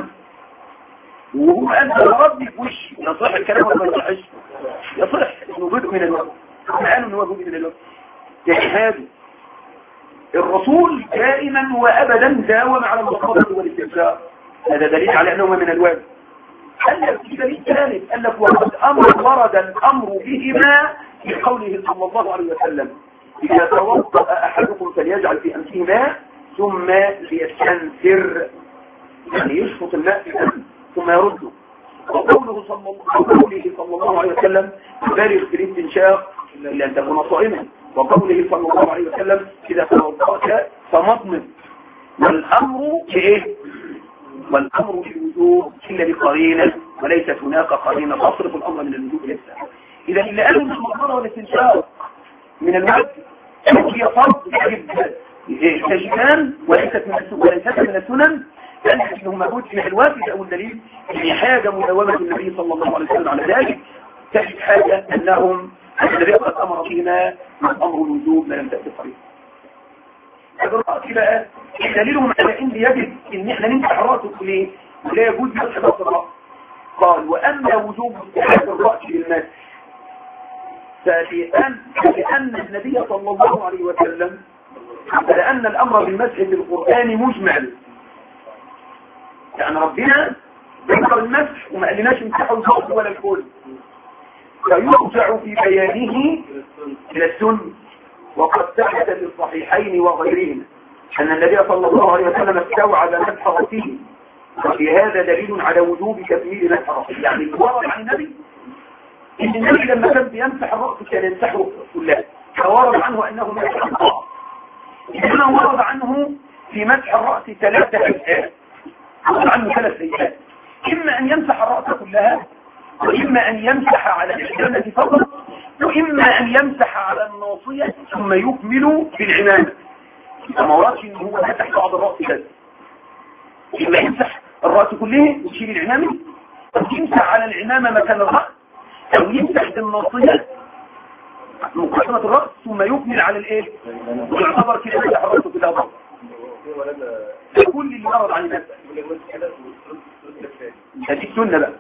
Speaker 1: وهو أنت ربي في وشي يصح الكلام ولا ما يصحش؟ يصح إنه جزء من الوجه. قالوا إنه جزء من الوجه. يعني هذا الرسول دائما وأبدا داوم على المضمضة والاستنشاق. هذا دليل على أنه من الواجب. قال لك في دليل ثالث قال لك وقد أمر ورد الأمر بهما في قوله صلى الله عليه وسلم إذا توضأ أحدكم فليجعل في أنفه ماء ثم ليستنثر يعني يشفط الماء في الأنف ثم يرده. وقوله صلى الله, صلى الله عليه وسلم بالغ في الاستنشاق إلا أن تكون صائما. وقوله صلى الله عليه وسلم إذا توضأت فمضمض. والأمر بإيه؟ والأمر بالوجوب إلا بقرينة وليست هناك قرينة تصرف الأمر من الوجوب إلى السلام. إذا اللي قالوا من المضمضة والاستنشاق من الوجه هي فرض يجب تجبان وليست من السنن لأن إنه موجود في الواجب أو الدليل يعني حاجة مداومة النبي صلى الله عليه وسلم على ذلك تجد حاجة أنهم الذي قد أمر بهما من أمر الوجوب ما لم تأتي الطريق. الرأس بقى دليلهم على إن يجب إن إحنا نمسح رأسه ليه ولا يجوز مسح رأس الرأس. قال وأما وجوب استحباب الرأس للمسح فلأن لأن النبي صلى الله عليه وسلم لأن الأمر بالمسح في القرآن مجمل. يعني ربنا ذكر المسح وما قالناش امسحوا الرأس ولا الكل فيرجع في بيانه إلى السنة. وقد ثبت في الصحيحين وغيرهما أن النبي صلى الله عليه وسلم استوعب مسح رأسه وفي هذا دليل على وجوب تكميل مسح رأسه. يعني ورد عن النبي إن النبي لما كان بيمسح الرأس كان يمسحه كله فورد عنه أنه مسح الرأس. إنما ورد عنه في مسح الرأس ثلاثة أشياء. ورد عنه ثلاث أشياء إما أن يمسح الرأس كلها وإما أن يمسح على العمامة فقط وإما أن يمسح على الناصية ثم يكمل بالعمامة. ما وردش إن هو مسح بعض الرأس بس. إما يمسح الرأس كله ويشيل العمامة يمسح على العمامة مكان الرأس أو يمسح بالناصية مقدمة الرأس ثم يكمل على الايه ويعتبر كده مسح رأسه كده برضه كل اللي مرض عن الناس هذه السنة بقى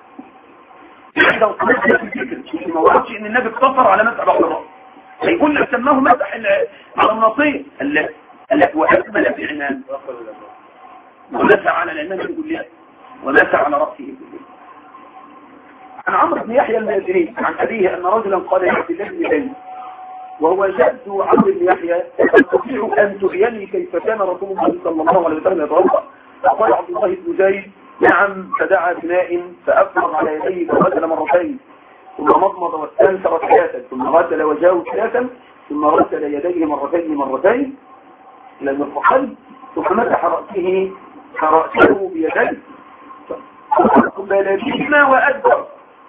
Speaker 1: لو طلعت في الفكر ما وردش ان النبي اقتصر على مسح بعض الرأس هيقول لك سماه مسح على الناصية قال لك قال لك وأكمل في العنان ومسح على العنان كلها ومسح على رأسه كلها. عن عمرو بن يحيى المازني عن أبيه أن رجلا قال لعبد الله بن زيد وهو جد عمرو بن يحيى تستطيع أن تريني كيف كان رسول الله صلى الله عليه وسلم يتوضأ؟ فقال عبد الله بن زيد نعم، فدعا بماء فأفرغ على يديه فغسل مرتين ثم مضمض واستنثر ثلاثا ثم غسل وجهه ثلاثا ثم غسل يديه مرتين مرتين إلى المرفقين ثم مسح رأسه فرأسه بيديه فأقبل بهما وأدبر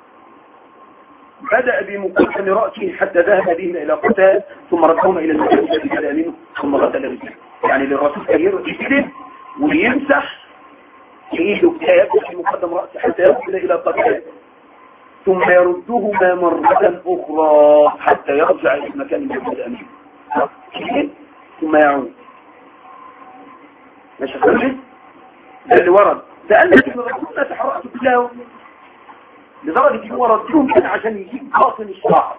Speaker 1: بدأ بمقدم رأسه حتى ذهب بهم إلى قتال ثم ردهما إلى المكان الذي بدأ منه ثم غسل رجله. يعني للرسول كثير يكتب ويمسح يعيده يبدأ في مقدم رأسه حتى يصل إلى قتال ثم يردهما مرة أخرى حتى يرجع إلى المكان الذي بدأ منه ثم يعود. ماشي خلص ده اللي ورد. سألت ابن الرسول مسح رأسه كله لدرجة ان هو ردهم كان عشان يجيب باطن الشعر.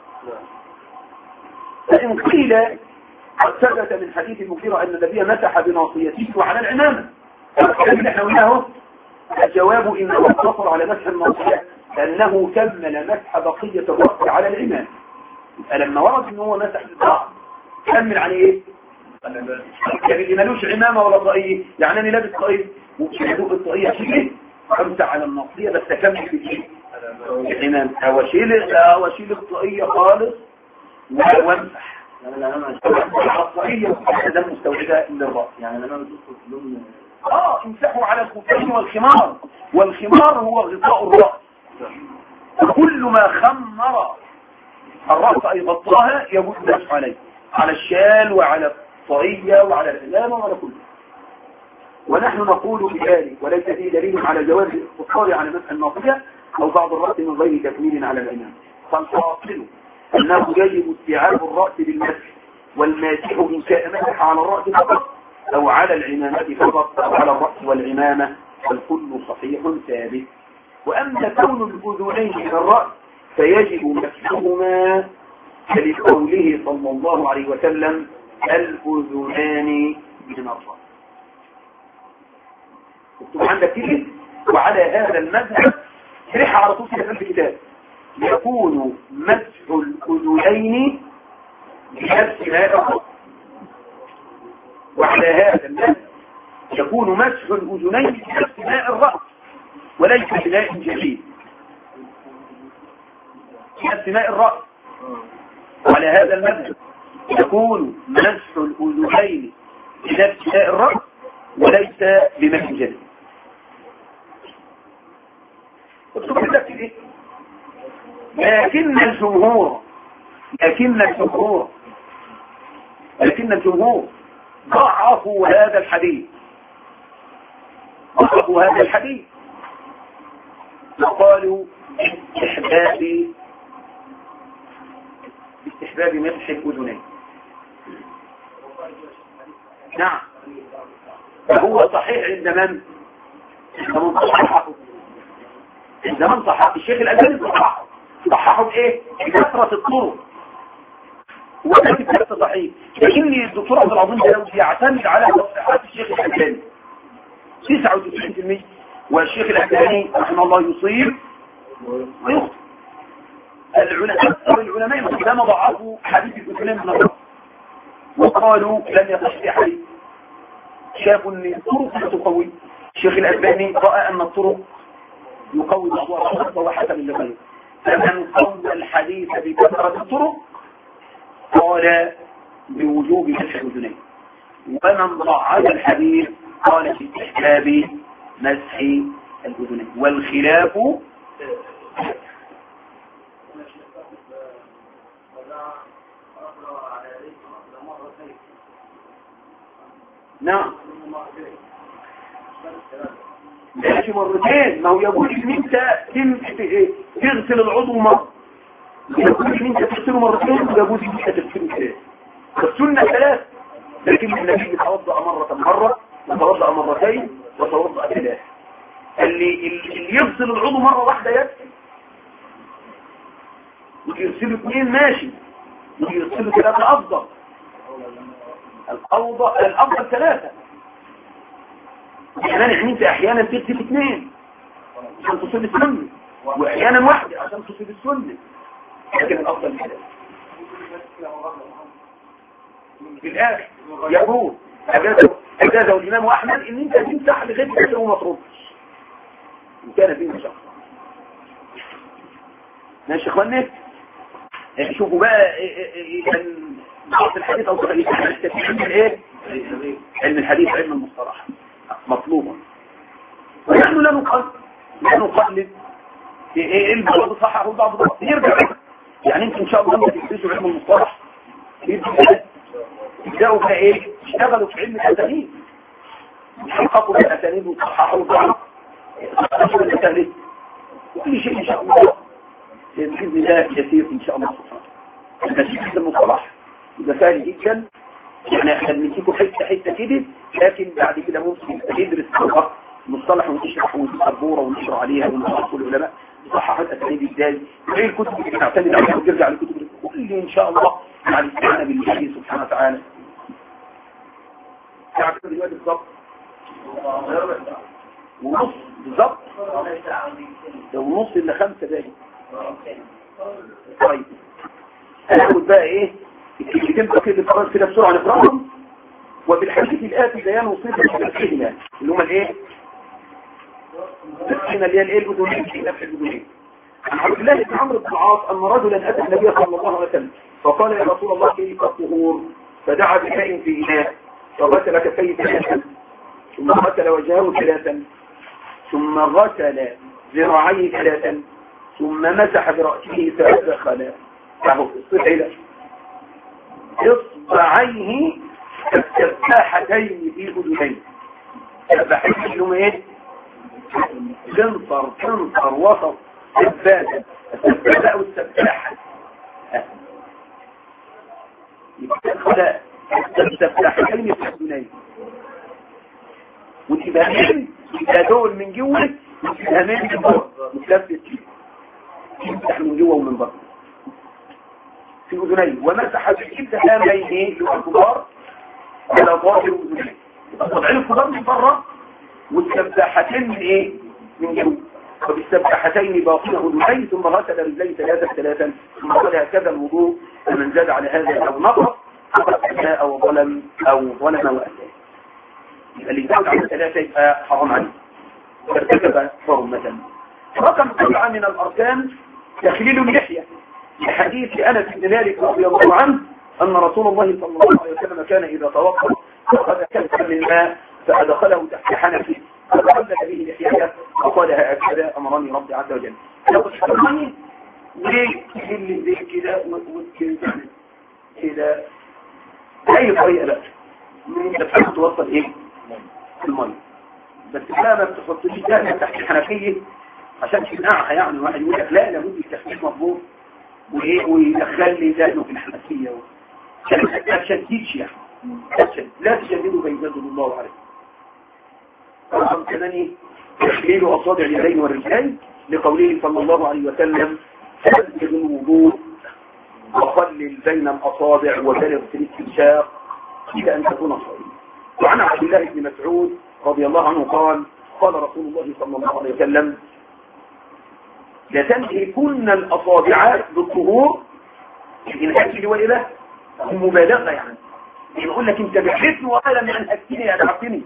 Speaker 1: فإن قيل قد ثبت من حديث المغيرة أن النبي مسح بناصيته وعلى العمامة. الكلام اللي احنا قلناه الجواب إنه اقتصر على مسح الناصية لأنه كمل مسح بقية الرأس على العمامة. فلما ورد ان هو مسح الشعر كمل على ايه؟ يعني اللي مالوش عمامة ولا طاقية، يعني أنا لابس طاقية وشيلوه الطاقية شيء امسح على الناصية بس اكمل في ايه؟ العمام او اشيل او اشيل الطاقية خالص وامسح.
Speaker 2: يعني الأمام
Speaker 1: الطاقية ده مستوعبة للرأس.
Speaker 2: يعني الأمام تدخل في لون
Speaker 1: اه امسحوا على الخفين والخمار، والخمار هو غطاء الرأس. كل ما خمر الرأس أي غطاها يجوز المسح عليه، على الشال وعلى الطاقية وعلى العمامة وعلى كله. ونحن نقول بذلك وليس فيه دليل على جواز الاقتصار على مسح الناصية أو بعض الرأس من غير تكميل على العمامة. فالحاصل أنه يجب استيعاب الرأس بالمسح، والماسح إن كان مسح على الرأس فقط أو على العمامة فقط أو على الرأس والعمامة فالكل صحيح ثابت. وأما كون الأذنين من الرأس فيجب مسحهما لقوله صلى الله عليه وسلم الأذنان من الرأس. اكتب عندك كده. وعلى هذا المذهب شرح على طول في الكتاب يكون مسح الأذنين بنفس ماء الرأس. وعلى هذا المذهب يكون مسح الأذنين بنفس ماء الرأس وليس بماء جديد، بنفس ماء الرأس. وعلى هذا المذهب يكون مسح الأذنين بنفس ماء الرأس وليس بماء جديد. لكن الجمهور لكن الجمهور لكن الجمهور ضعفوا هذا الحديث ضعفوا هذا الحديث وقالوا استحباب استحباب مسح الأذنين. نعم فهو صحيح عند من؟ عند من صححه عند من صححه الشيخ الألباني صححه صححه بإيه؟ بكثرة الطرق وده كتابة صحيح. لكن الدكتور عبد العظيم الجلاوي يعتمد على تصحيحات الشيخ الألباني تسعة وتسعين بالمئة والشيخ الألباني رحمه الله يصيب ويخطئ. العلماء أكثر العلماء ما ضعفوا حديث الأذنين من الرأس وقالوا لم يصح في حديث. شافوا ان الطرق تقوي. الشيخ الألباني رأى ان الطرق يقوي بعضها بعضا وهو حسب اللغة. فمن قوى الحديث بكثرة الطرق قال بوجوب مسح الأذنين، ومن ضعف الحديث قال في استحباب مسح الأذنين. والخلاف نعم لا ماشي مرتين، ما هو يقول ان انت تغسل العضو مرة، يقول ان انت تغسله مرتين، ويقول ان انت تغسله ثلاث. فالسنة ثلاث، لكن النبي يتوضأ مرة مرة، وتوضأ مرتين، وتوضأ ثلاث. اللي اللي يغسل العضو مرة واحدة يكفي، ويغسله اثنين ماشي، ويغسله ثلاثة افضل. الافضل الافضل ثلاثة. يعني انت احيانا تغسل اثنين عشان تصيب السنة، واحيانا واحدة عشان تصيب السنة، لكن الافضل ثلاثة. في الاخر يقول اجازه اجازه الامام احمد ان انت تمسح لغايه كده وما تردش ان كان فيه مشقه. ماشي يا اخوانا، شوفوا بقى كان بعض الحديث او صحيح التفسير ايه علم الحديث، علم المصطلح مطلوبا، ونحن لا نقلد لا نقلد ايه البعض صححه والبعض ضعف يرجع. يعني انت ان شاء الله لما تدرسوا علم المصطلح تبداوا بقى ايه اشتغلوا في علم الاسانيد، حققوا الاسانيد وصححوا الضعف، صححوا الاسانيد، كل شيء ان شاء الله باذن الله يسير ان شاء الله سبحانه. المسيح المصطلح ده سهل جدا، يعني احنا بنديكم حته حته كده، لكن بعد كده ممكن تدرس فقط مصطلح ونشرح ونسبوره ونشرح عليها ونشرح العلماء صححوا الاسانيد ازاي، وايه الكتب اللي بنعتمد عليها وترجع للكتب كل ان شاء الله مع الاستعانه بالله سبحانه وتعالى. ساعه كده دلوقتي بالظبط ونص بالظبط، ده ونص الا خمسه باقي. طيب هناخد بقى ايه الكلمتين كده خلاص كده بسرعه نقراهم. وبالحديث الاتي بيان وصفه الكلمه اللي هم الايه الكلمه اللي هي الايه الاذنين، نفس الاذنين. عن عبد الله بن عمرو بن العاص ان رجلا اتى النبي صلى الله عليه وسلم فقال يا رسول الله كيف الطهور؟ فدعا بماء في اناء فغسل كفيه ثلاثا، ثم غسل وجهه ثلاثا، ثم غسل ذراعيه ثلاثا، ثم مسح برأسه فأدخل له الصحيح إصبعيه السباحتين في أذنيه. السباحتين لهم إيه؟ جنصر جنصر وسط سباحة، السباحة أو السباحة يدخل السباحتين في أذنيه، والإبهامين يدول من جوه والإبهامين من بره متلفت يفتح من جوه ومن بره في أذنيه، ومسح بالإبهامين الكبار على ظاهر أذنيه، الأصابعين الكبار من بره والسباحتين من إيه؟ من جوه، وبالسباحتين باطن أذنيه، ثم غسل رجليه ثلاثا ثلاثا، ثم قال هكذا الوضوء، فمن زاد على هذا أو نقص فقد أساء أو ظلم أو ظلم وأساء. اللي زاد على ثلاثة يبقى حرام عليه ارتكب حرمة. رقم سبعة من الأركان تخليل اللحية، لحديث أنس بن مالك رضي الله عنه أن رسول الله صلى الله عليه وسلم كان إذا توضأ فأخذ كأسا من الماء فأدخله تحت حنفه فقلل به لحيته وقال هكذا أمرني ربي عز وجل. لو تشكرني ليه تخلي زي كده وكده كده بأي طريقة بقى من تفهم توصل إيه المية، بس لا ما تحطش دائما تحت الحنفية عشان تنقعها. يعني واحد يقول لك لا لابد التخفيف مضبوط وايه ويدخل لي ذهنه في الحنفيه ما تشددش، يعني لا تشددوا فيزداد الله عليه. رقم ثمانية تخليل اصابع اليدين والرجلين، لقوله صلى الله عليه وسلم سدد الوضوء وخلل بين الاصابع وبلغ في الاستنشاق الى ان تكون صائما. وعن عبد الله بن مسعود رضي الله عنه قال قال رسول الله صلى الله عليه وسلم لتنهكن الأصابع بالطهور. الإنهاك اللي هو إيه ده؟ المبالغة، يعني يقول لك أنت بحثني وأنا من أنهكتني أدعبتني.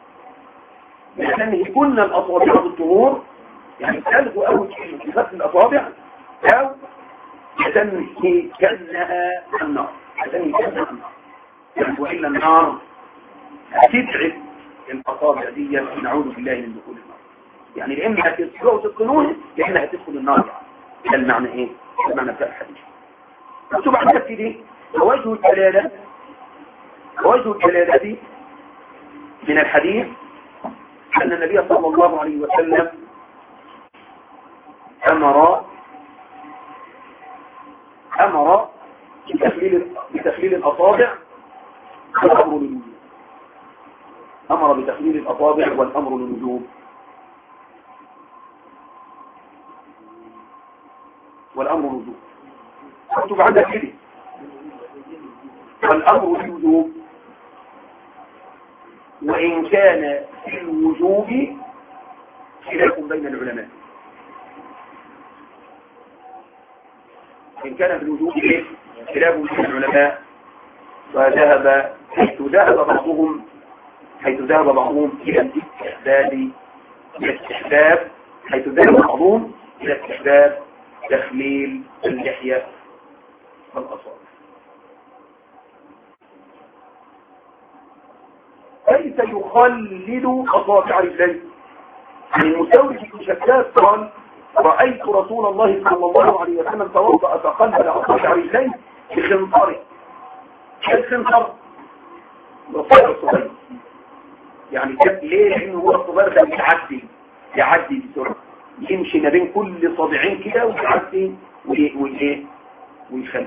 Speaker 1: لتنهكن الأصابع بالطهور يعني تلغوا أول شيء في غسل الأصابع، أو لتنهكنها النار، لتنهكنها النار يعني وإلا النار هتتعب الأصابع دي، نعوذ بالله من دخول النار. يعني لأن هتدخلوا وتدخلوه لأن هتدخل النار، يعني ده المعنى إيه؟ ده المعنى بتاع الحديث. مكتوب عندك كده وجه الدلالة، وجه الدلالة دي من الحديث أن النبي صلى الله عليه وسلم أمر أمر بتخليل بتخليل الأصابع والأمر للوجوب. أمر بتخليل الأصابع والأمر للوجوب. والأمر للوجوب اكتب عندك كده والأمر للوجوب، وإن كان في الوجوب خلاف بين العلماء. إن كان في الوجوب خلاف بين العلماء، فذهب حيث ذهب بعضهم حيث ذهب بعضهم إلى الاستحباب إلى الاستحباب حيث ذهب بعضهم إلى استحباب تخليل اللحية والأصابع. كيف يخلل أصابع رجليه؟ عن المساوي بن شداد قال: رأيت رسول الله صلى الله عليه وسلم توضأ فخلل أصابع رجليه بخنصره. الخنصر رفيع الصغير، يعني كيف ليه؟ لأنه هو الصغير ده يعدي يعدي بسرعة، يمشي ما بين كل صابعين كده ويعدي وايه ويخلي،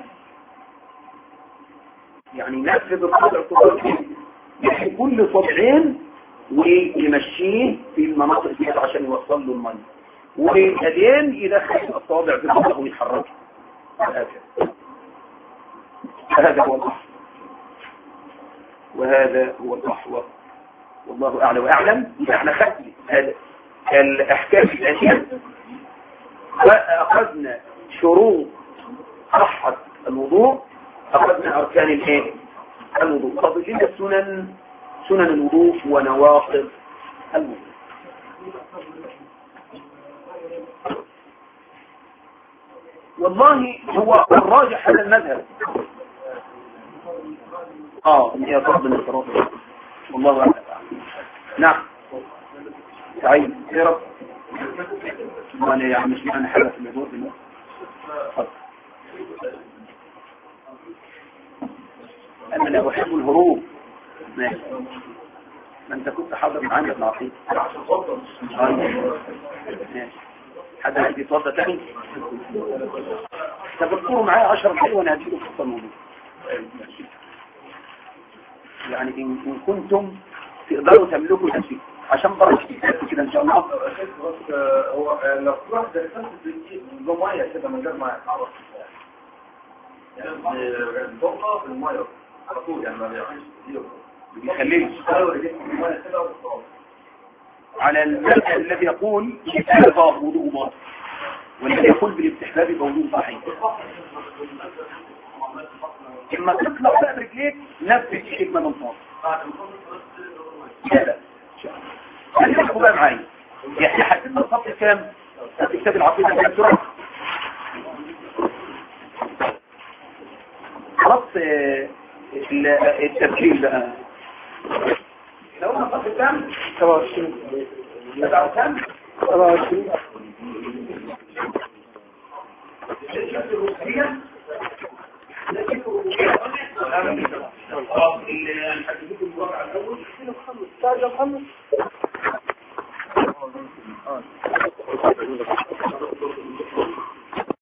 Speaker 1: يعني ينفذ الصابع الصغير يمشي كل صابعين ويمشيه في المناطق دي عشان يوصل له الميه، وبعدين يدخل الصابع في الصابع ويتحرك. هذا هو الأحوط وهذا هو الأحوط والله أعلى وأعلم. احنا خدنا هذا الأحكام الآتية وأخذنا شروط صحة الوضوء، أخذنا أركان الايه الوضوء، فضل لنا سنن سنن الوضوء ونواقض الوضوء. والله هو الراجح هذا المذهب اه هي فرض من الفروض والله أعلم. نعم سعيد يا رب وانا يعني مش معنى حاجه في الموضوع ده. انا لا احب الهروب. ماشي، ما انت كنت حاضر معانا في العقيده. ماشي، حد عايز يتوضى تاني؟ تذكروا معايا عشر دقايق وانا هديله فرصه الموضوع. يعني إن, إن كنتم تقدروا تملكوا نفسكم عشان برش كده إن شاء الله.
Speaker 2: هو لو واحد درسات بالمية كده من غير ما يتعرف يعني الضغطة في المية على طول، يعني ما بيعملش كتير
Speaker 1: بيخليش على المذهب الذي يقول استحباب وضوء باطل، والذي يقول بالاستحباب بوضوء صحيح. لما تطلع بقى برجليك نفذ شيء ما ننطق. لا لا خليكم بقى معايا. يعني حددنا الخط كام في كتاب العقيدة كام سرعة؟ خلاص التسجيل بقى لو قلنا الخط كام؟ سبعة وعشرين سبعة كام؟ سبعة وعشرين محمد